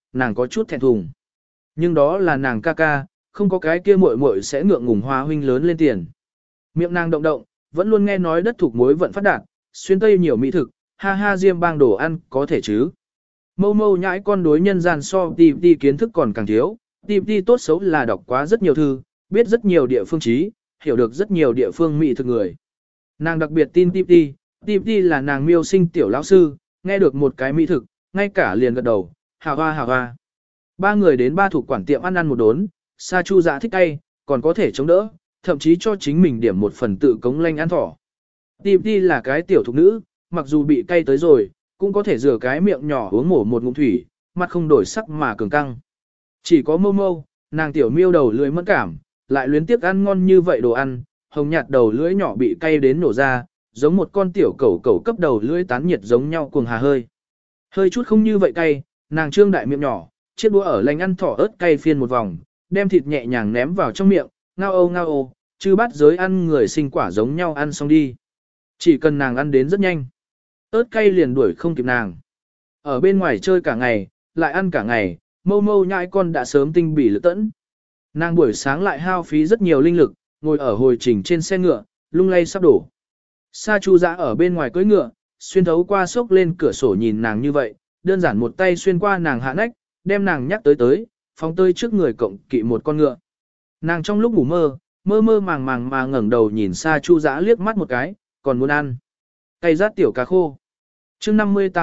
nàng có chút thẹn thùng. Nhưng đó là nàng ca ca, không có cái kia muội muội sẽ ngượng ngùng hoa huynh lớn lên tiền. Miệng nàng động động, vẫn luôn nghe nói đất thuộc mối vận phát đạt, xuyên tây nhiều mỹ thực, ha ha Diêm Bang đồ ăn có thể chứ. Mâu mâu nhãi con đối nhân gian so ti kiến thức còn càng thiếu, ti tốt xấu là đọc quá rất nhiều thư, biết rất nhiều địa phương trí, hiểu được rất nhiều địa phương mỹ thực người. Nàng đặc biệt tin ti là nàng miêu sinh tiểu lão sư, nghe được một cái mỹ thực, ngay cả liền gật đầu, hào hoa. Ba người đến ba thuộc quản tiệm ăn một đốn, Sa Chu Dạ thích cay, còn có thể chống đỡ, thậm chí cho chính mình điểm một phần tự cống lanh ăn thỏ. Ti là cái tiểu thục nữ, mặc dù bị cay tới rồi, cũng có thể rửa cái miệng nhỏ uống mổ một ngụm thủy, mặt không đổi sắc mà cường căng. Chỉ có mâu, nàng tiểu miêu đầu lưỡi mẫn cảm, lại luyến tiếc ăn ngon như vậy đồ ăn, hồng nhạt đầu lưỡi nhỏ bị cay đến nổ ra, giống một con tiểu cẩu cấp đầu lưỡi tán nhiệt giống nhau cuồng hà hơi. Hơi chút không như vậy cay, nàng trương đại miệng nhỏ, chiếc đũa ở lành ăn thỏ ớt cay phiên một vòng, đem thịt nhẹ nhàng ném vào trong miệng, ngao ô, chứ bát giới ăn người sinh quả giống nhau ăn xong đi. Chỉ cần nàng ăn đến rất nhanh, ớt cay liền đuổi không kịp nàng. Ở bên ngoài chơi cả ngày, lại ăn cả ngày, mâu nhãi con đã sớm tinh bỉ lực tẫn. Nàng buổi sáng lại hao phí rất nhiều linh lực, ngồi ở hồi trình trên xe ngựa, lung lay sắp đổ. Sa Chu Dã ở bên ngoài cưỡi ngựa, xuyên thấu qua sốc lên cửa sổ nhìn nàng như vậy, đơn giản một tay xuyên qua nàng hạ nách, đem nàng nhắc tới, phóng tới trước người cộng kỵ một con ngựa. Nàng trong lúc ngủ mơ màng mà ngẩng đầu nhìn Sa Chu Dã liếc mắt một cái, còn muốn ăn. Cây rát tiểu cá khô. Chương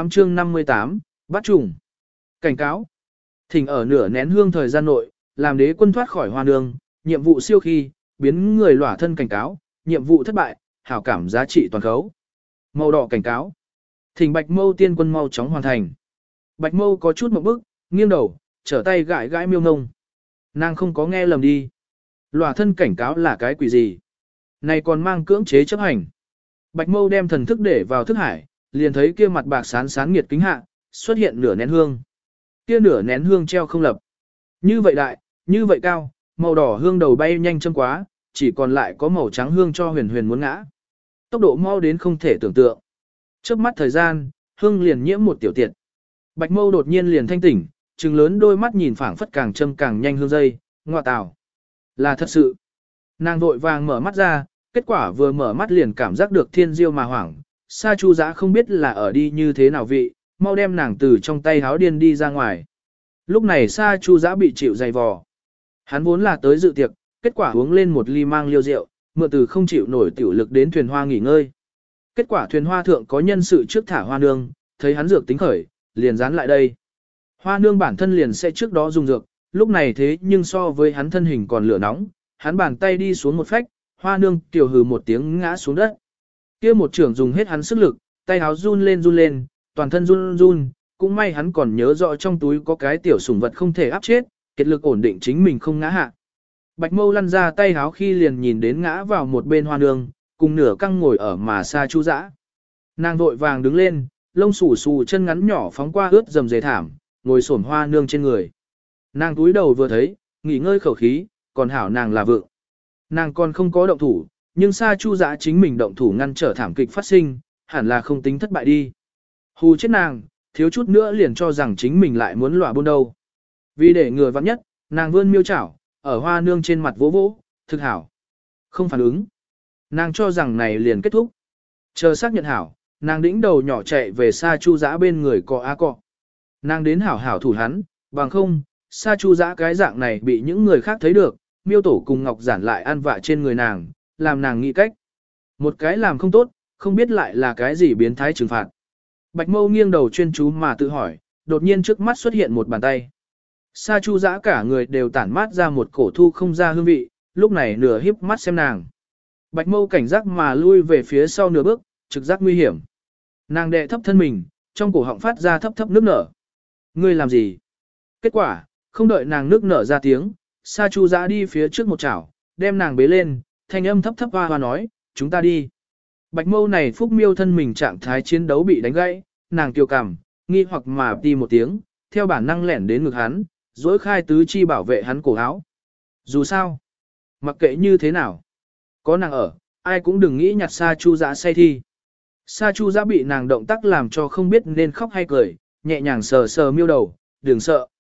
58, bắt trùng. Cảnh cáo. Thỉnh ở nửa nén hương thời gian nội, làm đế quân thoát khỏi hoa nương, nhiệm vụ siêu khi, biến người lỏa thân cảnh cáo, nhiệm vụ thất bại, hảo cảm giá trị toàn khấu. Màu đỏ cảnh cáo. Thỉnh Bạch Mâu tiên quân mau chóng hoàn thành. Bạch Mâu có chút một bức, nghiêng đầu, trở tay gãi miêu ngông. Nàng không có nghe lầm đi. Lỏa thân cảnh cáo là cái quỷ gì? Này còn mang cưỡng chế chấp hành. Bạch Mâu đem thần thức để vào thức hải, liền thấy kia mặt bạc sán nghiệt kính hạ, xuất hiện nửa nén hương. Kia nửa nén hương treo không lập. Như vậy đại, như vậy cao, màu đỏ hương đầu bay nhanh châm quá, chỉ còn lại có màu trắng hương cho huyền muốn ngã. Tốc độ mau đến không thể tưởng tượng. Chớp mắt thời gian, hương liền nhiễm một tiểu tiệt. Bạch Mâu đột nhiên liền thanh tỉnh, trừng lớn đôi mắt nhìn phảng phất càng châm càng nhanh hương dây, ngọa tào. Là thật sự. Nàng vội vàng mở mắt ra, kết quả vừa mở mắt liền cảm giác được thiên diêu mà hoảng. Sa Chu Dã không biết là ở đi như thế nào vị, mau đem nàng từ trong tay háo điên đi ra ngoài. Lúc này Sa Chu Dã bị chịu dày vò. Hắn vốn là tới dự tiệc, kết quả uống lên một ly mang liêu rượu, mượn từ không chịu nổi tiểu lực đến thuyền hoa nghỉ ngơi. Kết quả thuyền hoa thượng có nhân sự trước thả hoa nương, thấy hắn dược tính khởi, liền dán lại đây. Hoa nương bản thân liền sẽ trước đó dùng dược, lúc này thế nhưng so với hắn thân hình còn lửa nóng, hắn bàn tay đi xuống một phách, hoa nương tiểu hừ một tiếng ngã xuống đất. Kia một trưởng dùng hết hắn sức lực, tay háo run lên, toàn thân run, cũng may hắn còn nhớ rõ trong túi có cái tiểu sủng vật không thể áp chết, kết lực ổn định chính mình không ngã hạ. Bạch Mâu lăn ra tay háo khi liền nhìn đến ngã vào một bên hoa nương, cùng nửa căng ngồi ở mà Sa Chu Dã. Nàng vội vàng đứng lên, lông xù chân ngắn nhỏ phóng qua ướt dầm dề thảm, ngồi xổm hoa nương trên người. Nàng túi đầu vừa thấy, nghỉ ngơi khẩu khí, còn hảo nàng là vượng. Nàng còn không có động thủ, nhưng Sa Chu Dã chính mình động thủ ngăn trở thảm kịch phát sinh, hẳn là không tính thất bại đi. Hù chết nàng, thiếu chút nữa liền cho rằng chính mình lại muốn lỏa buôn đâu. Vì để ngừa vắng nhất, nàng vươn miêu chảo, ở hoa nương trên mặt vỗ, thực hảo. Không phản ứng. Nàng cho rằng này liền kết thúc. Chờ xác nhận hảo, nàng đĩnh đầu nhỏ chạy về Sa Chu Dã bên người cọ. Nàng đến hảo thủ hắn, bằng không, Sa Chu Dã cái dạng này bị những người khác thấy được, miêu tổ cùng Ngọc Giản lại ăn vạ trên người nàng, làm nàng nghĩ cách. Một cái làm không tốt, không biết lại là cái gì biến thái trừng phạt. Bạch Mâu nghiêng đầu chuyên chú mà tự hỏi, đột nhiên trước mắt xuất hiện một bàn tay. Sa Chu Dã cả người đều tản mát ra một cổ thu không ra hương vị, lúc này nửa híp mắt xem nàng. Bạch Mâu cảnh giác mà lui về phía sau nửa bước, trực giác nguy hiểm. Nàng đệ thấp thân mình, trong cổ họng phát ra thấp nước nở. Ngươi làm gì? Kết quả, không đợi nàng nước nở ra tiếng, Sa Chu Dã đi phía trước một chảo, đem nàng bế lên, thanh âm thấp hoa nói, chúng ta đi. Bạch Mâu này phúc miêu thân mình trạng thái chiến đấu bị đánh gãy, nàng kiêu cằm, nghi hoặc mà đi một tiếng, theo bản năng lẻn đến ngực hắn, dối khai tứ chi bảo vệ hắn cổ áo. Dù sao, mặc kệ như thế nào, có nàng ở, ai cũng đừng nghĩ nhặt Sa Chu Dã say thi. Sa Chu Dã bị nàng động tác làm cho không biết nên khóc hay cười, nhẹ nhàng sờ miêu đầu, đừng sợ.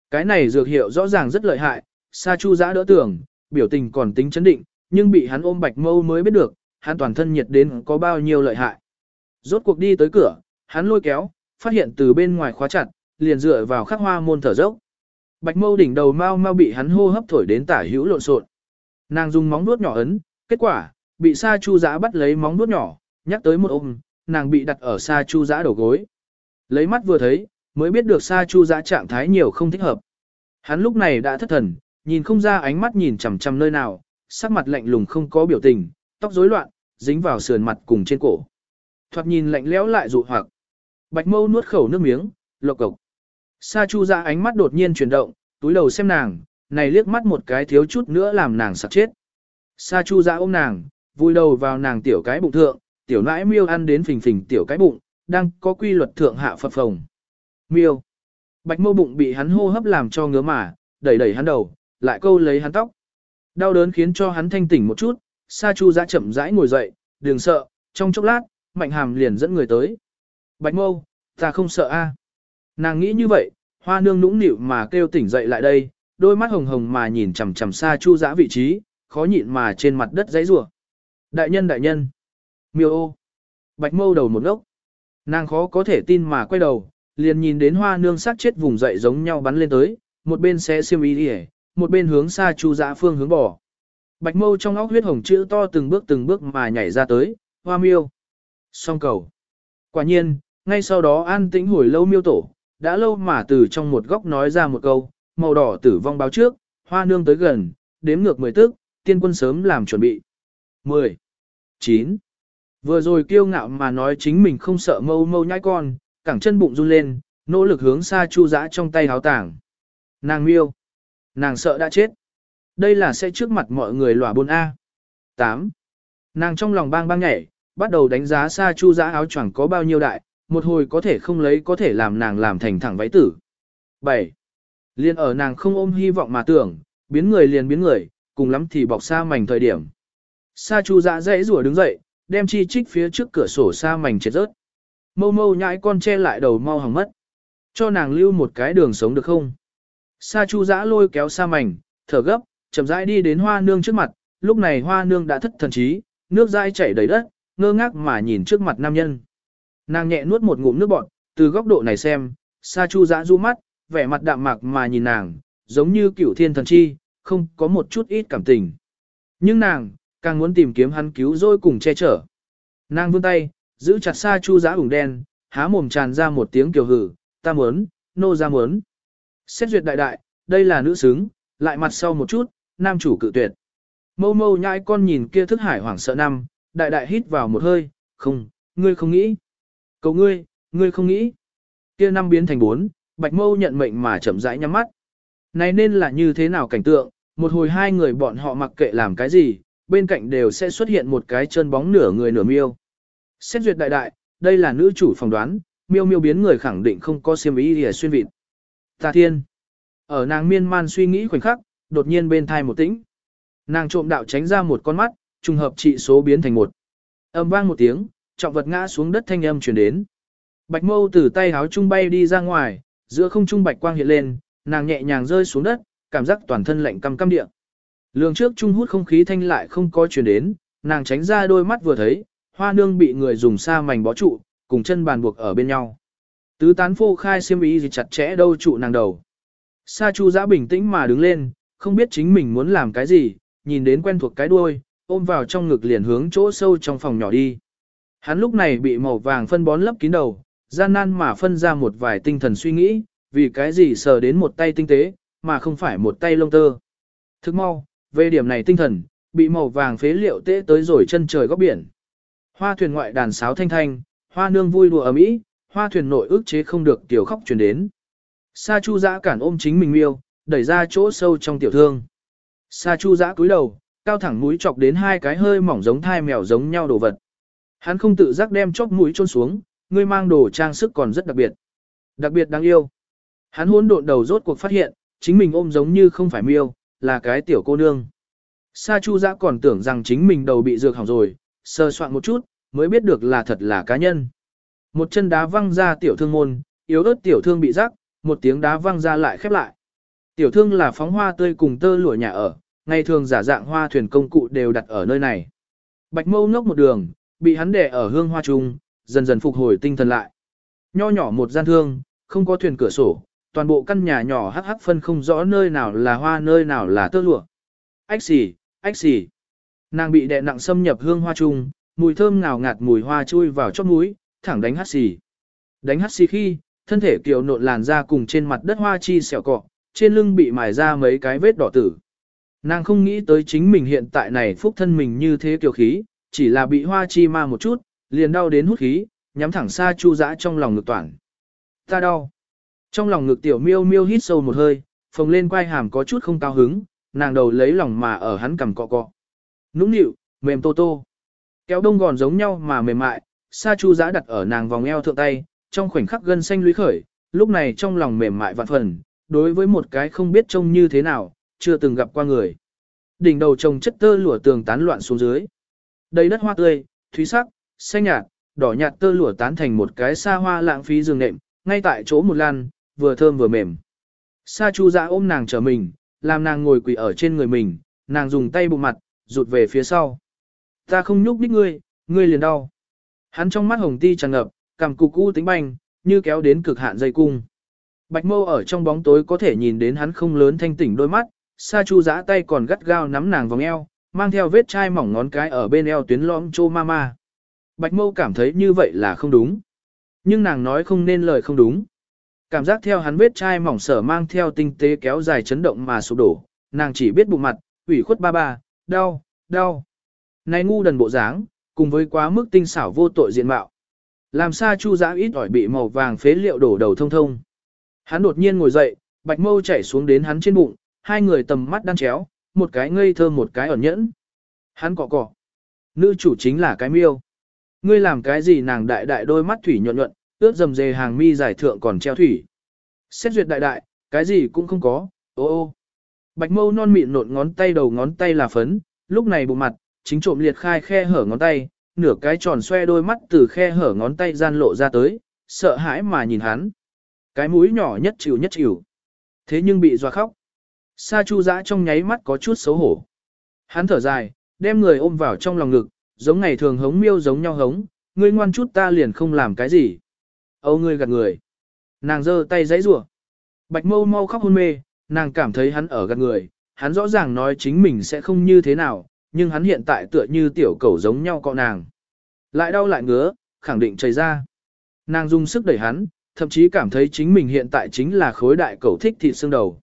Cái này dược hiệu rõ ràng rất lợi hại, Sa Chu Giã đỡ tưởng, biểu tình còn tính chấn định, nhưng bị hắn ôm Bạch Mâu mới biết được, hắn toàn thân nhiệt đến có bao nhiêu lợi hại. Rốt cuộc đi tới cửa, hắn lôi kéo, phát hiện từ bên ngoài khóa chặt, liền dựa vào khắc hoa môn thở dốc. Bạch Mâu đỉnh đầu mau bị hắn hô hấp thổi đến tả hữu lộn xộn. Nàng dùng móng vuốt nhỏ ấn, kết quả, bị Sa Chu Giã bắt lấy móng vuốt nhỏ, nhắc tới một ôm, nàng bị đặt ở Sa Chu Giã đầu gối. Lấy mắt vừa thấy, mới biết được Sa Chu Giã trạng thái nhiều không thích hợp. Hắn lúc này đã thất thần, nhìn không ra ánh mắt nhìn chằm chằm nơi nào, sắc mặt lạnh lùng không có biểu tình, tóc rối loạn, dính vào sườn mặt cùng trên cổ. Thoạt nhìn lạnh lẽo lại dụ hoặc. Bạch Mâu nuốt khẩu nước miếng, lộc cộc. Sa Chu Giã ánh mắt đột nhiên chuyển động, túi đầu xem nàng, này liếc mắt một cái thiếu chút nữa làm nàng sặc chết. Sa Chu Giã ôm nàng, vùi đầu vào nàng tiểu cái bụng thượng, tiểu nãi miêu ăn đến phình phình tiểu cái bụng, đang có quy luật thượng hạ phập phồng. Miêu. Bạch Mâu bụng bị hắn hô hấp làm cho ngứa mà, đẩy hắn đầu, lại câu lấy hắn tóc. Đau đớn khiến cho hắn thanh tỉnh một chút, Sa Chu Giã chậm rãi ngồi dậy, đừng sợ, trong chốc lát, Mạnh Hàm liền dẫn người tới. Bạch Mâu, ta không sợ a. Nàng nghĩ như vậy, Hoa Nương nũng nịu mà kêu tỉnh dậy lại đây, đôi mắt hồng hồng mà nhìn chằm chằm Sa Chu Giã vị trí, khó nhịn mà trên mặt đất giãy giụa. Đại nhân. Miêu ô. Bạch Mâu đầu một ngốc. Nàng khó có thể tin mà quay đầu, liền nhìn đến Hoa Nương sát chết vùng dậy giống nhau bắn lên tới, một bên xé xiêm y đi, một bên hướng Sa Chu Giã phương hướng bỏ. Bạch Mâu trong óc huyết hồng chữ to từng bước mà nhảy ra tới, Hoa Miêu. Song cầu. Quả nhiên, ngay sau đó an tĩnh hồi lâu Miêu tổ, đã lâu mà từ trong một góc nói ra một câu, màu đỏ tử vong báo trước, Hoa Nương tới gần, đếm ngược 10 tức, tiên quân sớm làm chuẩn bị. 10. 9. Vừa rồi kiêu ngạo mà nói chính mình không sợ mâu nhãi con, cẳng chân bụng run lên, nỗ lực hướng Sa Chu Giã trong tay háo tảng. Nàng Miêu. Nàng sợ đã chết. Đây là sẽ trước mặt mọi người lỏa bôn A. 8. Nàng trong lòng bang nhảy, bắt đầu đánh giá Sa Chu Giã áo choàng có bao nhiêu đại, một hồi có thể không lấy có thể làm nàng làm thành thẳng váy tử. 7. Liên ở nàng không ôm hy vọng mà tưởng, biến người liền biến người, cùng lắm thì bọc sa mảnh thời điểm. Sa Chu Giã dãy rủa đứng dậy, đem chi trích phía trước cửa sổ sa mảnh chết rớt. Mâu nhãi con che lại đầu mau hỏng mất. Cho nàng lưu một cái đường sống được không? Sa Chu Giã lôi kéo sa mảnh, thở gấp, chậm rãi đi đến Hoa Nương trước mặt, lúc này Hoa Nương đã thất thần trí, nước dãi chảy đầy đất, ngơ ngác mà nhìn trước mặt nam nhân. Nàng nhẹ nuốt một ngụm nước bọt, từ góc độ này xem, Sa Chu Giã du mắt, vẻ mặt đạm mạc mà nhìn nàng, giống như cửu thiên thần chi, không có một chút ít cảm tình. Nhưng nàng, càng muốn tìm kiếm hắn cứu rỗi cùng che chở. Nàng vươn tay, giữ chặt Sa Chu Giã ủng đen, há mồm tràn ra một tiếng kiều hử, ta muốn, nô ra muốn. Xét duyệt đại, đây là nữ xứng, lại mặt sau một chút, nam chủ cự tuyệt. Mâu nhãi con nhìn kia thức hải hoảng sợ năm, đại hít vào một hơi, không, ngươi không nghĩ. Cầu ngươi không nghĩ. Kia năm biến thành 4, Bạch Mâu nhận mệnh mà chậm rãi nhắm mắt. Này nên là như thế nào cảnh tượng, một hồi hai người bọn họ mặc kệ làm cái gì, bên cạnh đều sẽ xuất hiện một cái chân bóng nửa người nửa miêu. Xét duyệt đại, đây là nữ chủ phỏng đoán, miêu biến người khẳng định không có xiêm ý để xuyên vịt. Tà Thiên. Ở nàng miên man suy nghĩ khoảnh khắc, đột nhiên bên thai một tĩnh. Nàng trộm đạo tránh ra một con mắt, trùng hợp trị số biến thành 1. Âm vang một tiếng, trọng vật ngã xuống đất thanh âm truyền đến. Bạch Mâu từ tay háo trung bay đi ra ngoài, giữa không trung bạch quang hiện lên, nàng nhẹ nhàng rơi xuống đất, cảm giác toàn thân lạnh căm địa. Lường trước trung hút không khí thanh lại không có truyền đến, nàng tránh ra đôi mắt vừa thấy, Hoa Nương bị người dùng sa mảnh bó trụ, cùng chân bàn buộc ở bên nhau. Tứ tán phô khai xiêm ý gì chặt chẽ đâu trụ nàng đầu. Sa Chu Giã bình tĩnh mà đứng lên, không biết chính mình muốn làm cái gì, nhìn đến quen thuộc cái đuôi, ôm vào trong ngực liền hướng chỗ sâu trong phòng nhỏ đi. Hắn lúc này bị màu vàng phân bón lấp kín đầu, gian nan mà phân ra một vài tinh thần suy nghĩ, vì cái gì sờ đến một tay tinh tế, mà không phải một tay lông tơ. Thức mau, về điểm này tinh thần, bị màu vàng phế liệu tễ tới rồi chân trời góc biển. Hoa thuyền ngoại đàn sáo thanh thanh, Hoa Nương vui đùa ầm ĩ, hoa thuyền nội ức chế không được tiểu khóc truyền đến. Sa Chu Giã cản ôm chính mình miêu, đẩy ra chỗ sâu trong tiểu thương. Sa Chu Giã cúi đầu, cao thẳng mũi chọc đến hai cái hơi mỏng giống thai mèo giống nhau đồ vật. Hắn không tự giác đem chóp mũi chôn xuống, ngươi mang đồ trang sức còn rất đặc biệt. Đặc biệt đáng yêu. Hắn hỗn độn đầu rốt cuộc phát hiện, chính mình ôm giống như không phải miêu, là cái tiểu cô nương. Sa Chu Giã còn tưởng rằng chính mình đầu bị dược hỏng rồi, sờ soạn một chút, mới biết được là thật là cá nhân. Một chân đá văng ra tiểu thương môn, yếu ớt tiểu thương bị rắc, một tiếng đá văng ra lại khép lại. Tiểu thương là phóng hoa tươi cùng tơ lụa nhà ở, ngày thường giả dạng hoa thuyền công cụ đều đặt ở nơi này. Bạch Mâu ngốc một đường, bị hắn đè ở hương hoa trung, dần dần phục hồi tinh thần lại. Nho nhỏ một gian thương, không có thuyền cửa sổ, toàn bộ căn nhà nhỏ hắc hắc phân không rõ nơi nào là hoa nơi nào là tơ lụa. Ách xì, ách xì. Nàng bị đè nặng xâm nhập hương hoa trung, mùi thơm ngào ngạt mùi hoa chui vào chóp mũi, thẳng đánh hắt xì. Đánh hắt xì khi, thân thể kiều nộn làn ra cùng trên mặt đất hoa chi xẻo cọ, trên lưng bị mài ra mấy cái vết đỏ tử. Nàng không nghĩ tới chính mình hiện tại này phúc thân mình như thế kiều khí, chỉ là bị hoa chi ma một chút, liền đau đến hút khí, nhắm thẳng Sa Chu Dã trong lòng ngực toàn. Ta đau. Trong lòng ngực tiểu miêu miêu hít sâu một hơi, phồng lên quai hàm có chút không cao hứng, nàng đầu lấy lòng mà ở hắn cằm cọ cọ. Nũng nịu, mềm tô tô. Kéo đông gòn giống nhau mà mềm mại, Sa Chu Dã đặt ở nàng vòng eo thượng tay, trong khoảnh khắc gân xanh lũy khởi, lúc này trong lòng mềm mại vạn phần, đối với một cái không biết trông như thế nào, chưa từng gặp qua người. Đỉnh đầu trồng chất tơ lụa tường tán loạn xuống dưới. Đầy đất hoa tươi, thúy sắc, xanh nhạt, đỏ nhạt tơ lụa tán thành một cái xa hoa lãng phí giường nệm, ngay tại chỗ một lan, vừa thơm vừa mềm. Sa Chu Dã ôm nàng trở mình, làm nàng ngồi quỳ ở trên người mình, nàng dùng tay bụng mặt, rụt về phía sau. Ta không nhúc nhích ngươi, ngươi liền đau. Hắn trong mắt hồng ti tràn ngập, cằm cục u tính banh, như kéo đến cực hạn dây cung. Bạch Mâu ở trong bóng tối có thể nhìn đến hắn không lớn thanh tỉnh đôi mắt, Sa Chu Dã tay còn gắt gao nắm nàng vòng eo, mang theo vết chai mỏng ngón cái ở bên eo tuyến lõm chô ma ma. Bạch Mâu cảm thấy như vậy là không đúng. Nhưng nàng nói không nên lời không đúng. Cảm giác theo hắn vết chai mỏng sở mang theo tinh tế kéo dài chấn động mà sụp đổ, nàng chỉ biết bụng mặt, ủy khuất ba ba, đau, đau. Này ngu đần bộ dáng, cùng với quá mức tinh xảo vô tội diện mạo. Làm Sa Chu Dã ít ỏi bị màu vàng phế liệu đổ đầu thông thông. Hắn đột nhiên ngồi dậy, Bạch Mâu chảy xuống đến hắn trên bụng, hai người tầm mắt đan chéo, một cái ngây thơ một cái ẩn nhẫn. Hắn cọ cọ. Nữ chủ chính là cái miêu. Ngươi làm cái gì nàng đại đại đôi mắt thủy nhuận nhuận, ướt dầm dề hàng mi giải thượng còn treo thủy. Xét duyệt đại đại, cái gì cũng không có, ô ô. Bạch Mâu non mịn nộn ngón tay đầu ngón tay là phấn, lúc này bụng mặt, chính trộm liệt khai khe hở ngón tay, nửa cái tròn xoe đôi mắt từ khe hở ngón tay gian lộ ra tới, sợ hãi mà nhìn hắn. Cái mũi nhỏ nhất chịu. Thế nhưng bị dọa khóc. Sa Chu Dã trong nháy mắt có chút xấu hổ. Hắn thở dài, đem người ôm vào trong lòng ngực, giống ngày thường hống miêu giống nhau hống, ngươi ngoan chút ta liền không làm cái gì. Âu ngươi gạt người. Nàng giơ tay giãy giụa. Bạch Mâu mau khóc hôn mê, nàng cảm thấy hắn ở gạt người, hắn rõ ràng nói chính mình sẽ không như thế nào, nhưng hắn hiện tại tựa như tiểu cẩu giống nhau cọ nàng. Lại đau lại ngứa, khẳng định chảy ra. Nàng dùng sức đẩy hắn, thậm chí cảm thấy chính mình hiện tại chính là khối đại cẩu thích thịt xương đầu.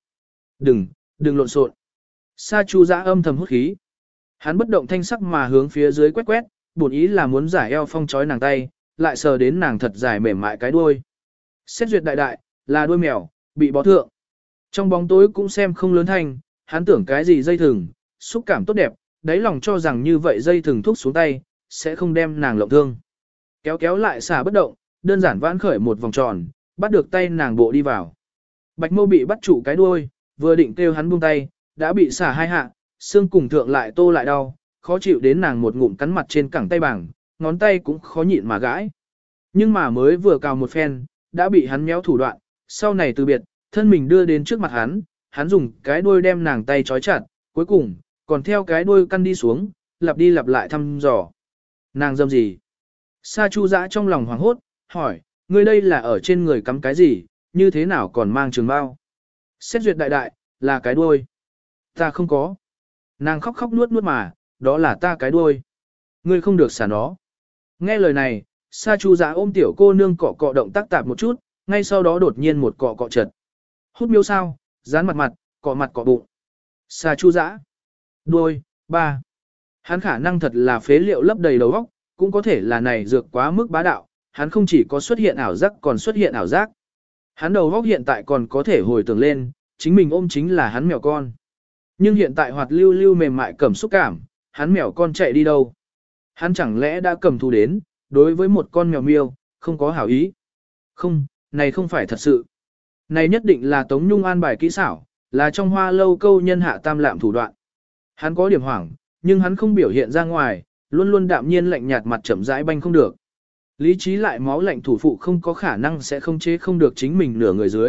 Đừng lộn xộn. Sa Chu Dã âm thầm hút khí. Hắn bất động thanh sắc mà hướng phía dưới quét quét, bổn ý là muốn giải eo phong chói nàng tay, lại sờ đến nàng thật dài mềm mại cái đuôi. Xét duyệt đại đại, là đuôi mèo, bị bó thượng. Trong bóng tối cũng xem không lớn thanh, hắn tưởng cái gì dây thừng, xúc cảm tốt đẹp, đáy lòng cho rằng như vậy dây thừng thúc xuống tay, sẽ không đem nàng lộng thương. Kéo kéo lại xả bất động, đơn giản vãn khởi một vòng tròn, bắt được tay nàng bộ đi vào. Bạch Mâu bị bắt trụ cái đuôi, vừa định kêu hắn buông tay, đã bị xả hai hạ, xương cùng thượng lại tô lại đau, khó chịu đến nàng một ngụm cắn mặt trên cẳng tay bảng, ngón tay cũng khó nhịn mà gãi. Nhưng mà mới vừa cào một phen, đã bị hắn méo thủ đoạn, sau này từ biệt, thân mình đưa đến trước mặt hắn, hắn dùng cái đuôi đem nàng tay trói chặt, cuối cùng, còn theo cái đuôi căn đi xuống, lặp đi lặp lại thăm dò. Nàng dâm gì? Sa Chu Dã trong lòng hoảng hốt, hỏi, ngươi đây là ở trên người cắm cái gì, như thế nào còn mang trường bao? Xét duyệt đại đại, là cái đuôi. Ta không có. Nàng khóc khóc nuốt nuốt mà, đó là ta cái đuôi. Ngươi không được xả nó. Nghe lời này, Sa Chu Dã ôm tiểu cô nương cọ cọ động tác tạp một chút, ngay sau đó đột nhiên một cọ cọ chật. Hút miêu sao, dán mặt mặt cọ bụng. Sa Chu Dã. Đuôi, ba. Hắn khả năng thật là phế liệu lấp đầy đầu óc, cũng có thể là này dược quá mức bá đạo, hắn không chỉ có xuất hiện ảo giác còn xuất hiện ảo giác. Hắn đầu óc hiện tại còn có thể hồi tưởng lên, chính mình ôm chính là hắn mèo con. Nhưng hiện tại hoạt lưu lưu mềm mại cầm xúc cảm, hắn mèo con chạy đi đâu? Hắn chẳng lẽ đã cầm thù đến, đối với một con mèo miêu, không có hảo ý? Không, này không phải thật sự. Này nhất định là Tống Nhung an bài kỹ xảo, là trong hoa lâu câu nhân hạ tam lạm thủ đoạn. Hắn có điểm hoảng, nhưng hắn không biểu hiện ra ngoài, luôn luôn đạm nhiên lạnh nhạt mặt chậm rãi banh không được. Lý trí lại máu lạnh thủ phụ không có khả năng sẽ không chế không được chính mình nửa người dưới,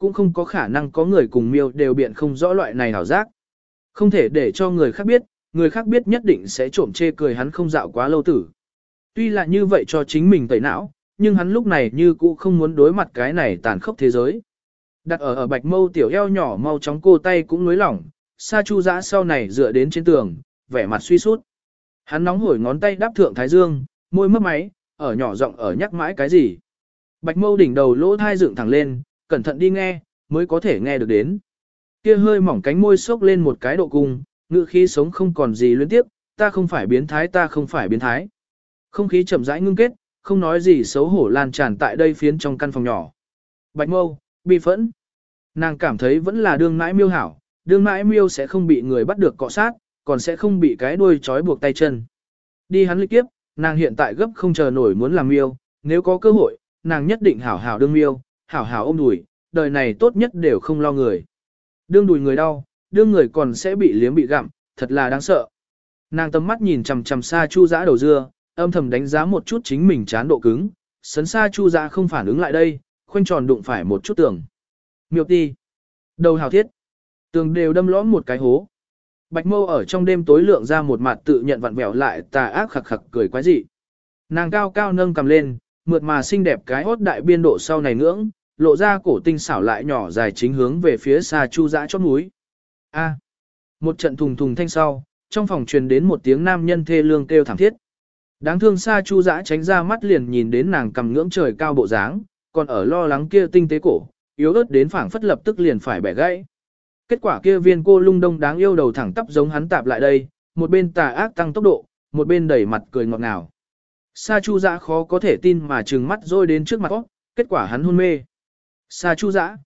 cũng không có khả năng có người cùng miêu đều biện không rõ loại này hảo giác. Không thể để cho người khác biết nhất định sẽ trộm chê cười hắn không dạo quá lâu tử. Tuy là như vậy cho chính mình tẩy não, nhưng hắn lúc này như cũ không muốn đối mặt cái này tàn khốc thế giới. Đặt ở bạch mâu tiểu eo nhỏ mau chóng cô tay cũng nối lỏng, Sa Chu Dã sau này dựa đến trên tường, vẻ mặt suy sút. Hắn nóng hổi ngón tay đáp thượng thái dương, môi mấp máy, ở nhỏ giọng ở nhắc mãi cái gì. Bạch mâu đỉnh đầu lỗ thai dựng thẳng lên, cẩn thận đi nghe, mới có thể nghe được đến. Kia hơi mỏng cánh môi xốc lên một cái độ cung, ngữ khí sống không còn gì liên tiếp, ta không phải biến thái, ta không phải biến thái. Không khí chậm rãi ngưng kết, không nói gì xấu hổ lan tràn tại đây phiến trong căn phòng nhỏ. Bạch mâu, bi phẫn. Nàng cảm thấy vẫn là đương mãi miêu hảo, đương mãi miêu sẽ không bị người bắt được cọ sát, còn sẽ không bị cái đuôi trói buộc tay chân. Đi hắn lịch kiếp, nàng hiện tại gấp không chờ nổi muốn làm miêu, nếu có cơ hội, nàng nhất định hảo hảo đương miêu, hảo hảo ôm đùi, đời này tốt nhất đều không lo người. Đương đùi người đau, đương người còn sẽ bị liếm bị gặm, thật là đáng sợ. Nàng tầm mắt nhìn chằm chằm Sa Chu Dã đầu dưa, âm thầm đánh giá một chút chính mình chán độ cứng, sấn Sa Chu Dã không phản ứng lại đây, khoanh tròn đụng phải một chút tường. Miêu ti, đầu hào thiết, tường đều đâm lõm một cái hố. Bạch mâu ở trong đêm tối lượng ra một mặt tự nhận vặn vẹo lại tà ác khặc khặc cười quái dị. Nàng cao cao nâng cầm lên, mượt mà xinh đẹp cái hốt đại biên độ sau này ngưỡng, lộ ra cổ tinh xảo lại nhỏ dài chính hướng về phía Sa Chu Dã chót núi. A. Một trận thùng thùng thanh sau, trong phòng truyền đến một tiếng nam nhân thê lương kêu thảm thiết. Đáng thương Sa Chu Dã tránh ra mắt liền nhìn đến nàng cầm ngưỡng trời cao bộ dáng, còn ở lo lắng kia tinh tế cổ, yếu ớt đến phảng phất lập tức liền phải bẻ gãy. Kết quả kia viên cô lung đông đáng yêu đầu thẳng tắp giống hắn tạp lại đây, một bên tà ác tăng tốc độ, một bên đẩy mặt cười ngọt ngào. Sa Chu Dã khó có thể tin mà trừng mắt rồi đến trước mặt óc, kết quả hắn hôn mê. Sa Chu Dã,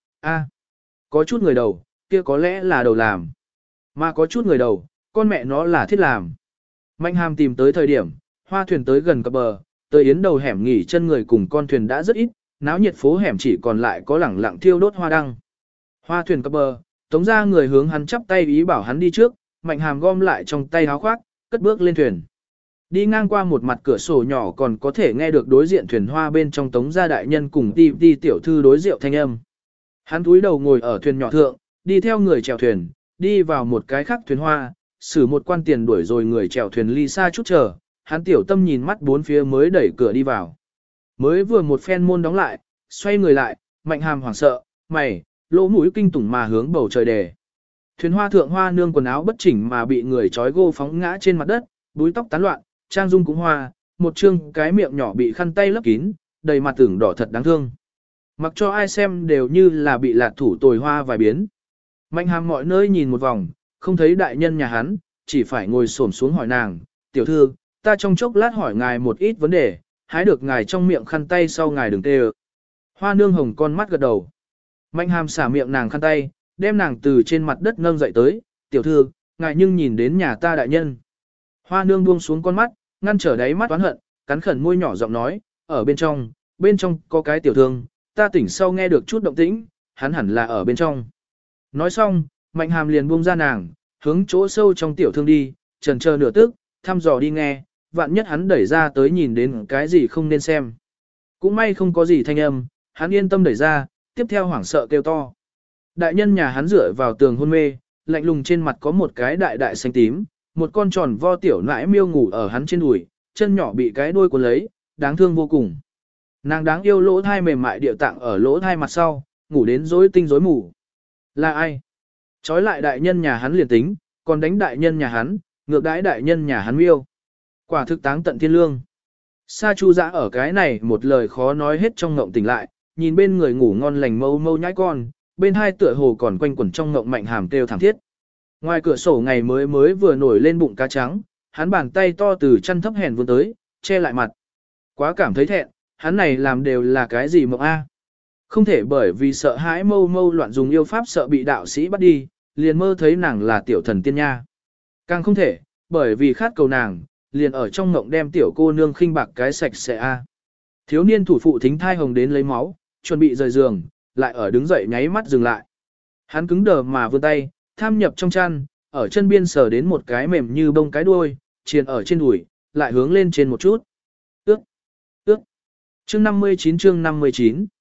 có chút người đầu, kia có lẽ là đầu làm. Mà có chút người đầu, con mẹ nó là thiết làm. Mạnh Hàm tìm tới thời điểm, hoa thuyền tới gần cập bờ, tới yến đầu hẻm nghỉ chân người cùng con thuyền đã rất ít, náo nhiệt phố hẻm chỉ còn lại có lẳng lặng thiêu đốt hoa đăng. Hoa thuyền cập bờ, tống ra người hướng hắn chắp tay ý bảo hắn đi trước, Mạnh Hàm gom lại trong tay áo khoác, cất bước lên thuyền. Đi ngang qua một mặt cửa sổ nhỏ còn có thể nghe được đối diện thuyền hoa bên trong tống gia đại nhân cùng ti tiểu thư đối rượu thanh âm. Hắn cúi đầu ngồi ở thuyền nhỏ thượng, đi theo người chèo thuyền, đi vào một cái khác thuyền hoa, xử một quan tiền đuổi rồi người chèo thuyền ly xa chút chờ, hắn tiểu tâm nhìn mắt bốn phía mới đẩy cửa đi vào. Mới vừa một phen môn đóng lại, xoay người lại, Mạnh Hàm hoảng sợ, mày, lỗ mũi kinh tủng mà hướng bầu trời đề. Thuyền hoa thượng hoa nương quần áo bất chỉnh mà bị người trói gô phóng ngã trên mặt đất, búi tóc tán loạn, trang dung cũng hoa, một chương cái miệng nhỏ bị khăn tay lấp kín, đầy mặt tưởng đỏ thật đáng thương. Mặc cho ai xem đều như là bị lạc thủ tồi hoa vài biến. Mạnh Hàm mọi nơi nhìn một vòng, không thấy đại nhân nhà hắn, chỉ phải ngồi xổm xuống hỏi nàng, tiểu thư, ta trong chốc lát hỏi ngài một ít vấn đề, hái được ngài trong miệng khăn tay sau ngài đừng tê ơ. Hoa nương hồng con mắt gật đầu. Mạnh Hàm xả miệng nàng khăn tay, đem nàng từ trên mặt đất nâng dậy tới, tiểu thư, ngài nhưng nhìn đến nhà ta đại nhân. Hoa nương buông xuống con mắt, ngăn trở đáy mắt oán hận, cắn khẩn môi nhỏ giọng nói, ở bên trong có cái tiểu thương, ta tỉnh sau nghe được chút động tĩnh, hắn hẳn là ở bên trong. Nói xong, Mạnh Hàm liền buông ra nàng, hướng chỗ sâu trong tiểu thương đi, chần chờ nửa tức, thăm dò đi nghe, vạn nhất hắn đẩy ra tới nhìn đến cái gì không nên xem. Cũng may không có gì thanh âm, hắn yên tâm đẩy ra, tiếp theo hoảng sợ kêu to. Đại nhân nhà hắn dựa vào tường hôn mê, lạnh lùng trên mặt có một cái đại đại xanh tím, một con tròn vo tiểu nãi miêu ngủ ở hắn trên đùi, chân nhỏ bị cái đuôi cuốn lấy, đáng thương vô cùng. Nàng đáng yêu lỗ thai mềm mại điệu tạng ở lỗ thai mặt sau, ngủ đến rối tinh rối mù. Là ai? Trói lại đại nhân nhà hắn liền tính, còn đánh đại nhân nhà hắn, ngược đãi đại nhân nhà hắn miêu. Quả thực táng tận thiên lương. Sa Chu Dã ở cái này một lời khó nói hết trong ngộng tỉnh lại, nhìn bên người ngủ ngon lành mâu mâu nhãi con, bên hai tựa hồ còn quanh quẩn trong ngộng Mạnh Hàm kêu thảm thiết. Ngoài cửa sổ ngày mới vừa nổi lên bụng cá trắng, hắn bàn tay to từ chân thấp hèn vươn tới, che lại mặt. Quá cảm thấy thẹn, hắn này làm đều là cái gì mộng a? Không thể bởi vì sợ hãi mâu mâu loạn dùng yêu pháp sợ bị đạo sĩ bắt đi, liền mơ thấy nàng là tiểu thần tiên nha. Càng không thể, bởi vì khát cầu nàng, liền ở trong ngộng đem tiểu cô nương khinh bạc cái sạch sẽ a. Thiếu niên thủ phụ thính thai hồng đến lấy máu, chuẩn bị rời giường, lại ở đứng dậy nháy mắt dừng lại. Hắn cứng đờ mà vươn tay, tham nhập trong chăn, ở chân biên sờ đến một cái mềm như bông cái đuôi, triền ở trên đùi, lại hướng lên trên một chút. Ước. Chương 59.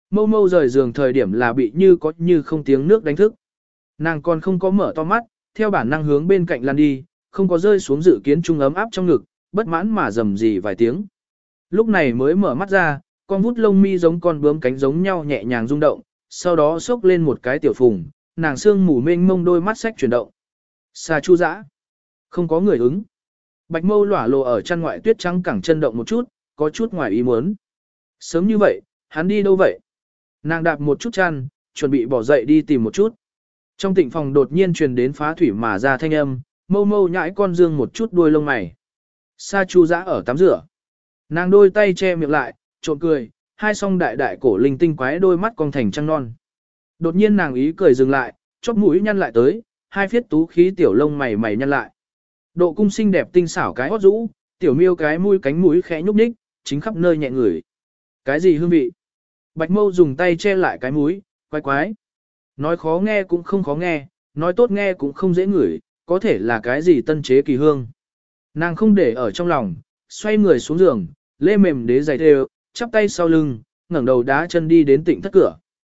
Mâu mâu rời giường thời điểm là bị như có như không tiếng nước đánh thức. Nàng còn không có mở to mắt, theo bản năng hướng bên cạnh lăn đi, không có rơi xuống dự kiến trung ấm áp trong ngực, bất mãn mà rầm rì vài tiếng. Lúc này mới mở mắt ra, con vút lông mi giống con bướm cánh giống nhau nhẹ nhàng rung động, sau đó xốc lên một cái tiểu phùng, nàng sương mù mênh mông đôi mắt sách chuyển động. Sa Chu Dã, không có người ứng. Bạch mâu lỏa lộ ở chân ngoại tuyết trắng cẳng chân động một chút, có chút ngoài ý muốn. Sớm như vậy, hắn đi đâu vậy? Nàng đạp một chút chăn, chuẩn bị bỏ dậy đi tìm một chút. Trong tịnh phòng đột nhiên truyền đến phá thủy mà ra thanh âm, mâu mâu nhãi con dương một chút đuôi lông mày. Sa Chu Dã ở tắm rửa. Nàng đôi tay che miệng lại, trộn cười, hai song đại đại cổ linh tinh quái đôi mắt cong thành trăng non. Đột nhiên nàng ý cười dừng lại, chóp mũi nhăn lại tới, hai phiết tú khí tiểu lông mày mày nhăn lại. Độ cung xinh đẹp tinh xảo cái hót rũ, tiểu miêu cái mũi cánh mũi khẽ nhúc nhích, chính khắp nơi nhẹ ngửi. Cái gì hương vị? Bạch mâu dùng tay che lại cái mũi, quái quái. Nói khó nghe cũng không khó nghe, nói tốt nghe cũng không dễ ngửi, có thể là cái gì tân chế kỳ hương. Nàng không để ở trong lòng, xoay người xuống giường, lê mềm đế giày thêu, chắp tay sau lưng, ngẩng đầu đá chân đi đến tịnh thất cửa.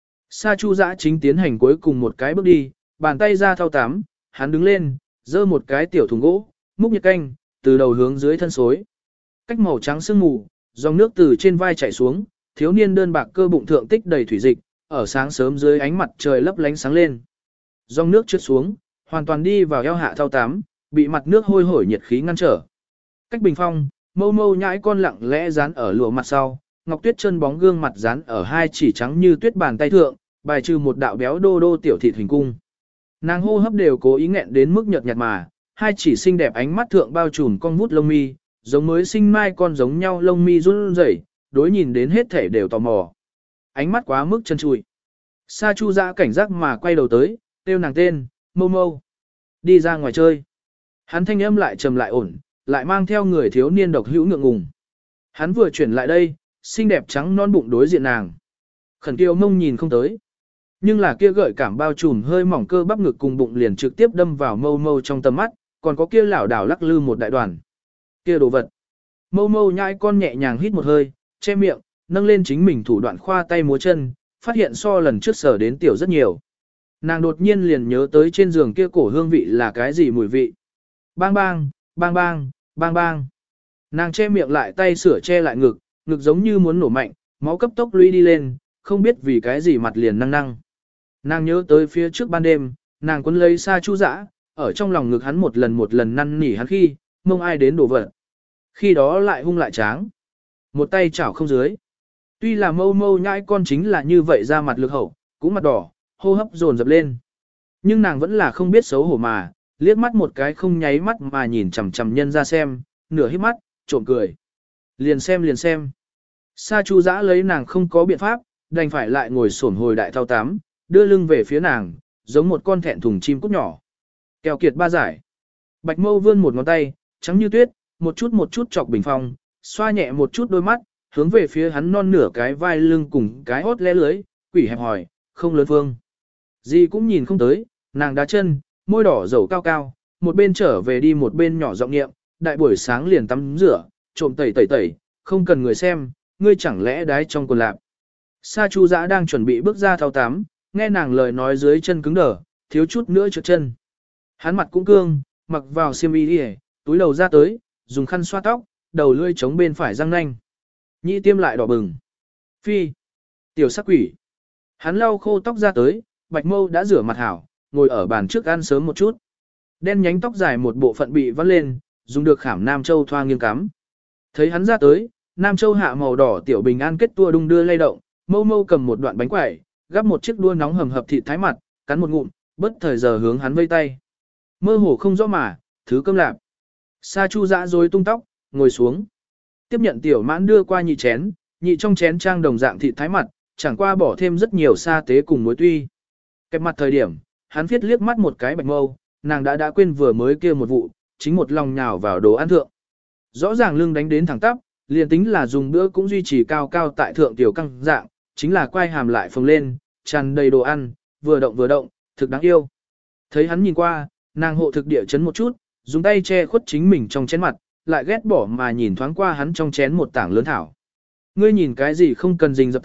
Sa Chu Dã chính tiến hành cuối cùng một cái bước đi, bàn tay ra thao tắm, hắn đứng lên, giơ một cái tiểu thùng gỗ, múc nhiệt canh, từ đầu hướng dưới thân xối. Cách màu trắng sương mù, dòng nước từ trên vai chảy xuống, thiếu niên đơn bạc cơ bụng thượng tích đầy thủy dịch, ở sáng sớm dưới ánh mặt trời lấp lánh sáng lên. Dòng nước trượt xuống, hoàn toàn đi vào eo hạ thao tắm, bị mặt nước hôi hổi nhiệt khí ngăn trở. Cách bình phong, mâu mâu nhãi con lặng lẽ dán ở lụa mặt sau, ngọc tuyết chân bóng gương mặt dán ở hai chỉ trắng như tuyết bàn tay thượng, bài trừ một đạo béo đô đô tiểu thịt hình cung. Nàng hô hấp đều cố ý nghẹn đến mức nhợt nhạt mà, hai chỉ xinh đẹp ánh mắt thượng bao trùm con vút lông mi, giống mới sinh mai con giống nhau lông mi run rẩy, đối nhìn đến hết thể đều tò mò. Ánh mắt quá mức chân chùi. Sa Chu Dã cảnh giác mà quay đầu tới, kêu nàng tên, mâu mâu. Đi ra ngoài chơi. Hắn thanh âm lại trầm lại ổn, lại mang theo người thiếu niên độc hữu ngượng ngùng. Hắn vừa chuyển lại đây, xinh đẹp trắng non bụng đối diện nàng. Khẩn kiều mông nhìn không tới. Nhưng là kia gợi cảm bao trùm hơi mỏng cơ bắp ngực cùng bụng liền trực tiếp đâm vào mâu mâu trong tầm mắt, còn có kia lảo đảo lắc lư một đại đoàn. Kia đồ vật. Mâu mâu nhãi con nhẹ nhàng hít một hơi, che miệng, nâng lên chính mình thủ đoạn khoa tay múa chân, phát hiện so lần trước sở đến tiểu rất nhiều. Nàng đột nhiên liền nhớ tới trên giường kia cổ hương vị là cái gì mùi vị. Bang bang, bang bang, bang bang. Nàng che miệng lại tay sửa che lại ngực, ngực giống như muốn nổ mạnh, máu cấp tốc lũy đi lên, không biết vì cái gì mặt liền năng năng. Nàng nhớ tới phía trước ban đêm, nàng quấn lấy Sa Chu Dã, ở trong lòng ngực hắn một lần năn nỉ hắn khi, mong ai đến đổ vật. Khi đó lại hung lại tráng. Một tay chảo không dưới. Tuy là mâu mâu nhãi con chính là như vậy ra mặt lực hậu, cũng mặt đỏ, hô hấp dồn dập lên. Nhưng nàng vẫn là không biết xấu hổ mà, liếc mắt một cái không nháy mắt mà nhìn chằm chằm nhân ra xem, nửa hít mắt, trộm cười. Liền xem. Sa Chu Dã lấy nàng không có biện pháp, đành phải lại ngồi xổm hồi đại thao tám, đưa lưng về phía nàng, giống một con thẹn thùng chim cút nhỏ. Kèo kiệt ba giải. Bạch mâu vươn một ngón tay, trắng như tuyết, một chút chọc bình phong, xoa nhẹ một chút đôi mắt, hướng về phía hắn non nửa cái vai lưng cùng cái hốt lẽ lưới, quỷ hẹp hỏi, không lớn phương. Gì cũng nhìn không tới, nàng đá chân, môi đỏ dầu cao cao, một bên trở về đi một bên nhỏ giọng niệm, đại buổi sáng liền tắm rửa, trộm tẩy, không cần người xem, ngươi chẳng lẽ đái trong quần lạp. Sa Chu Dã đang chuẩn bị bước ra thao tắm, nghe nàng lời nói dưới chân cứng đờ, thiếu chút nữa trượt chân. Hắn mặt cũng cương, mặc vào xiêm y đi, túi đầu ra tới, dùng khăn xoa tóc, đầu lưỡi chống bên phải răng nanh. Nhĩ tiêm lại đỏ bừng. Phi. Tiểu sắc quỷ. Hắn lau khô tóc ra tới, bạch mâu đã rửa mặt hảo, ngồi ở bàn trước ăn sớm một chút. Đen nhánh tóc dài một bộ phận bị vắt lên, dùng được khảm Nam Châu thoa nghiêng cắm. Thấy hắn ra tới, Nam Châu hạ màu đỏ tiểu bình an kết tua đung đưa lay động, mâu mâu cầm một đoạn bánh quẩy, gắp một chiếc đua nóng hầm hập thịt thái mặt, cắn một ngụm, bất thời giờ hướng hắn vây tay. Mơ hồ không rõ mà, thứ cơm lạp. Sa Chu Dã rối tung tóc, ngồi xuống. Tiếp nhận tiểu mãn đưa qua nhị chén, nhị trong chén trang đồng dạng thịt thái mặt, chẳng qua bỏ thêm rất nhiều sa tế cùng muối tuy. Kẹp mặt thời điểm, hắn viết liếc mắt một cái bạch mâu, nàng đã quên vừa mới kia một vụ, chính một lòng nhào vào đồ ăn thượng. Rõ ràng lưng đánh đến thẳng tắp, liền tính là dùng bữa cũng duy trì cao cao tại thượng tiểu căng dạng, chính là quay hàm lại phồng lên, tràn đầy đồ ăn, vừa động, thực đáng yêu. Thấy hắn nhìn qua, nàng hộ thực địa chấn một chút, dùng tay che khuất chính mình trong chén mặt, lại ghét bỏ mà nhìn thoáng qua hắn trong chén một tảng lớn thảo. Ngươi nhìn cái gì không cần rình dập ta,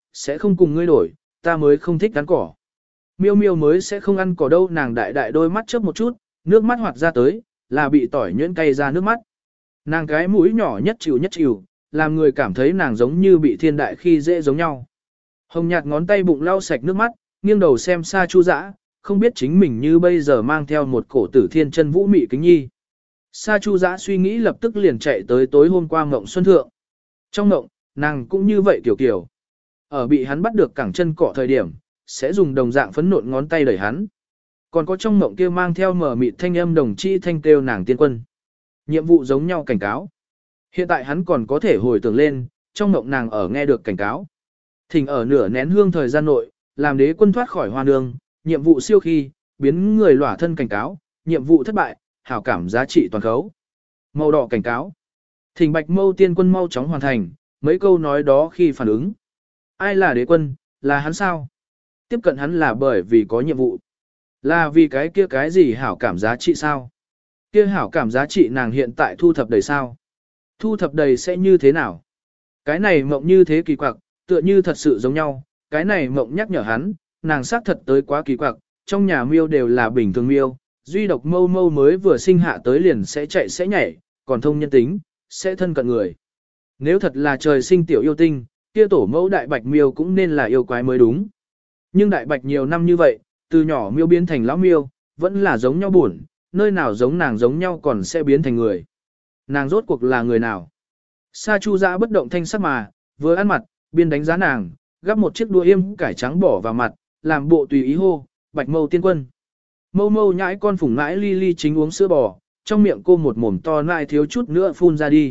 sẽ không cùng ngươi đổi, ta mới không thích ăn cỏ. Miêu miêu mới sẽ không ăn cỏ đâu, nàng đại đại đôi mắt chớp một chút, nước mắt hoạt ra tới, là bị tỏi nhuyễn cay ra nước mắt. Nàng cái mũi nhỏ nhất chịu, làm người cảm thấy nàng giống như bị thiên đại khi dễ giống nhau. Hồng nhạt ngón tay bụng lau sạch nước mắt, nghiêng đầu xem Sa Chu Dã, không biết chính mình như bây giờ mang theo một cổ tử thiên chân vũ mị kính nhi. Sa Chu Dã suy nghĩ lập tức liền chạy tới tối hôm qua mộng xuân thượng. Trong mộng, nàng cũng như vậy kiểu. Ở bị hắn bắt được cẳng chân cọ thời điểm, sẽ dùng đồng dạng phấn nộn ngón tay đẩy hắn. Còn có trong mộng kia mang theo mở mịt thanh âm đồng chi thanh kêu nàng tiên quân. Nhiệm vụ giống nhau cảnh cáo. Hiện tại hắn còn có thể hồi tưởng lên, trong mộng nàng ở nghe được cảnh cáo. Thỉnh ở nửa nén hương thời gian nội, làm đế quân thoát khỏi hoa nương, nhiệm vụ siêu khi, biến người lỏa thân cảnh cáo, nhiệm vụ thất bại, hảo cảm giá trị toàn khấu. Màu đỏ cảnh cáo. Thỉnh bạch mâu tiên quân mau chóng hoàn thành, mấy câu nói đó khi phản ứng. Ai là đế quân, là hắn sao? Tiếp cận hắn là bởi vì có nhiệm vụ. Là vì cái kia cái gì hảo cảm giá trị sao? Kia hảo cảm giá trị nàng hiện tại thu thập đầy sao? Thu thập đầy sẽ như thế nào? Cái này mộng như thế kỳ quặc, tựa như thật sự giống nhau. Cái này mộng nhắc nhở hắn, nàng xác thật tới quá kỳ quặc, trong nhà miêu đều là bình thường miêu, duy độc mâu mâu mới vừa sinh hạ tới liền sẽ chạy sẽ nhảy, còn thông nhân tính, sẽ thân cận người. Nếu thật là trời sinh tiểu yêu tinh, kia tổ mẫu đại bạch miêu cũng nên là yêu quái mới đúng. Nhưng đại bạch nhiều năm như vậy, từ nhỏ miêu biến thành lão miêu, vẫn là giống nhau buồn, nơi nào giống nàng giống nhau còn sẽ biến thành người. Nàng rốt cuộc là người nào? Sa Chu Dã bất động thanh sắc mà, vừa ăn mặt, biên đánh giá nàng, gắp một chiếc đũa yêm cải trắng bỏ vào mặt, làm bộ tùy ý hô, bạch mâu tiên quân. Mâu mâu nhãi con phủng mãi ly ly chính uống sữa bò, trong miệng cô một mồm to nại thiếu chút nữa phun ra đi.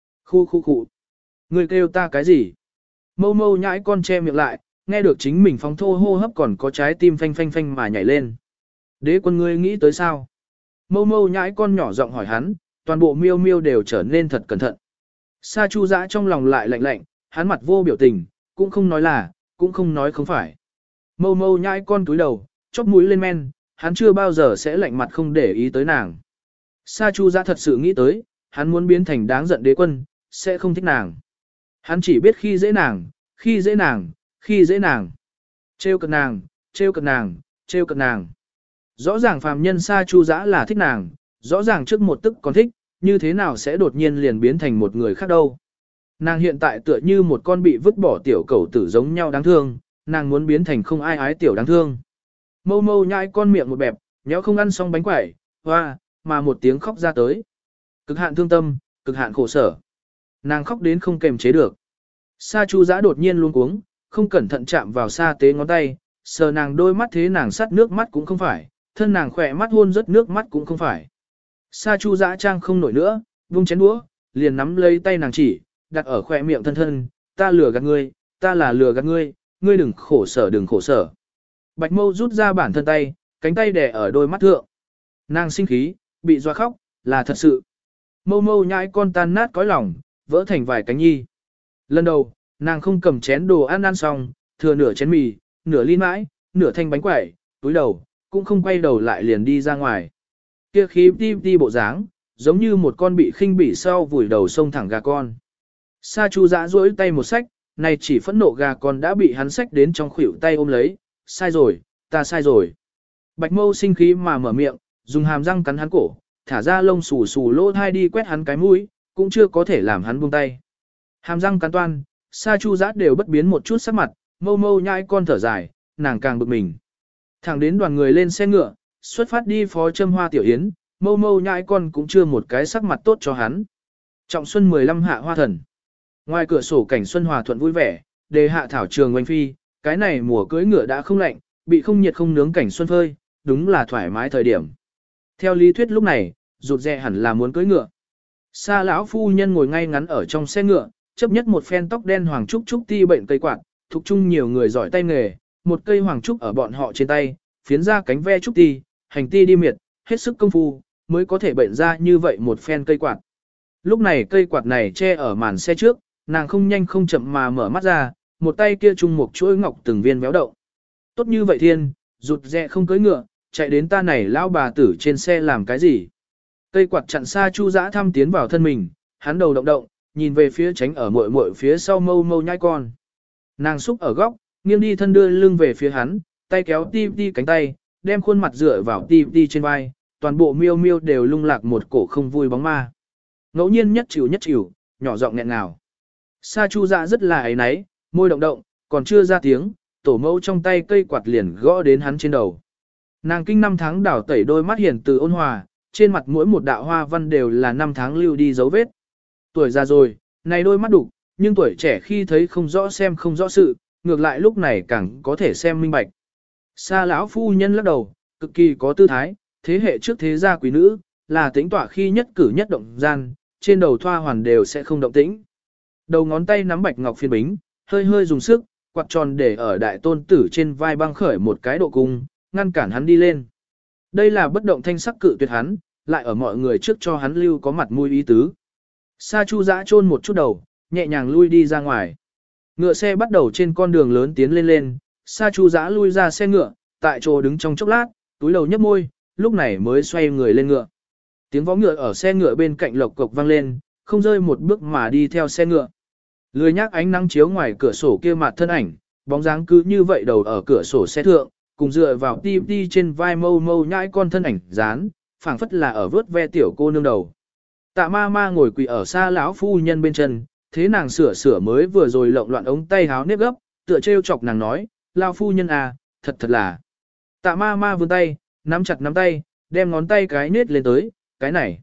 Khu. Người kêu ta cái gì? Mâu mâu nhãi con che miệng lại, nghe được chính mình phóng thô hô hấp còn có trái tim phanh phanh phanh mà nhảy lên. Đế quân ngươi nghĩ tới sao? Mâu mâu nhãi con nhỏ giọng hỏi hắn, toàn bộ miêu miêu đều trở nên thật cẩn thận. Sa Chu Dã trong lòng lại lạnh lạnh, hắn mặt vô biểu tình, cũng không nói là, cũng không nói không phải. Mâu mâu nhãi con túi đầu, chóp mũi lên men, hắn chưa bao giờ sẽ lạnh mặt không để ý tới nàng. Sa Chu Dã thật sự nghĩ tới, hắn muốn biến thành đáng giận đế quân, sẽ không thích nàng. Hắn chỉ biết khi dễ nàng. Trêu cợt nàng. Rõ ràng phàm nhân Sa Chu Dã là thích nàng, rõ ràng trước một tức còn thích, như thế nào sẽ đột nhiên liền biến thành một người khác đâu. Nàng hiện tại tựa như một con bị vứt bỏ tiểu cẩu tử giống nhau đáng thương, nàng muốn biến thành không ai ái tiểu đáng thương. Mâu mâu nhai con miệng một bẹp, nhéo không ăn xong bánh quẩy, hoa, mà một tiếng khóc ra tới. Cực hạn thương tâm, cực hạn khổ sở. Nàng khóc đến không kềm chế được. Sa Chu Dã đột nhiên luống cuống, không cẩn thận chạm vào Sa Tế ngón tay, sờ nàng đôi mắt thế nàng sắt nước mắt cũng không phải, thân nàng khỏe mắt hôn rất nước mắt cũng không phải. Sa Chu Dã trang không nổi nữa, vung chén đũa, liền nắm lấy tay nàng chỉ, đặt ở khỏe miệng thân, ta lừa gạt ngươi, ta là lừa gạt ngươi, ngươi đừng khổ sở. Bạch Mâu rút ra bản thân tay, cánh tay đè ở đôi mắt thượng. Nàng sinh khí, bị doa khóc, là thật sự. Mâu mâu nhãi con tan nát cõi lòng, vỡ thành vài cánh nhi. Lần đầu, nàng không cầm chén đồ ăn xong, thừa nửa chén mì, nửa ly mãi, nửa thanh bánh quẩy, túi đầu, cũng không quay đầu lại liền đi ra ngoài. Kia khí ti bộ dáng, giống như một con bị khinh bỉ sau vùi đầu sông thẳng gà con. Sa Chu Dã duỗi tay một xách, này chỉ phẫn nộ gà con đã bị hắn xách đến trong khuỷu tay ôm lấy, sai rồi, ta sai rồi. Bạch Mâu sinh khí mà mở miệng, dùng hàm răng cắn hắn cổ, thả ra lông xù xù lỗ thai đi quét hắn cái mũi, cũng chưa có thể làm hắn buông tay. Hàm răng cắn toan, Sa Chu Dã đều bất biến một chút sắc mặt, mâu mâu nhãi con thở dài, nàng càng bực mình. Thẳng đến đoàn người lên xe ngựa, xuất phát đi phó châm hoa tiểu yến, mâu mâu nhãi con cũng chưa một cái sắc mặt tốt cho hắn. Trọng xuân 15 hạ hoa thần. Ngoài cửa sổ cảnh xuân hòa thuận vui vẻ, đề hạ thảo trường oanh phi, cái này mùa cưới ngựa đã không lạnh, bị không nhiệt không nướng cảnh xuân phơi, đúng là thoải mái thời điểm. Theo lý thuyết lúc này, rụt rè hẳn là muốn cưới ngựa. Sa lão phu nhân ngồi ngay ngắn ở trong xe ngựa, chấp nhất một phen tóc đen hoàng trúc trúc ti bệnh cây quạt, thuộc chung nhiều người giỏi tay nghề, một cây hoàng trúc ở bọn họ trên tay, phiến ra cánh ve trúc ti, hành ti đi miệt, hết sức công phu, mới có thể bệnh ra như vậy một phen cây quạt. Lúc này cây quạt này che ở màn xe trước, nàng không nhanh không chậm mà mở mắt ra, một tay kia chung một chuỗi ngọc từng viên béo đậu. Tốt như vậy thiên, rụt rè không cưỡi ngựa, chạy đến ta này lão bà tử trên xe làm cái gì? Cây quạt chặn Sa Chu Dã thăm tiến vào thân mình, hắn đầu động động, nhìn về phía tránh ở muội muội phía sau mâu mâu nhai con. Nàng xúc ở góc, nghiêng đi thân đưa lưng về phía hắn, tay kéo ti ti cánh tay, đem khuôn mặt dựa vào ti ti trên vai, toàn bộ miêu miêu đều lung lạc một cổ không vui bóng ma. Ngẫu nhiên nhất chịu, nhỏ giọng nghẹn ngào. Sa Chu Dạ rất là ấy náy, môi động động, còn chưa ra tiếng, tổ mẫu trong tay cây quạt liền gõ đến hắn trên đầu. Nàng kinh 5 tháng đảo tẩy đôi mắt hiền từ ôn hòa, trên mặt mỗi một đạo hoa văn đều là 5 tháng lưu đi dấu vết. Tuổi già rồi, này đôi mắt đục, nhưng tuổi trẻ khi thấy không rõ xem không rõ sự, ngược lại lúc này càng có thể xem minh bạch. Sa lão phu nhân lắc đầu, cực kỳ có tư thái, thế hệ trước thế gia quý nữ, là tính tỏa khi nhất cử nhất động gian, trên đầu thoa hoàn đều sẽ không động tĩnh. Đầu ngón tay nắm bạch ngọc phiên bính, hơi hơi dùng sức, quạt tròn để ở đại tôn tử trên vai băng khởi một cái độ cung, ngăn cản hắn đi lên. Đây là bất động thanh sắc cự tuyệt hắn, lại ở mọi người trước cho hắn lưu có mặt mũi ý tứ. Sa Chu Dã chôn một chút đầu, nhẹ nhàng lui đi ra ngoài. Ngựa xe bắt đầu trên con đường lớn tiến lên. Sa Chu Dã lui ra xe ngựa, tại chỗ đứng trong chốc lát, túi đầu nhấp môi, lúc này mới xoay người lên ngựa. Tiếng vó ngựa ở xe ngựa bên cạnh lộc cộc vang lên, không rơi một bước mà đi theo xe ngựa. Lười nhác ánh nắng chiếu ngoài cửa sổ kia mặt thân ảnh, bóng dáng cứ như vậy đầu ở cửa sổ xe thượng, cùng dựa vào ti ti trên vai mâu mâu nhãi con thân ảnh dán, phảng phất là ở vớt ve tiểu cô nương đầu. Tạ ma ma ngồi quỳ ở xa lão phu nhân bên chân, thế nàng sửa mới vừa rồi lộn loạn ống tay háo nếp gấp, tựa trêu chọc nàng nói, lão phu nhân à, thật là. Tạ ma ma vươn tay, nắm chặt nắm tay, đem ngón tay cái nết lên tới, cái này.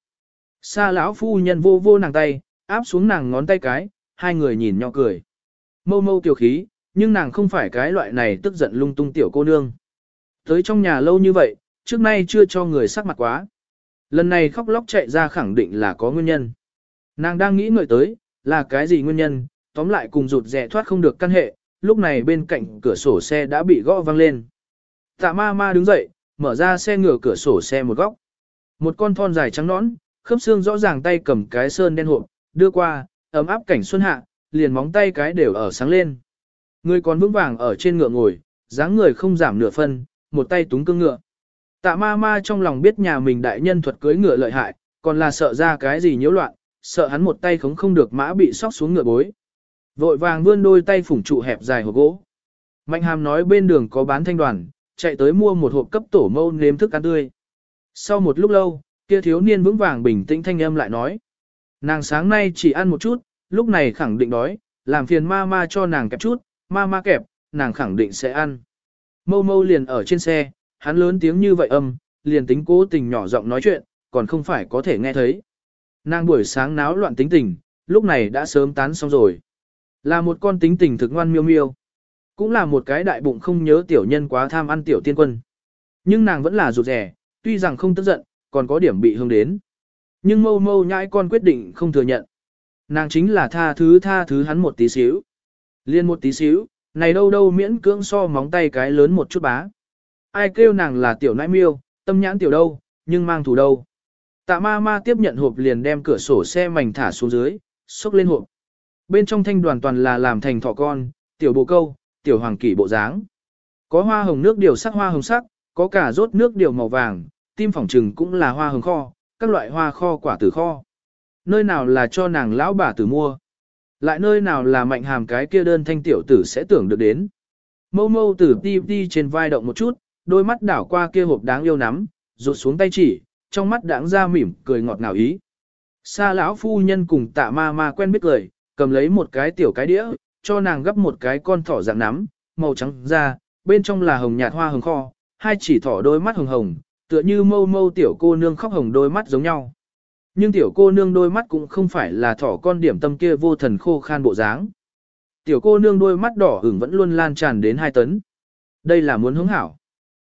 Xa lão phu nhân vô vô nàng tay, áp xuống nàng ngón tay cái, hai người nhìn nhau cười. Mâu mâu tiểu khí, nhưng nàng không phải cái loại này tức giận lung tung tiểu cô nương. Tới trong nhà lâu như vậy, trước nay chưa cho người sắc mặt quá. Lần này khóc lóc chạy ra khẳng định là có nguyên nhân. Nàng đang nghĩ ngợi tới, là cái gì nguyên nhân, tóm lại cùng rụt rè thoát không được căn hệ, lúc này bên cạnh cửa sổ xe đã bị gõ vang lên. Tạ ma ma đứng dậy, mở ra xe ngửa cửa sổ xe một góc. Một con thon dài trắng nõn, khớp xương rõ ràng tay cầm cái sơn đen hộp, đưa qua, ấm áp cảnh xuân hạ, liền móng tay cái đều ở sáng lên. Người còn vững vàng ở trên ngựa ngồi, dáng người không giảm nửa phân, một tay túng cương ngựa. Tạ ma ma trong lòng biết nhà mình đại nhân thuật cưới ngựa lợi hại, còn là sợ ra cái gì nhiễu loạn, sợ hắn một tay khống không được mã bị sóc xuống ngựa bối. Vội vàng vươn đôi tay phủng trụ hẹp dài hộp gỗ. Mạnh hàm nói bên đường có bán thanh đoàn, chạy tới mua một hộp cấp tổ mâu nếm thức ăn tươi. Sau một lúc lâu, kia thiếu niên vững vàng bình tĩnh thanh âm lại nói. Nàng sáng nay chỉ ăn một chút, lúc này khẳng định đói, làm phiền ma ma cho nàng kẹp chút, ma ma kẹp, nàng khẳng định sẽ ăn. Mâu mâu liền ở trên xe, hắn lớn tiếng như vậy liền tính cố tình nhỏ giọng nói chuyện, còn không phải có thể nghe thấy. Nàng buổi sáng náo loạn tính tình, lúc này đã sớm tán xong rồi. Là một con tính tình thực ngoan miêu miêu. Cũng là một cái đại bụng không nhớ tiểu nhân quá tham ăn tiểu tiên quân. Nhưng nàng vẫn là rụt rè, tuy rằng không tức giận, còn có điểm bị hương đến. Nhưng mâu mâu nhãi con quyết định không thừa nhận. Nàng chính là tha thứ hắn một tí xíu. Liên một tí xíu, này đâu đâu miễn cưỡng so móng tay cái lớn một chút bá. Ai kêu nàng là tiểu nãi miêu, tâm nhãn tiểu đâu, nhưng mang thù đâu. Tạ ma ma tiếp nhận hộp liền đem cửa sổ xe mảnh thả xuống dưới, xốc lên hộp. Bên trong thanh đoàn toàn là làm thành thỏ con, tiểu bồ câu, tiểu hoàng kỷ bộ dáng. Có hoa hồng nước điều sắc hoa hồng sắc, có cả rốt nước điều màu vàng, tim phỏng trừng cũng là hoa hồng kho, các loại hoa kho quả tử kho. Nơi nào là cho nàng lão bà tử mua. Lại nơi nào là mạnh hàm cái kia đơn thanh tiểu tử sẽ tưởng được đến. Mâu mâu tử ti ti trên vai động một chút, đôi mắt đảo qua kia hộp đáng yêu nắm, rụt xuống tay chỉ, trong mắt đãng ra mỉm cười ngọt ngào ý. Sa lão phu nhân cùng Tạ ma ma quen biết cười, cầm lấy một cái tiểu cái đĩa, cho nàng gấp một cái con thỏ dạng nắm, màu trắng da, bên trong là hồng nhạt hoa hồng kho, hai chỉ thỏ đôi mắt hồng hồng, tựa như mâu mâu tiểu cô nương khóc hồng đôi mắt giống nhau. Nhưng tiểu cô nương đôi mắt cũng không phải là thỏ con điểm tâm kia vô thần khô khan bộ dáng. Tiểu cô nương đôi mắt đỏ ửng vẫn luôn lan tràn đến 2 tấn. Đây là muốn hướng hảo.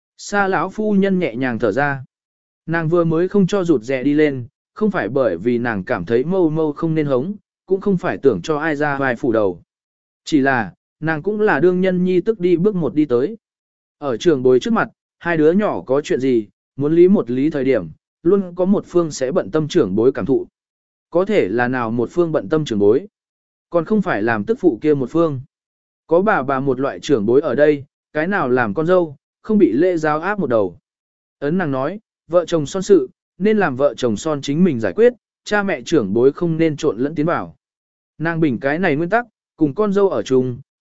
Sa lão phu nhân nhẹ nhàng thở ra. Nàng vừa mới không cho rụt rè đi lên, không phải bởi vì nàng cảm thấy mâu mâu không nên hống, cũng không phải tưởng cho ai ra vai phủ đầu. Chỉ là, nàng cũng là đương nhân nhi tức đi bước một đi tới. Ở trường bối trước mặt, hai đứa nhỏ có chuyện gì, muốn lý một lý thời điểm, luôn có một phương sẽ bận tâm trưởng bối cảm thụ. Có thể là nào một phương bận tâm trưởng bối, còn không phải làm tức phụ kia một phương. Có bà một loại trưởng bối ở đây, cái nào làm con dâu, không bị lễ giáo áp một đầu. Ấn nàng nói, vợ chồng son sự, nên làm vợ chồng son chính mình giải quyết, cha mẹ trưởng bối không nên trộn lẫn tiến vào. Nàng bình cái này nguyên tắc, cùng con dâu ở chung,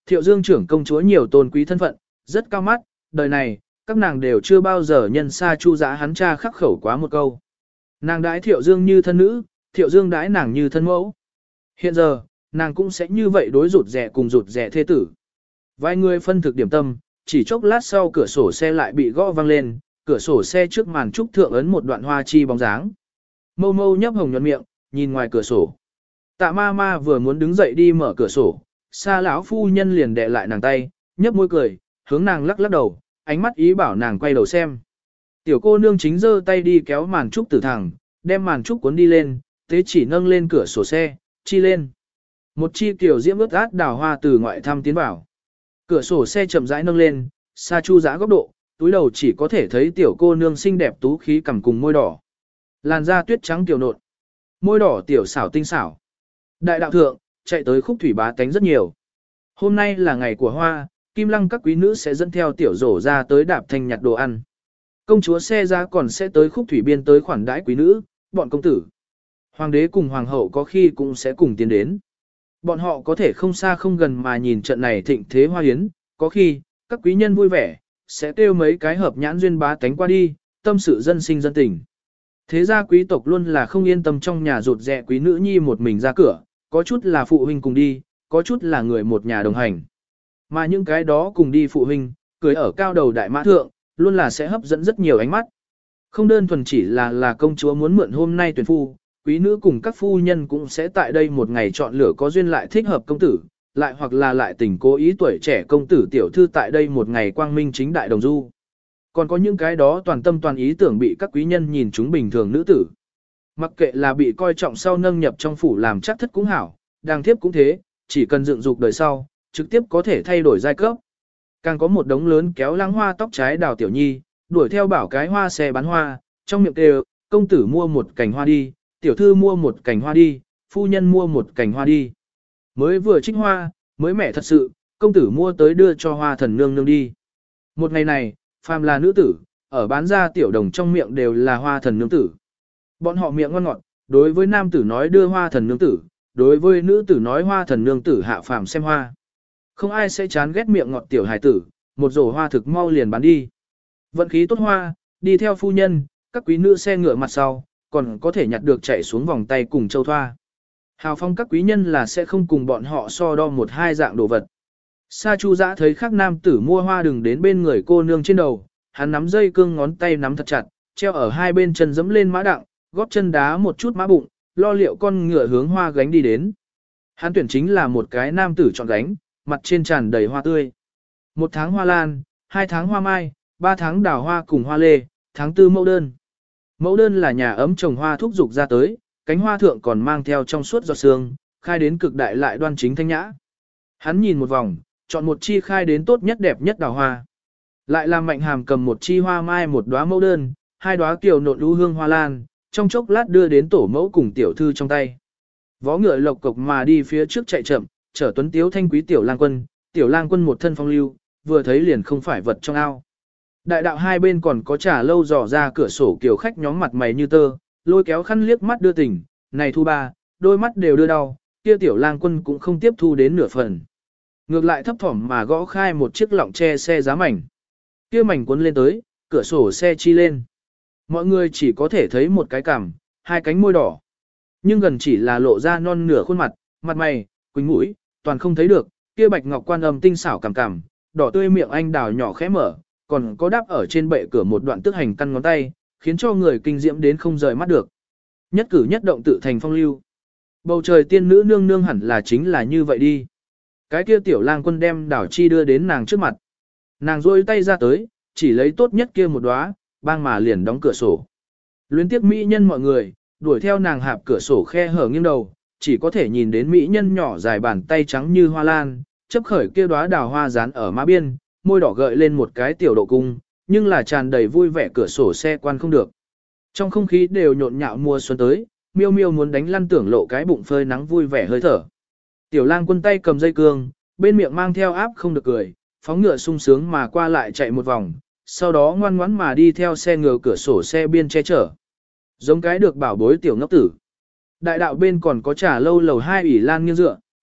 Thiệu Dương trưởng công chúa nhiều tôn quý thân phận, rất cao mắt, đời này, các nàng đều chưa bao giờ nhân xa Chu Dã hắn cha khắc khẩu quá một câu. Nàng đãi Thiệu Dương như thân nữ, Thiệu Dương đãi nàng như thân mẫu. Hiện giờ, nàng cũng sẽ như vậy đối rụt rẻ cùng rụt rẻ thê tử. Vài người phân thực điểm tâm, chỉ chốc lát sau cửa sổ xe lại bị gõ vang lên, cửa sổ xe trước màn trúc thượng ấn một đoạn hoa chi bóng dáng. Mâu mâu nhấp hồng nhuận miệng, nhìn ngoài cửa sổ. Tạ ma ma vừa muốn đứng dậy đi mở cửa sổ, xa lão phu nhân liền đè lại nàng tay, nhấp môi cười, hướng nàng lắc lắc đầu, ánh mắt ý bảo nàng quay đầu xem. Tiểu cô nương chính giơ tay đi kéo màn trúc tử thẳng, đem màn trúc cuốn đi lên, tế chỉ nâng lên cửa sổ xe, chi lên. Một chi kiểu diễm ướt át đào hoa từ ngoại thăm tiến vào. Cửa sổ xe chậm rãi nâng lên, xa Chu Dã góc độ, túi đầu chỉ có thể thấy tiểu cô nương xinh đẹp tú khí cằm cùng môi đỏ. Làn da tuyết trắng tiểu nộn, môi đỏ tiểu xảo tinh xảo. Đại đạo thượng, chạy tới Khúc Thủy bá tánh rất nhiều. Hôm nay là ngày của hoa, Kim Lăng các quý nữ sẽ dẫn theo tiểu rổ ra tới đạp thanh nhặt đồ ăn. Công chúa xe ra còn sẽ tới Khúc Thủy biên tới khoản đãi quý nữ, bọn công tử. Hoàng đế cùng hoàng hậu có khi cũng sẽ cùng tiến đến. Bọn họ có thể không xa không gần mà nhìn trận này thịnh thế hoa hiến, có khi, các quý nhân vui vẻ, sẽ kêu mấy cái hợp nhãn duyên bá tánh qua đi, tâm sự dân sinh dân tình. Thế ra quý tộc luôn là không yên tâm trong nhà rụt rẹ quý nữ nhi một mình ra cửa, có chút là phụ huynh cùng đi, có chút là người một nhà đồng hành. Mà những cái đó cùng đi phụ huynh, cưới ở cao đầu đại mã thượng, luôn là sẽ hấp dẫn rất nhiều ánh mắt. Không đơn thuần chỉ là công chúa muốn mượn hôm nay tuyển phu, quý nữ cùng các phu nhân cũng sẽ tại đây một ngày chọn lựa có duyên lại thích hợp công tử, lại hoặc là lại tình cố ý tuổi trẻ công tử tiểu thư tại đây một ngày quang minh chính đại đồng du. Còn có những cái đó toàn tâm toàn ý tưởng bị các quý nhân nhìn chúng bình thường nữ tử. Mặc kệ là bị coi trọng sau nâng nhập trong phủ làm chắc thất cũng hảo, đang tiếp cũng thế, chỉ cần dựng dục đời sau, trực tiếp có thể thay đổi giai cấp. Càng có một đống lớn kéo lăng hoa tóc trái đào tiểu nhi, đuổi theo bảo cái hoa xe bán hoa, trong miệng kêu, công tử mua một cành hoa đi, tiểu thư mua một cành hoa đi, phu nhân mua một cành hoa đi. Mới vừa trích hoa, mới mẻ thật sự, công tử mua tới đưa cho hoa thần nương nương đi. Một ngày này, phàm là nữ tử, ở bán ra tiểu đồng trong miệng đều là hoa thần nương tử. Bọn họ miệng ngon ngọt, đối với nam tử nói đưa hoa thần nương tử, đối với nữ tử nói hoa thần nương tử hạ phàm xem hoa. Không ai sẽ chán ghét miệng ngọt tiểu hài tử, một rổ hoa thực mau liền bán đi. Vận khí tốt hoa, đi theo phu nhân, các quý nữ xe ngựa mặt sau, còn có thể nhặt được chạy xuống vòng tay cùng châu thoa. Hào phong các quý nhân là sẽ không cùng bọn họ so đo một hai dạng đồ vật. Sa Chu Dã thấy khác nam tử mua hoa đừng đến bên người cô nương trên đầu, hắn nắm dây cương ngón tay nắm thật chặt, treo ở hai bên chân dẫm lên mã đặng, góp chân đá một chút mã bụng, lo liệu con ngựa hướng hoa gánh đi đến. Hắn tuyển chính là một cái nam tử chọn gánh, mặt trên tràn đầy hoa tươi. 1 tháng hoa lan, 2 tháng hoa mai, 3 tháng đào hoa cùng hoa lê, tháng 4 mẫu đơn. Mẫu đơn là nhà ấm trồng hoa thúc dục ra tới, cánh hoa thượng còn mang theo trong suốt giọt sương, khai đến cực đại lại đoan chính thanh nhã. Hắn nhìn một vòng, chọn một chi khai đến tốt nhất đẹp nhất đào hoa. Lại làm Mạnh Hàm cầm một chi hoa mai một đóa mẫu đơn, 2 đóa kiều nộn lũ hương hoa lan, trong chốc lát đưa đến tổ mẫu cùng tiểu thư trong tay. Vó ngựa lộc cộc mà đi phía trước chạy chậm, chở tuấn tiếu thanh quý tiểu lang quân một thân phong lưu, vừa thấy liền không phải vật trong ao. Đại đạo hai bên còn có trà lâu dò ra cửa sổ kiểu khách nhóm mặt mày như tơ, lôi kéo khăn liếc mắt đưa tình, này thu ba, đôi mắt đều đưa đau, kia tiểu lang quân cũng không tiếp thu đến nửa phần. Ngược lại thấp thỏm mà gõ khai một chiếc lọng tre xe giá mảnh. Kia mảnh cuốn lên tới, cửa sổ xe chi lên. Mọi người chỉ có thể thấy một cái cằm, 2 cánh môi đỏ. Nhưng gần chỉ là lộ ra non nửa khuôn mặt, mặt mày, quỳnh mũi, toàn không thấy được, kia bạch ngọc quan âm tinh xảo cằm cằm, đỏ tươi miệng anh đào nhỏ khẽ mở, còn có đáp ở trên bệ cửa một đoạn tức hành căn ngón tay, khiến cho người kinh diễm đến không rời mắt được. Nhất cử nhất động tự thành phong lưu. Bầu trời tiên nữ nương nương hẳn là chính là như vậy đi. Cái kia tiểu lang quân đem đảo chi đưa đến nàng trước mặt. Nàng rôi tay ra tới, chỉ lấy tốt nhất kia một đóa, bang mà liền đóng cửa sổ. Luyến tiếc mỹ nhân mọi người, đuổi theo nàng hạp cửa sổ khe hở nghiêng đầu, chỉ có thể nhìn đến mỹ nhân nhỏ dài bàn tay trắng như hoa lan, chấp khởi kia đóa đào hoa dán ở má biên, môi đỏ gợi lên một cái tiểu độ cung, nhưng là tràn đầy vui vẻ cửa sổ xe quan không được. Trong không khí đều nhộn nhạo mùa xuân tới, miêu miêu muốn đánh lăn tưởng lộ cái bụng phơi nắng vui vẻ hơi thở. Tiểu lang quân tay cầm dây cương, bên miệng mang theo áp không được cười, phóng ngựa sung sướng mà qua lại chạy một vòng, sau đó ngoan ngoãn mà đi theo xe ngựa cửa sổ xe biên che chở. Giống cái được bảo bối tiểu ngốc tử. Đại đạo bên còn có trà lâu lầu 2 ủy lan nghiêng dựa,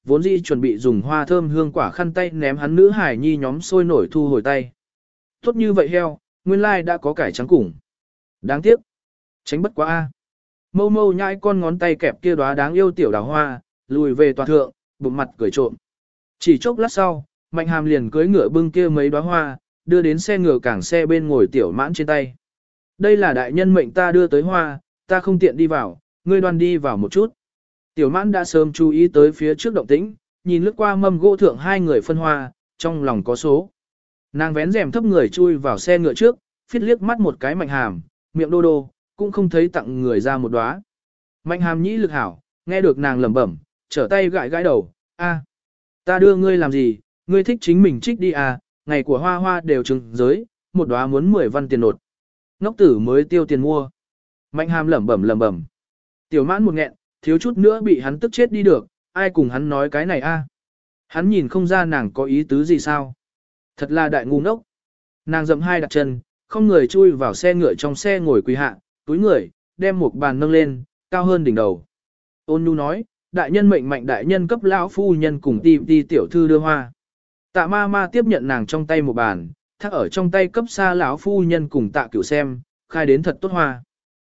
vốn dĩ chuẩn bị dùng hoa thơm hương quả khăn tay ném hắn nữ hải nhi nhóm sôi nổi thu hồi tay. Tốt như vậy heo, nguyên lai đã có cải trắng củng. Đáng tiếc. Tránh bất quá a. Mâu mâu nhãi con ngón tay kẹp kia đóa đáng yêu tiểu đào hoa, lùi về tòa thượng, bụng mặt cười trộm. Chỉ chốc lát sau, Mạnh Hàm liền cưỡi ngựa bưng kia mấy đóa hoa, đưa đến xe ngựa cảng xe bên ngồi tiểu mãn trên tay. Đây là đại nhân mệnh ta đưa tới hoa, ta không tiện đi vào, ngươi đoan đi vào một chút. Tiểu mãn đã sớm chú ý tới phía trước động tĩnh, nhìn lướt qua mâm gỗ thượng hai người phân hoa, trong lòng có số. Nàng vén rèm thấp người chui vào xe ngựa trước, phiết liếc mắt một cái Mạnh Hàm, miệng đô đô, cũng không thấy tặng người ra một đóa. Mạnh Hàm nhĩ lực hảo, nghe được nàng lẩm bẩm, trở tay gãi gãi đầu, a, ta đưa ngươi làm gì, ngươi thích chính mình trích đi à, ngày của hoa hoa đều trừng giới, một đóa muốn 10 văn tiền nột. Ngốc tử mới tiêu tiền mua. Mạnh Hàm lẩm bẩm. Tiểu mãn một nghẹn, thiếu chút nữa bị hắn tức chết đi được, ai cùng hắn nói cái này a? Hắn nhìn không ra nàng có ý tứ gì sao. Thật là đại ngu ngốc. Nàng dậm hai đặt chân, không người chui vào xe ngựa trong xe ngồi quỳ hạ, túi người, đem một bàn nâng lên, cao hơn đỉnh đầu. Ôn nhu nói, đại nhân mệnh mạnh đại nhân cấp lão phu nhân cùng ti tiểu thư đưa hoa. Tạ ma ma tiếp nhận nàng trong tay một bàn, thác ở trong tay cấp xa lão phu nhân cùng tạ cửu xem, khai đến thật tốt hoa.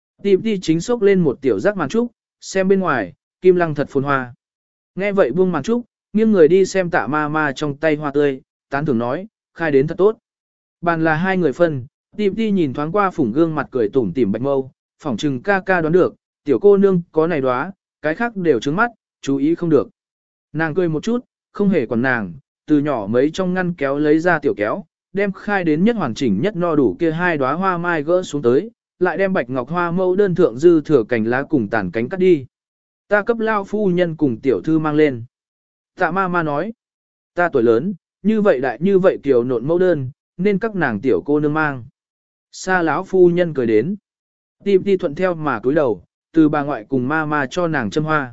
Ti chính xốc lên một tiểu giác màn trúc, xem bên ngoài, kim lăng thật phồn hoa. Nghe vậy buông màn trúc, nghiêng người đi xem tạ ma ma trong tay hoa tươi, tán thưởng nói, khai đến thật tốt. Bàn là hai người phân, Ti nhìn thoáng qua phủng gương mặt cười tủm tỉm bạch mâu, phỏng trừng ca đoán được, tiểu cô nương có này đóa, cái khác đều trứng mắt, chú ý không được. Nàng cười một chút, không hề còn nàng, từ nhỏ mấy trong ngăn kéo lấy ra tiểu kéo, đem khai đến nhất hoàn chỉnh nhất no đủ kia hai đóa hoa mai gỡ xuống tới, lại đem bạch ngọc hoa mẫu đơn thượng dư thừa cành lá cùng tàn cánh cắt đi. Ta cấp lao phu nhân cùng tiểu thư mang lên. Tạ ma ma nói, ta tuổi lớn, như vậy đại như vậy kiểu nộn mẫu đơn, nên các nàng tiểu cô nương mang. Sa lão phu nhân cười đến. Ti thuận theo mà cúi đầu, từ bà ngoại cùng ma ma cho nàng châm hoa.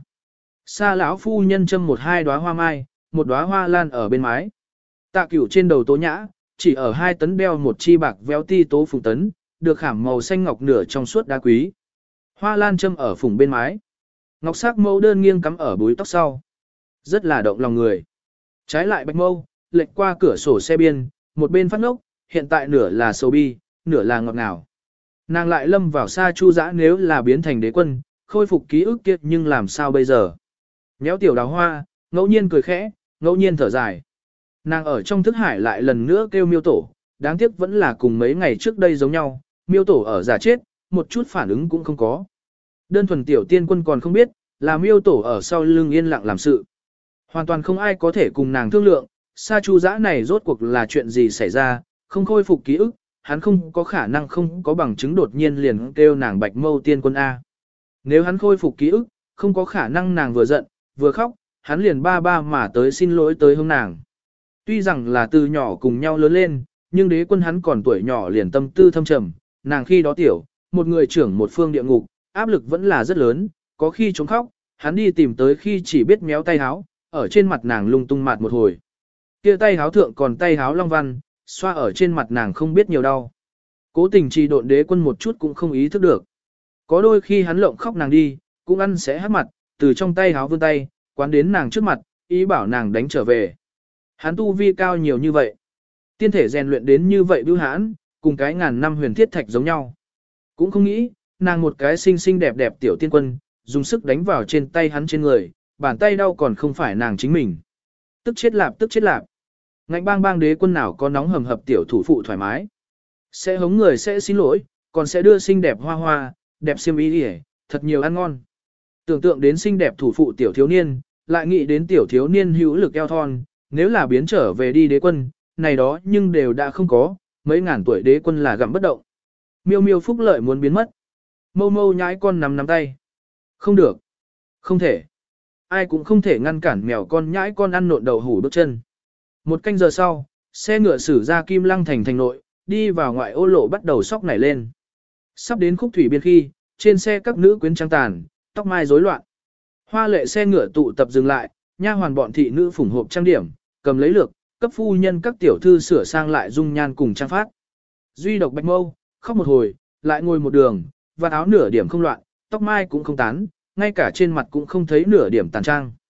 Sa lão phu nhân châm một hai đóa hoa mai, một đóa hoa lan ở bên mái. Tạ Cửu trên đầu tố nhã, chỉ ở 2 tấn đeo một chi bạc véo ti tố phùng tấn, được khảm màu xanh ngọc nửa trong suốt đá quý. Hoa lan châm ở phùng bên mái. Ngọc sắc mẫu đơn nghiêng cắm ở búi tóc sau. Rất là động lòng người. Trái lại bạch mâu, lệch qua cửa sổ xe biên, một bên phát ngốc, hiện tại nửa là sầu bi, nửa là ngọt ngào. Nàng lại lâm vào xa chu dã nếu là biến thành đế quân, khôi phục ký ức kiệt nhưng làm sao bây giờ. Nhéo tiểu đào hoa, ngẫu nhiên cười khẽ, ngẫu nhiên thở dài. Nàng ở trong thức hải lại lần nữa kêu miêu tổ, đáng tiếc vẫn là cùng mấy ngày trước đây giống nhau, miêu tổ ở giả chết, một chút phản ứng cũng không có. Đơn thuần tiểu tiên quân còn không biết, là miêu tổ ở sau lưng yên lặng làm sự. Hoàn toàn không ai có thể cùng nàng thương lượng, sa chu dã này rốt cuộc là chuyện gì xảy ra, không khôi phục ký ức, hắn không có khả năng không có bằng chứng đột nhiên liền kêu nàng bạch mâu tiên quân A. Nếu hắn khôi phục ký ức, không có khả năng nàng vừa giận, vừa khóc, hắn liền ba mà tới xin lỗi tới hướng nàng. Tuy rằng là từ nhỏ cùng nhau lớn lên, nhưng đế quân hắn còn tuổi nhỏ liền tâm tư thâm trầm, nàng khi đó tiểu, một người trưởng một phương địa ngục, áp lực vẫn là rất lớn, có khi trống khóc, hắn đi tìm tới khi chỉ biết méo tay háo, ở trên mặt nàng lung tung mạt một hồi. Kia tay háo thượng còn tay háo long văn, xoa ở trên mặt nàng không biết nhiều đau. Cố tình trì độn đế quân một chút cũng không ý thức được. Có đôi khi hắn lộng khóc nàng đi, cũng ăn sẽ hát mặt, từ trong tay háo vươn tay, quán đến nàng trước mặt, ý bảo nàng đánh trở về. Hắn tu vi cao nhiều như vậy. Tiên thể rèn luyện đến như vậy bưu hãn, cùng cái ngàn năm huyền thiết thạch giống nhau. Cũng không nghĩ, nàng một cái xinh xinh đẹp đẹp tiểu tiên quân, dùng sức đánh vào trên tay hắn trên người, bàn tay đau còn không phải nàng chính mình. Tức chết lạp. Ngạnh bang bang đế quân nào có nóng hầm hập tiểu thủ phụ thoải mái. Sẽ hống người sẽ xin lỗi, còn sẽ đưa xinh đẹp hoa hoa, đẹp xiêm y đi thật nhiều ăn ngon. Tưởng tượng đến xinh đẹp thủ phụ tiểu thiếu niên, lại nghĩ đến tiểu thiếu niên hữu lực eo thon, nếu là biến trở về đi đế quân, này đó nhưng đều đã không có, mấy ngàn tuổi đế quân là gặm bất động. Miêu miêu phúc lợi muốn biến mất. Mâu mâu nhái con nắm tay. Không được. Không thể. Ai cũng không thể ngăn cản mèo con nhãi con ăn nộn đậu hủ bước chân. 1 canh giờ sau, xe ngựa xử ra Kim Lăng thành nội, đi vào ngoại ô lộ bắt đầu sóc nảy lên. Sắp đến khúc thủy biên khi, trên xe các nữ quyến trang tàn, tóc mai rối loạn. Hoa lệ xe ngựa tụ tập dừng lại, nha hoàn bọn thị nữ phủng hộp trang điểm, cầm lấy lược, cấp phu nhân các tiểu thư sửa sang lại dung nhan cùng trang phát. Duy độc bạch mâu, khóc một hồi, lại ngồi một đường, và áo nửa điểm không loạn, tóc mai cũng không tán, ngay cả trên mặt cũng không thấy nửa điểm tàn trang.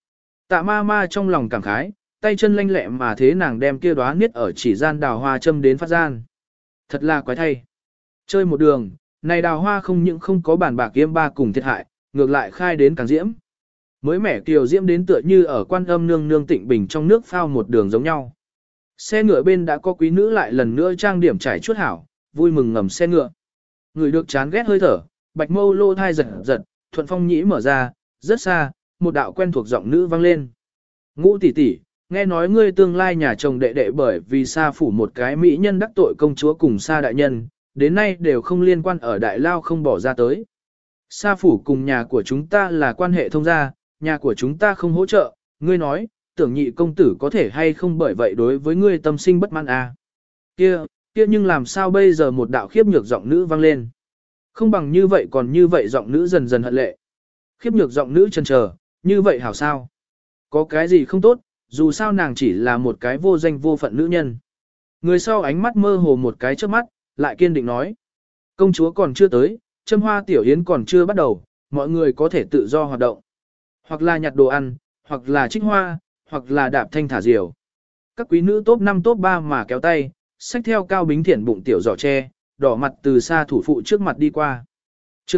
Tạ ma ma trong lòng cảm khái, tay chân lanh lẹ mà thế nàng đem kia đóa niết ở chỉ gian đào hoa châm đến phát gian. Thật là quái thay. Chơi một đường, này đào hoa không những không có bản bạc yêm ba cùng thiệt hại, ngược lại khai đến càng diễm. Mới mẻ kiều diễm đến tựa như ở Quan Âm nương nương tịnh bình trong nước phao một đường giống nhau. Xe ngựa bên đã có quý nữ lại lần nữa trang điểm trải chuốt hảo, vui mừng ngầm xe ngựa. Người được chán ghét hơi thở, bạch mâu lô thai giật giật, thuận phong nhĩ mở ra, rất xa, một đạo quen thuộc giọng nữ vang lên. Ngũ tỷ tỷ, nghe nói ngươi tương lai nhà chồng đệ đệ bởi vì Sa phủ một cái mỹ nhân đắc tội công chúa cùng Sa đại nhân, đến nay đều không liên quan ở đại lao không bỏ ra tới. Sa phủ cùng nhà của chúng ta là quan hệ thông gia, nhà của chúng ta không hỗ trợ, ngươi nói, tưởng nhị công tử có thể hay không bởi vậy đối với ngươi tâm sinh bất mãn à. Kia nhưng làm sao bây giờ một đạo khiếp nhược giọng nữ vang lên. Không bằng như vậy còn như vậy giọng nữ dần dần hận lệ. Khiếp nhược giọng nữ chần chờ, như vậy hảo sao? Có cái gì không tốt, dù sao nàng chỉ là một cái vô danh vô phận nữ nhân. Người sau ánh mắt mơ hồ một cái trước mắt, lại kiên định nói. Công chúa còn chưa tới, châm hoa tiểu yến còn chưa bắt đầu, mọi người có thể tự do hoạt động. Hoặc là nhặt đồ ăn, hoặc là trích hoa, hoặc là đạp thanh thả diều. Các quý nữ top 5 top 3 mà kéo tay, xách theo Cao Bính Thiển bụng tiểu giỏ tre, đỏ mặt từ xa thủ phụ trước mặt đi qua. Chương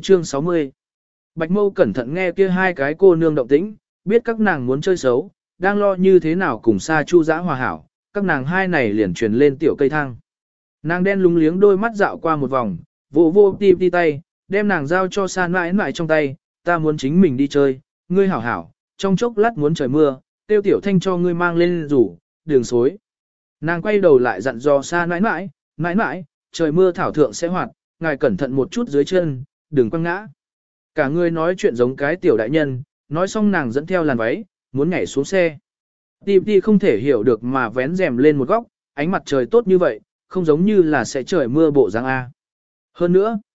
60. Bạch Mâu cẩn thận nghe kia hai cái cô nương động tĩnh, biết các nàng muốn chơi xấu, đang lo như thế nào cùng Sa Chu Dã hòa hảo, các nàng hai này liền truyền lên tiểu cây thang. Nàng đen lúng liếng đôi mắt dạo qua một vòng, vô ti tay, đem nàng giao cho Sa mãi mãi trong tay, ta muốn chính mình đi chơi, ngươi hảo hảo, trong chốc lát muốn trời mưa, tiêu tiểu thanh cho ngươi mang lên rủ, đường xối. Nàng quay đầu lại dặn dò Sa mãi mãi, trời mưa thảo thượng sẽ hoạt, ngài cẩn thận một chút dưới chân, đừng quăng ngã. Cả người nói chuyện giống cái tiểu đại nhân, nói xong nàng dẫn theo làn váy, muốn nhảy xuống xe. Ti không thể hiểu được mà vén rèm lên một góc, ánh mặt trời tốt như vậy, không giống như là sẽ trời mưa bộ dáng A. Hơn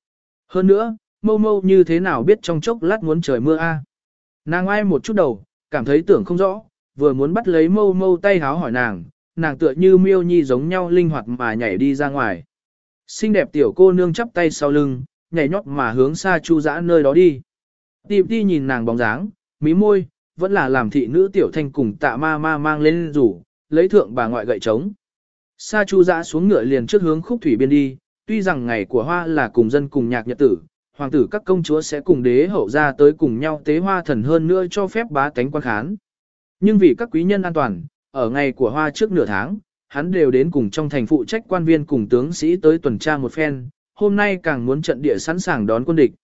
nữa, mâu như thế nào biết trong chốc lát muốn trời mưa A. Nàng ai một chút đầu, cảm thấy tưởng không rõ, vừa muốn bắt lấy mâu tay háo hỏi nàng tựa như miêu nhi giống nhau linh hoạt mà nhảy đi ra ngoài. Xinh đẹp tiểu cô nương chắp tay sau lưng, nhảy nhót mà hướng Sa Chu Dã nơi đó đi. Ti nhìn nàng bóng dáng, mí môi, vẫn là làm thị nữ tiểu thanh cùng Tạ ma ma mang lên rủ, lấy thượng bà ngoại gậy trống. Sa Chu Dã xuống ngựa liền trước hướng khúc thủy biên đi, tuy rằng ngày của hoa là cùng dân cùng nhạc nhật tử, hoàng tử các công chúa sẽ cùng đế hậu ra tới cùng nhau tế hoa thần hơn nữa cho phép bá tánh quan khán. Nhưng vì các quý nhân an toàn, ở ngày của hoa trước nửa tháng, hắn đều đến cùng trong thành phụ trách quan viên cùng tướng sĩ tới tuần tra một phen, hôm nay càng muốn trận địa sẵn sàng đón quân địch.